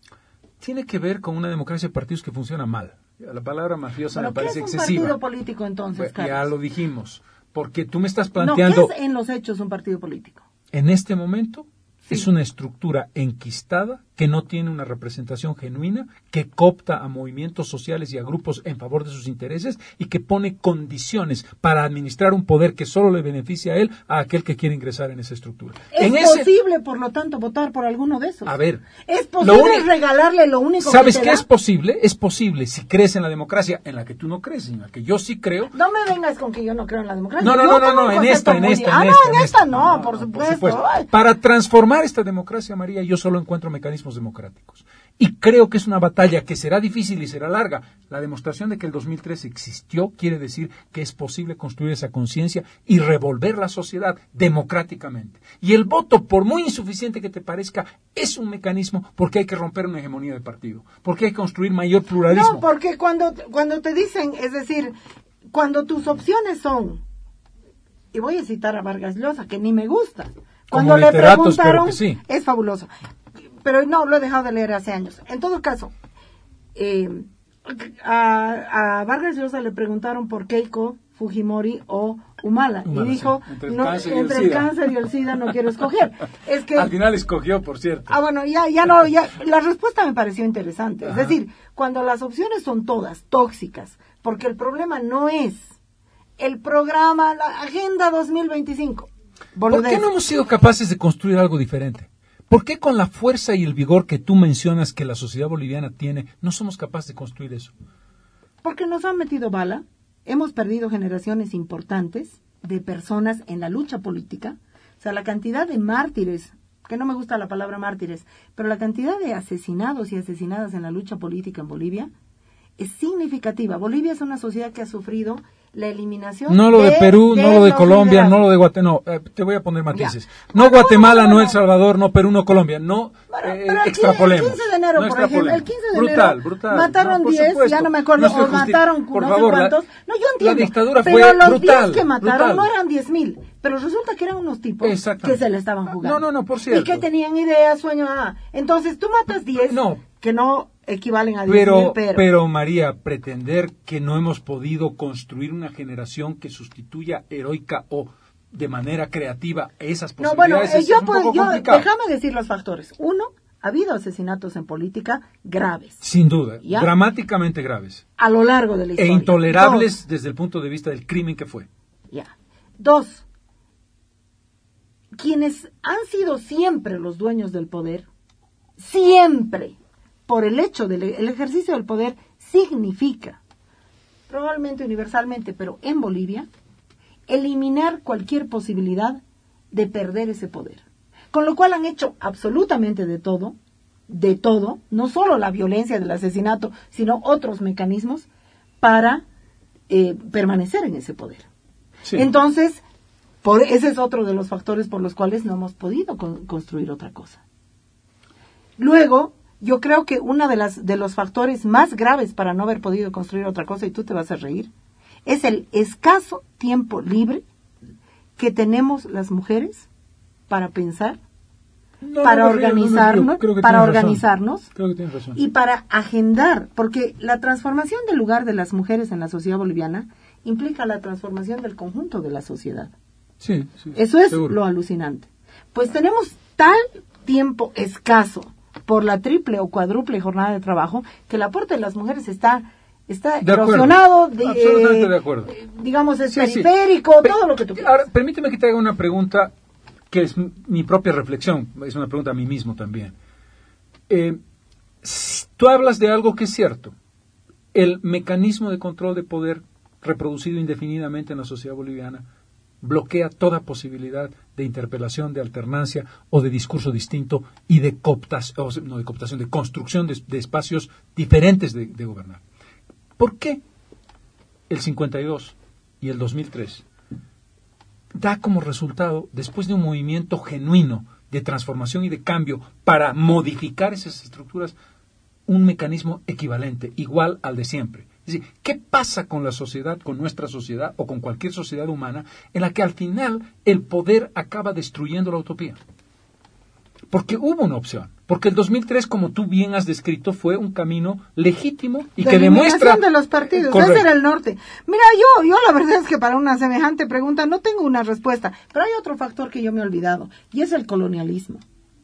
Tiene que ver con una democracia de partidos que funciona mal. La palabra mafiosa ¿Pero me parece qué es un excesiva. partido político entonces, Pues, Carlos? ya lo dijimos. Porque tú me estás planteando... No, ¿qué es en los hechos un partido político? En este momento sí. es una estructura enquistada que no tiene una representación genuina, que coopta a movimientos sociales y a grupos en favor de sus intereses y que pone condiciones para administrar un poder que solo le beneficia a él, a aquel que quiere ingresar en esa estructura. ¿Es en posible, ese... por lo tanto, votar por alguno de esos? A ver... ¿Es posible uni... regalarle lo único ¿Sabes que te qué da? es posible? Es posible si crees en la democracia, en la que tú no crees, en la que yo sí creo. No me vengas con que yo no creo en la democracia. No, no, Yo no, no, tengo no, un en concepto esta, en muy- esta, Ah, en no, esta, en en esta esta. no, por supuesto. Ay. Para transformar esta democracia, María, yo solo encuentro mecanismos democráticos. Y creo que es una batalla que será difícil y será larga. La demostración de que el dos mil tres existió quiere decir que es posible construir esa conciencia y revolver la sociedad democráticamente. Y el voto, por muy insuficiente que te parezca, es un mecanismo porque hay que romper una hegemonía de partido, porque hay que construir mayor pluralismo. No, porque cuando, cuando te dicen, es decir, cuando tus opciones son, y voy a citar a Vargas Llosa, que ni me gusta, cuando Como le literatos, preguntaron, pero que sí. es fabuloso, pero no, lo he dejado de leer hace años. En todo caso, eh, a, a Vargas Llosa le preguntaron por Keiko, Fujimori o Humala, Humala, y dijo, sí. Entre el no, cáncer y el entre el SIDA. cáncer y el SIDA no quiero escoger. Es que Al final escogió, por cierto. Ah, bueno, ya, ya no, ya, la respuesta me pareció interesante. Ajá. Es decir, cuando las opciones son todas tóxicas, porque el problema no es el programa, la Agenda dos mil veinticinco. ¿Por qué Boludez. no hemos sido capaces de construir algo diferente? ¿Por qué con la fuerza y el vigor que tú mencionas que la sociedad boliviana tiene, no somos capaces de construir eso? Porque nos han metido bala, hemos perdido generaciones importantes de personas en la lucha política. O sea, la cantidad de mártires que no me gusta la palabra mártires, pero la cantidad de asesinados y asesinadas en la lucha política en Bolivia es significativa. Bolivia es una sociedad que ha sufrido la eliminación no lo de, de Perú, de no lo de Colombia, liderazgos. no lo de Guatemala, no, eh, te voy a poner matices. Ya. No Ah, Guatemala, no, no, no, no, El Salvador, no Perú, no Colombia, no Bueno, eh, pero el extrapolemos. quince de enero, no por ejemplo, el quince de brutal, enero brutal. mataron No, por diez, supuesto. ya no me acuerdo, No estoy o justi- mataron por no favor, sé la- cuántos. No, yo entiendo. La dictadura pero fue los brutal, diez que mataron brutal. no eran diez mil, pero resulta que eran unos tipos que se le estaban jugando. No, no, no, por cierto. Y que tenían ideas, sueños. Ah, entonces tú matas diez No. que no equivalen a diez Pero, mil, pero... pero María, pretender que no hemos podido construir una generación que sustituya heroica o de manera creativa esas No, bueno, posibilidades eh, es, yo, es un pues, poco yo complicado. déjame decir los factores. Uno, ha habido asesinatos en política graves. Sin duda, ¿Ya? dramáticamente graves. A lo largo de la E historia. intolerables Dos, desde el punto de vista del crimen que fue. ya. Dos, quienes han sido siempre los dueños del poder, siempre, por el hecho del el ejercicio del poder, significa, probablemente universalmente, pero en Bolivia, eliminar cualquier posibilidad de perder ese poder. Con lo cual han hecho absolutamente de todo, de todo, no solo la violencia del asesinato, sino otros mecanismos para eh, permanecer en ese poder. Sí. Entonces, por, ese es otro de los factores por los cuales no hemos podido con, construir otra cosa. Luego, yo creo que uno de, las, de los factores más graves para no haber podido construir otra cosa, y tú te vas a reír, es el escaso tiempo libre que tenemos las mujeres para pensar, No, para no, no, organizarnos, no, no, creo que para tienes razón. organizarnos Creo que tienes razón. y para agendar, porque la transformación del lugar de las mujeres en la sociedad boliviana implica la transformación del conjunto de la sociedad. Sí, sí, Eso es seguro. lo alucinante. Pues tenemos tal tiempo escaso por la triple o cuádruple jornada de trabajo que el aporte de las mujeres está está De acuerdo. erosionado, de, Absolutamente de acuerdo. eh, digamos, es Sí, sí. periférico, Pe- todo lo que tú quieras. Ahora, permíteme que te haga una pregunta que es m- mi propia reflexión, es una pregunta a mí mismo también. Eh, s- tú hablas de algo que es cierto. El mecanismo de control de poder reproducido indefinidamente en la sociedad boliviana bloquea toda posibilidad de interpelación, de alternancia o de discurso distinto y de cooptación, no de cooptación, de construcción de, de espacios diferentes de, de gobernar. ¿Por qué el cincuenta y dos y el dos mil tres da como resultado, después de un movimiento genuino de transformación y de cambio para modificar esas estructuras, un mecanismo equivalente, igual al de siempre? Es decir, ¿qué pasa con la sociedad, con nuestra sociedad o con cualquier sociedad humana en la que al final el poder acaba destruyendo la utopía? Porque hubo una opción. Porque el dos mil tres, como tú bien has descrito, fue un camino legítimo y de que demuestra... eliminación de los partidos, Correcto. ese era el norte. Mira, yo, yo la verdad es que para una semejante pregunta no tengo una respuesta, pero hay otro factor que yo me he olvidado, y es el colonialismo.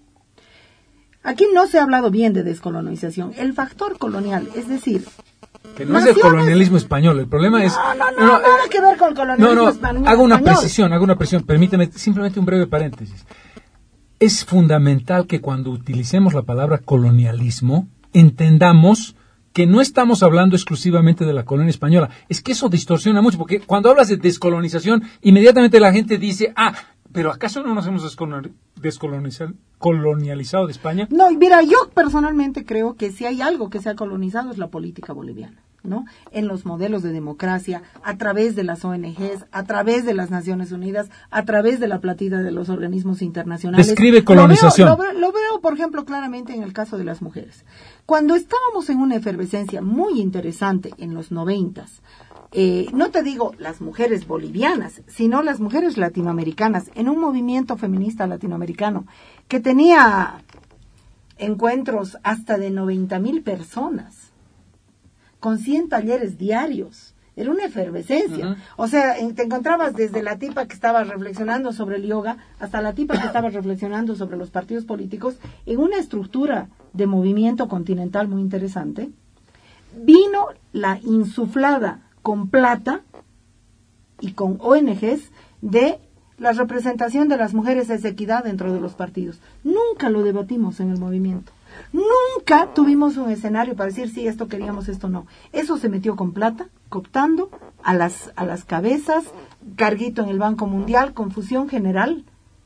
Aquí no se ha hablado bien de descolonización. El factor colonial, es decir... Que no es el naciones- colonialismo español, el problema es... No, no, no, nada eh, que ver con el colonialismo No, no, español. hago una español. precisión, hago una precisión. Permíteme simplemente un breve paréntesis. Es fundamental que cuando utilicemos la palabra colonialismo, entendamos que no estamos hablando exclusivamente de la colonia española. Es que eso distorsiona mucho, porque cuando hablas de descolonización, inmediatamente la gente dice, ah, pero ¿acaso no nos hemos descoloni- descolonizado, colonializado de España? No, y mira, yo personalmente creo que si hay algo que se ha colonizado es la política boliviana, ¿no? En los modelos de democracia, a través de las O N Ges, a través de las Naciones Unidas, a través de la platita de los organismos internacionales. Describe colonización. Lo veo, lo veo, lo veo, por ejemplo, claramente en el caso de las mujeres. Cuando estábamos en una efervescencia muy interesante en los noventas, eh, no te digo las mujeres bolivianas, sino las mujeres latinoamericanas, en un movimiento feminista latinoamericano que tenía encuentros hasta de noventa mil personas, con cien talleres diarios. Era una efervescencia. Uh-huh. O sea, en- te encontrabas desde la tipa que estaba reflexionando sobre el yoga hasta la tipa que estaba reflexionando sobre los partidos políticos en una estructura de movimiento continental muy interesante. Vino la insuflada con plata y con O N Ges de la representación de las mujeres es equidad dentro de los partidos. Nunca lo debatimos en el movimiento. Nunca tuvimos un escenario para decir si esto queríamos, esto no. Eso se metió con plata, cooptando a las, a las cabezas, carguito en el Banco Mundial, confusión general.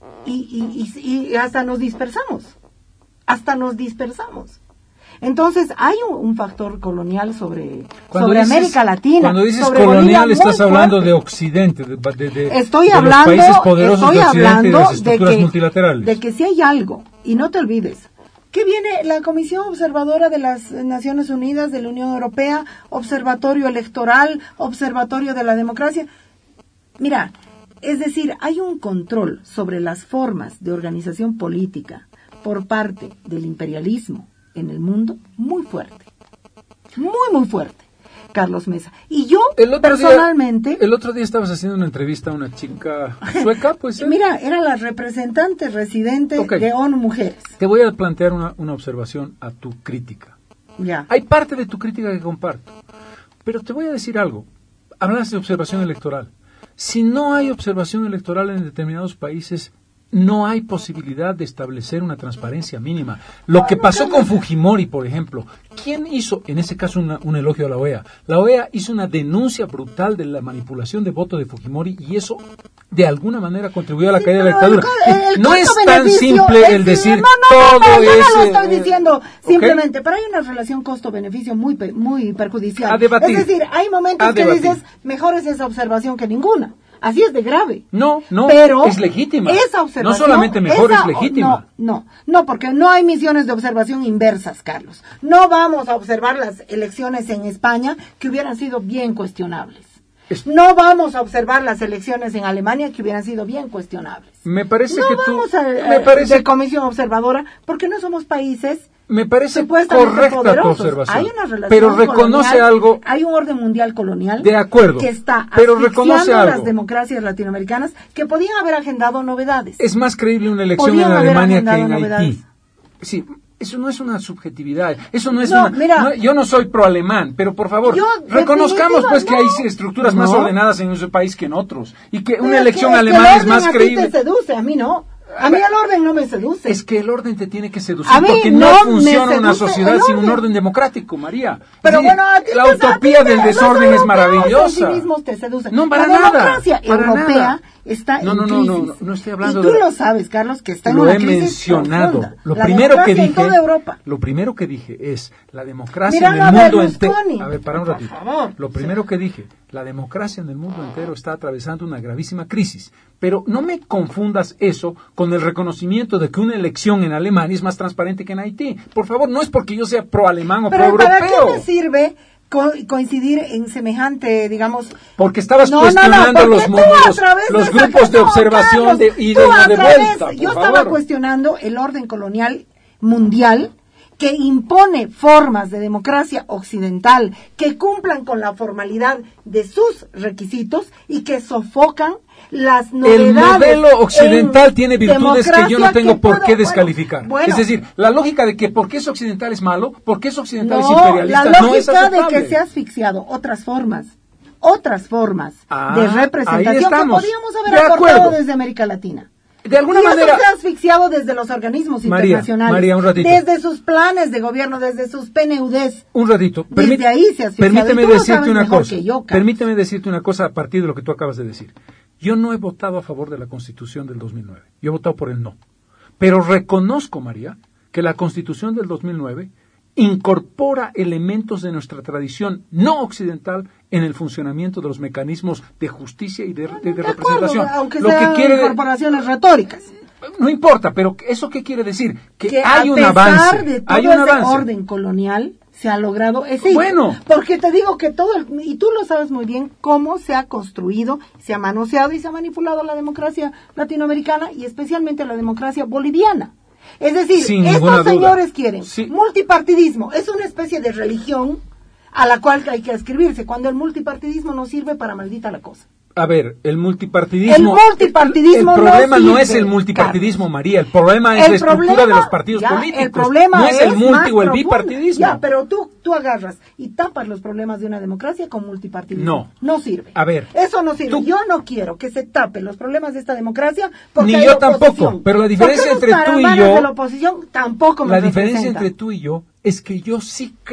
y, y, y, y hasta nos dispersamos, hasta nos dispersamos. Entonces hay un, un factor colonial sobre, sobre dices, América Latina. Cuando dices sobre colonial Bolivia, estás hablando fuerte. de Occidente, de, de, de, estoy de hablando, los países poderosos estoy de Occidente y de las estructuras de que, multilaterales. De que si hay algo, y no te olvides, que viene la Comisión Observadora de las Naciones Unidas, de la Unión Europea, Observatorio Electoral, Observatorio de la Democracia. Mira, es decir, hay un control sobre las formas de organización política por parte del imperialismo en el mundo muy fuerte, muy muy fuerte, Carlos Mesa. Y yo el personalmente... Día, el otro día estabas haciendo una entrevista a una chica sueca, pues. Mira, era la representante residente okay. de ONU Mujeres. Te voy a plantear una, una observación a tu crítica. Ya. Hay parte de tu crítica que comparto, pero te voy a decir algo. Hablas de observación electoral. Si no hay observación electoral en determinados países, no hay posibilidad de establecer una transparencia mínima. Lo que pasó con Fujimori, por ejemplo, ¿quién hizo, en ese caso, una, un elogio a la O E A? La O E A hizo una denuncia brutal de la manipulación de voto de Fujimori y eso, de alguna manera, contribuyó a la sí, caída de la dictadura. El, el no es tan simple es, el decir no, no, todo no, no, yo ese... no lo estoy diciendo simplemente, okay. Pero hay una relación costo-beneficio muy muy perjudicial. A debatir. Es decir, hay momentos a que debatir. dices, mejor es esa observación que ninguna. Así es de grave. No, no, pero es legítima. Esa observación, no solamente mejor, esa, es legítima. No, no, no, porque no hay misiones de observación inversas, Carlos. No vamos a observar las elecciones en España que hubieran sido bien cuestionables. Es, no vamos a observar las elecciones en Alemania que hubieran sido bien cuestionables. Me parece no que tú... vamos a, me parece de comisión observadora porque no somos países... Me parece correcta tu observación, hay una relación pero reconoce colonial, algo. Hay un orden mundial colonial de acuerdo, que está pero reconoce algo. Las democracias latinoamericanas que podían haber agendado novedades. Es más creíble una elección podían en Alemania que en novedades. Haití. Sí, eso no es una subjetividad, eso no es no, una... Mira, no, yo no soy pro-alemán, pero por favor, reconozcamos pues que no, hay estructuras no. más ordenadas en ese país que en otros, y que pero una elección que, alemana es, es más a creíble. Ti te seduce, a mí no. A mí el orden no me seduce. Es que el orden te tiene que seducir porque no, no funciona una sociedad sin un orden democrático, María. Pero sí, bueno, a ti la te, utopía a ti del te, desorden es maravillosa. Sí mismos te seducen. No, para la nada. La democracia para europea nada. está no, no, en no, crisis. No, no, no estoy hablando y tú de... lo sabes, Carlos, que está en lo una he crisis mencionado. profunda. Lo la primero que dije, en toda Europa. lo primero que dije es la democracia Mira, en el mundo entero. A ver, para un ratito. Por favor. Lo primero que dije, la democracia en el mundo entero está atravesando una gravísima crisis. Pero no me confundas eso con el reconocimiento de que una elección en Alemania es más transparente que en Haití. Por favor, no es porque yo sea pro-alemán o pro-europeo. ¿Para qué me sirve co coincidir en semejante, digamos... Porque estabas no, cuestionando no, no, los, los, los de grupos de observación Carlos, de, y de, de vuelta. Por yo favor. estaba cuestionando el orden colonial mundial que impone formas de democracia occidental que cumplan con la formalidad de sus requisitos y que sofocan las novedades. El modelo occidental tiene virtudes que yo no tengo por puedo, qué descalificar. Bueno, es decir, la lógica de que porque es occidental es malo, porque es occidental no, es imperialista, la no es aceptable. lógica de que se ha asfixiado otras formas, otras formas ah, de representación que podríamos haber de acortado acuerdo. desde América Latina. De alguna y manera. Eso se ha asfixiado desde los organismos María, internacionales. María, un ratito. Desde sus planes de gobierno, desde sus P N U Ds. Un ratito. Desde ahí se ha asfixiado. Permíteme decirte una cosa. Yo, permíteme decirte una cosa a partir de lo que tú acabas de decir. Yo no he votado a favor de la Constitución del dos mil nueve. Yo he votado por el no. Pero reconozco, María, que la Constitución del dos mil nueve incorpora elementos de nuestra tradición no occidental en el funcionamiento de los mecanismos de justicia y de, bueno, de, de de representación. Acuerdo, aunque lo sean que quiere incorporaciones retóricas. No importa, pero ¿eso qué quiere decir? Que, que hay un a pesar avance. de todo hay un ese avance. orden colonial se ha logrado ese bueno porque te digo que todo el, y tú lo sabes muy bien cómo se ha construido, se ha manoseado y se ha manipulado la democracia latinoamericana y especialmente la democracia boliviana. Es decir, Sin estos señores duda. quieren sí. multipartidismo, es una especie de religión a la cual hay que adscribirse, cuando el multipartidismo no sirve para maldita la cosa. A ver, el multipartidismo... El multipartidismo El, el problema no, no sirve, es el multipartidismo, Carlos. María. El problema es el la estructura problema, de los partidos ya, políticos. El problema no es, es el multi o el bipartidismo. Ya, pero tú, tú agarras y tapas los problemas de una democracia con multipartidismo. No. No sirve. A ver. Eso no sirve. Tú, yo no quiero que se tapen los problemas de esta democracia porque Ni hay yo oposición. tampoco. Pero la diferencia entre tú y yo... de la oposición tampoco me La diferencia representa. entre tú y yo es que yo sí creo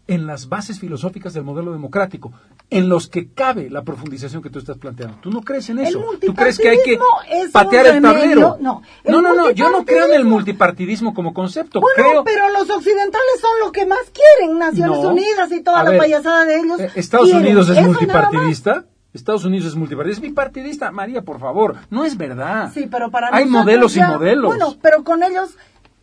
en las bases filosóficas del modelo democrático, en los que cabe la profundización que tú estás planteando. ¿Tú no crees en eso? ¿Tú crees que hay que patear el tablero? No, el no, no, no, yo no creo en el multipartidismo como concepto. Bueno, creo... pero los occidentales son lo que más quieren, Naciones no. Unidas y toda A la ver, payasada de ellos. ¿Estados quieren. Unidos es Eso multipartidista? Estados Unidos es multipartidista, es bipartidista. María, por favor, no es verdad. Sí, pero para hay modelos ya, y modelos. Bueno, pero con ellos,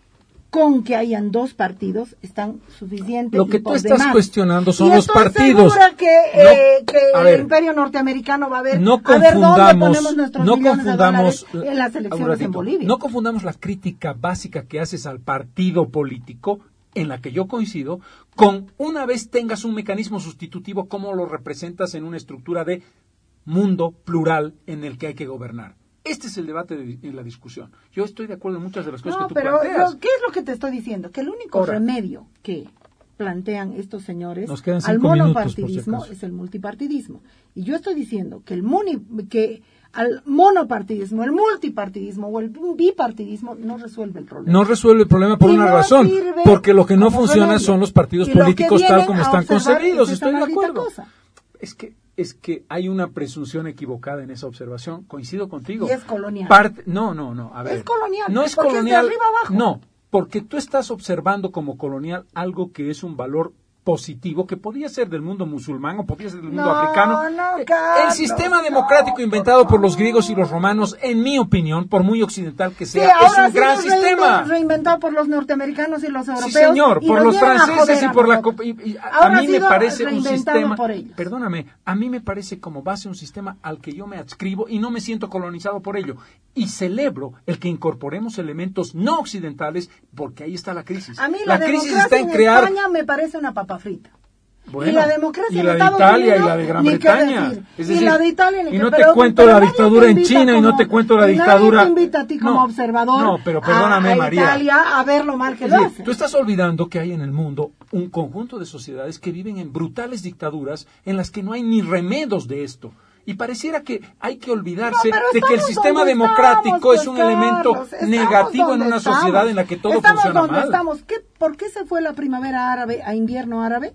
con que hayan dos partidos, están suficientes. Lo que y tú por estás demás. cuestionando son y los estoy partidos. Segura que, no, eh, que el ver, imperio norteamericano va a ver, no a ver dónde confundamos, ponemos nuestros no millones confundamos, de dólares en las elecciones ratito, en Bolivia. No confundamos la crítica básica que haces al partido político, en la que yo coincido, con una vez tengas un mecanismo sustitutivo, cómo lo representas en una estructura de mundo plural en el que hay que gobernar. Este es el debate de, en la discusión. Yo estoy de acuerdo en muchas de las cosas no, que tú pero planteas. Lo, ¿qué es lo que te estoy diciendo? Que el único Ahora, remedio que plantean estos señores nos quedan al cinco monopartidismo minutos, por si es el multipartidismo. Y yo estoy diciendo que el muni, que al monopartidismo, el multipartidismo o el bipartidismo no resuelve el problema. No resuelve el problema por y una no razón, porque lo que no funciona remedio. son los partidos y políticos tal como están concebidos. Es Estoy de acuerdo. Cosa. Es que es que hay una presunción equivocada en esa observación. Coincido contigo. Y es colonial. Parte, no, no, no. A ver. Es colonial. No es porque colonial. Es de arriba abajo. No, porque tú estás observando como colonial algo que es un valor positivo, que podía ser del mundo musulmán o podía ser del mundo no, africano. No, el Carlos, sistema democrático no, inventado no, por los griegos y los romanos, en mi opinión, por muy occidental que sea, sí, es un sí gran es sistema. Reinventado por los norteamericanos y los europeos. Sí, señor, por los franceses y por la... Y, y a, a mí me parece un sistema... Por ellos. Perdóname, a mí me parece como base un sistema al que yo me adscribo y no me siento colonizado por ello. Y celebro el que incorporemos elementos no occidentales, porque ahí está la crisis. A mí la, la crisis está en, en crear... España me parece una papa frita. Bueno, y la democracia y la en de Estados Italia Unidos, y la de Gran ni Bretaña. Decir. Es decir, y la de Italia, ni y que, no te pero, cuento pero la nadie dictadura en China como, y no te cuento la y dictadura. Nadie te invita a ti como no, observador no, pero perdóname, a, a María. Italia a ver lo mal que es lo decir, hace. Tú estás olvidando que hay en el mundo un conjunto de sociedades que viven en brutales dictaduras en las que no hay ni remedos de esto. Y pareciera que hay que olvidarse no, de que el sistema democrático estamos, es un pues, elemento Carlos, negativo en una estamos. sociedad en la que todo estamos funciona donde mal. Estamos. ¿Qué, ¿Por qué se fue la primavera árabe a invierno árabe?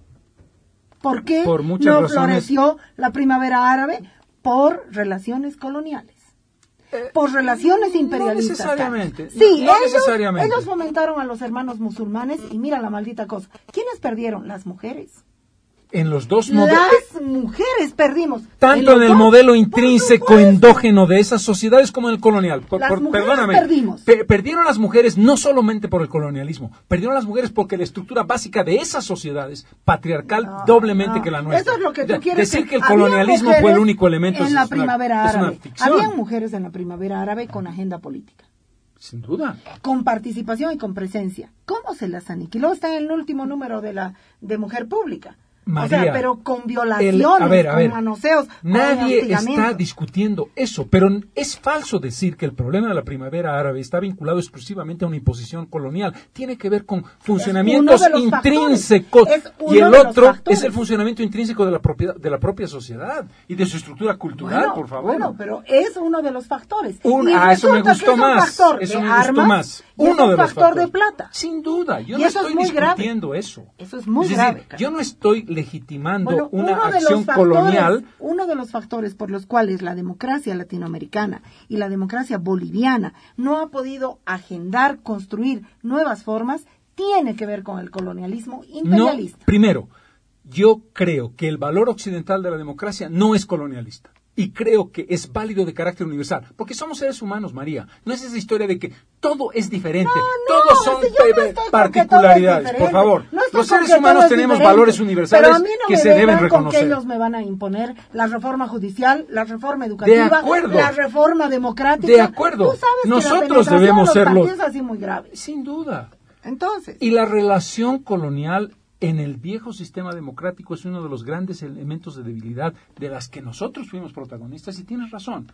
¿Por qué Por muchas no razones. floreció la primavera árabe? Por relaciones coloniales. Eh, por relaciones imperialistas. No necesariamente. Sí, no, no ellos, necesariamente. ellos fomentaron a los hermanos musulmanes y mira la maldita cosa. ¿Quiénes perdieron? Las mujeres. En los dos modelos. Las mujeres perdimos. Tanto en, en el dos, modelo intrínseco endógeno de esas sociedades como en el colonial. Por, las por, mujeres perdóname. Perdimos. Pe perdieron las mujeres no solamente por el colonialismo, perdieron las mujeres porque la estructura básica de esas sociedades, patriarcal no, doblemente no. que la nuestra. Eso es lo que tú de, quieres. Decir que el colonialismo fue el único elemento en es, la es primavera una, es una árabe. ficción. Habían mujeres en la primavera árabe con agenda política. Sin duda. Con participación y con presencia. ¿Cómo se las aniquiló? Está en el último número de la de Mujer Pública. María, o sea, pero con violaciones, el, a ver, a ver, con manoseos. Nadie con está discutiendo eso, pero es falso decir que el problema de la primavera árabe está vinculado exclusivamente a una imposición colonial. Tiene que ver con funcionamientos intrínsecos y el otro es el funcionamiento intrínseco de la propiedad, de la propia sociedad y de su estructura cultural, bueno, por favor. Bueno, pero es uno de los factores. Un, y ah, eso me gustó más. Eso me gustó más. Uno de los factor factores. de plata. Sin duda, yo y no eso estoy es muy discutiendo grave. eso. Eso es muy es decir, grave. Yo no estoy legitimando bueno, una uno de acción los factores, colonial. Uno de los factores por los cuales la democracia latinoamericana y la democracia boliviana no ha podido agendar, construir nuevas formas, tiene que ver con el colonialismo imperialista. No, primero, yo creo que el valor occidental de la democracia no es colonialista. Y creo que es válido de carácter universal, porque somos seres humanos, María. No es esa historia de que todo es diferente, no, no, todos son si no particularidades. Por favor, no los seres humanos tenemos valores universales pero a mí no que me se deben reconocer. Con que ellos me van a imponer la reforma judicial, la reforma educativa, de acuerdo, la reforma democrática. De acuerdo, Tú sabes nosotros que la debemos ser los. Es así muy grave. Sin duda. Entonces. Y la relación colonial en el viejo sistema democrático es uno de los grandes elementos de debilidad de las que nosotros fuimos protagonistas, y tienes razón.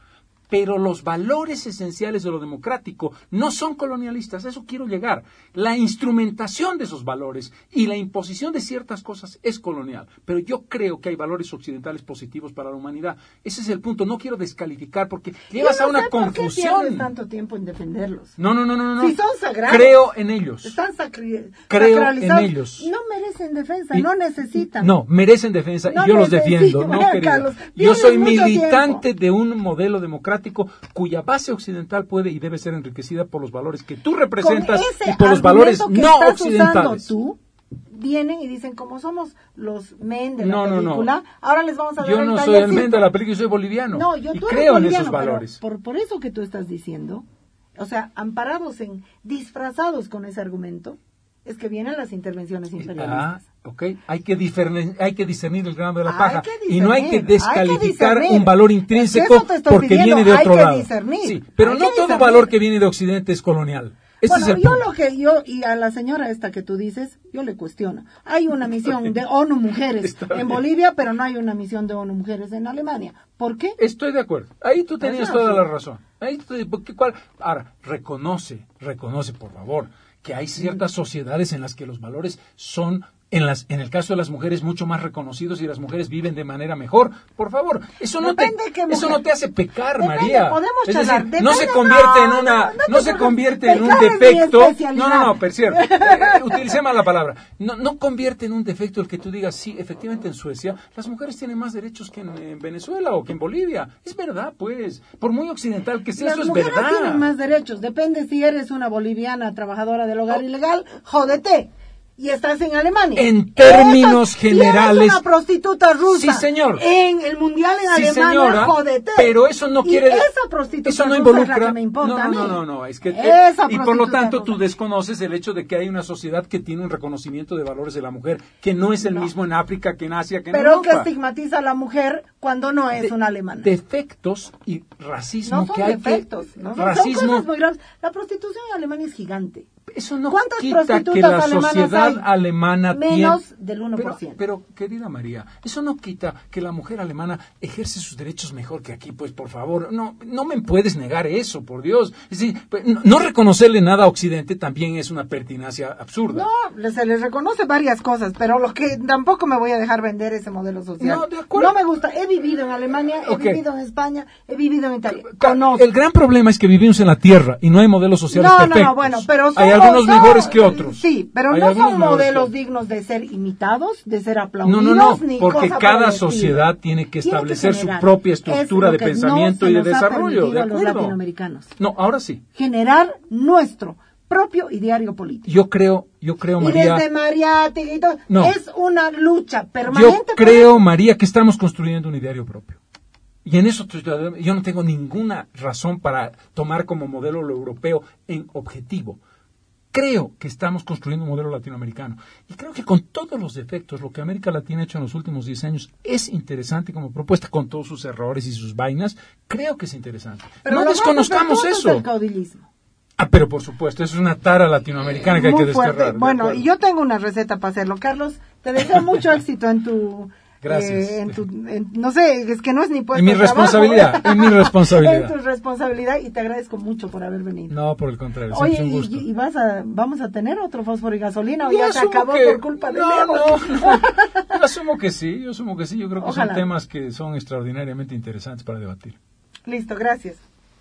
Pero los valores esenciales de lo democrático no son colonialistas, a eso quiero llegar. La instrumentación de esos valores y la imposición de ciertas cosas es colonial, pero yo creo que hay valores occidentales positivos para la humanidad. Ese es el punto, no quiero descalificar porque llevas no a una sé confusión. ¿Por qué pierdes tanto tiempo en defenderlos? No, no, no, no, no. Si son sagrados. Creo en ellos. Están sacri- Creo sacralizados. en ellos. No merecen defensa, Y, no necesitan. No, merecen defensa No y yo los necesitan. defiendo, no, Bueno, querida. Carlos, Yo soy pierdes mucho militante tiempo. de un modelo democrático cuya base occidental puede y debe ser enriquecida por los valores que tú representas Con ese y por los valores argumento que no estás occidentales. usando tú, vienen y dicen, como somos los men de la No, no, no. película, ahora les vamos a dar Yo el no soy el tallercito. men de la película, yo soy boliviano. No, yo y tú eres creo en boliviano, esos pero valores. Por, por eso que tú estás diciendo, o sea, amparados en, disfrazados con ese argumento, es que vienen las intervenciones Ah, imperialistas. ok. Hay que, discernir, hay que discernir el grano de la Hay paja. que Y no hay que discernir, descalificar hay que discernir. un valor Es que intrínseco eso te estoy porque pidiendo, viene de hay otro que lado. discernir, Sí, pero hay no que todo discernir. valor que viene de Occidente es colonial. Ese Bueno, es el yo punto. lo que yo y a la señora esta que tú dices, yo le cuestiono. Hay una misión de ONU Mujeres Está en bien. Bolivia, pero no hay una misión de ONU Mujeres en Alemania. ¿Por qué? Estoy de acuerdo. Ahí tú tenías Eso toda sí. la razón. Ahí tú, porque, ¿cuál? Ahora, reconoce, reconoce, por favor, que hay ciertas sociedades en las que los valores son, en las, en el caso de las mujeres, mucho más reconocidos y las mujeres viven de manera mejor. Por favor, eso no te, Depende de qué eso mujer. no te hace pecar, Depende, María. podemos Es charlar. decir, no Depende- se convierte no, en una, no, no, no te se preocupes. convierte en un Pecar es mi defecto. especialidad. No, no, no, per cierto. Eh, utilicé mal la palabra. No, no convierte en un defecto el que tú digas, sí, efectivamente en Suecia las mujeres tienen más derechos que en, en Venezuela o que en Bolivia. Es verdad, pues. Por muy occidental que sea, Las eso es mujeres verdad. tienen más derechos. Depende si eres una boliviana trabajadora del hogar ilegal, jódete. Y estás en Alemania. En términos Eso, generales- Si eres una prostituta rusa. Sí, señor. En el mundial en Sí, Alemania, señora, jódete. pero eso no Y quiere esa prostituta eso no rusa es la involucra que me importa no, a no, mí. no, no, no, es que Esa y por lo prostituta tanto rusa. tú desconoces el hecho de que hay una sociedad que tiene un reconocimiento de valores de la mujer que no es el No. mismo en África que en Asia que en Pero que Europa. estigmatiza a la mujer cuando no es De- una alemana. Defectos y racismo no son que hay defectos. que No son, son racismo cosas muy graves. La prostitución en Alemania es gigante. eso no ¿Cuántas quita que prostitutas la alemanas sociedad hay? alemana Menos tiene del uno por ciento. Pero, pero, querida María, eso no quita que la mujer alemana ejerce sus derechos mejor que aquí, pues por favor, no, no me puedes negar eso, por Dios. Es decir, pues, no, no reconocerle nada a Occidente también es una pertinacia absurda. No, le- se les reconoce varias cosas, pero lo que tampoco me voy a dejar vender ese modelo social. No, de acuerdo. No me gusta. He vivido en Alemania, he Ok. vivido en España, he vivido en Italia. Ca- Conozco. El gran problema es que vivimos en la Tierra y no hay modelos sociales No, no, perfectos. no, bueno, pero hay somos- algunos somos- mejores que otros. Sí, pero Hay no algunos son mejores que modelos otros. dignos de ser imitados, de ser No, aplaudidos, no, no, ni porque cosa por cada el estilo. sociedad tiene que Tiene establecer su generar. propia Es estructura lo de que pensamiento no y se de nos ha desarrollo, de permitido a los acuerdo. latinoamericanos. No, ahora sí. Generar nuestro propio ideario político. Yo creo, yo creo, Y María. desde Mariátegui y todo, No. es una lucha Yo permanente. por creo, eso. María, que estamos construyendo un ideario propio. Y en eso yo no tengo ninguna razón para tomar como modelo lo europeo en objetivo. Creo que estamos construyendo un modelo latinoamericano. Y creo que con todos los defectos, lo que América Latina ha hecho en los últimos diez años es interesante como propuesta, con todos sus errores y sus vainas. Creo que es interesante. Pero No lo más desconozcamos defectuoso es el eso. caudillismo. Ah, pero por supuesto, eso es una tara latinoamericana que hay Muy que fuerte. desterrar. de Bueno, acuerdo. y yo tengo una receta para hacerlo. Carlos, te deseo mucho éxito en tu... Gracias. eh, en tu, en- no sé, es que no es ni puesto En mi de trabajo. responsabilidad, en mi responsabilidad. En tu responsabilidad, y te agradezco mucho por haber venido. No, por el contrario, Oye, siempre es un y, gusto. y vas a, vamos a tener otro fósforo y gasolina, o Yo ya se asumo acabó que- por culpa de no, Lego? no, no. Yo asumo que sí, yo asumo que sí. Yo creo que Ojalá. son temas que son extraordinariamente interesantes para debatir. Listo, gracias.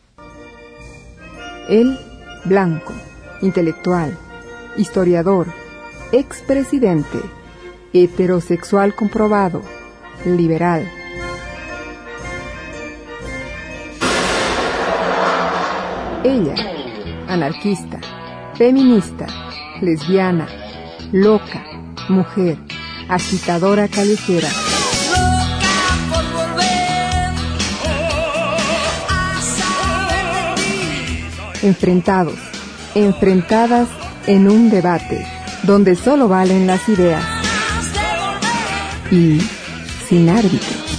Él, blanco, intelectual, historiador, expresidente, heterosexual comprobado, liberal. Ella, anarquista, feminista, lesbiana, loca, mujer, agitadora callejera. Enfrentados, enfrentadas en un debate donde solo valen las ideas y sin árbitros.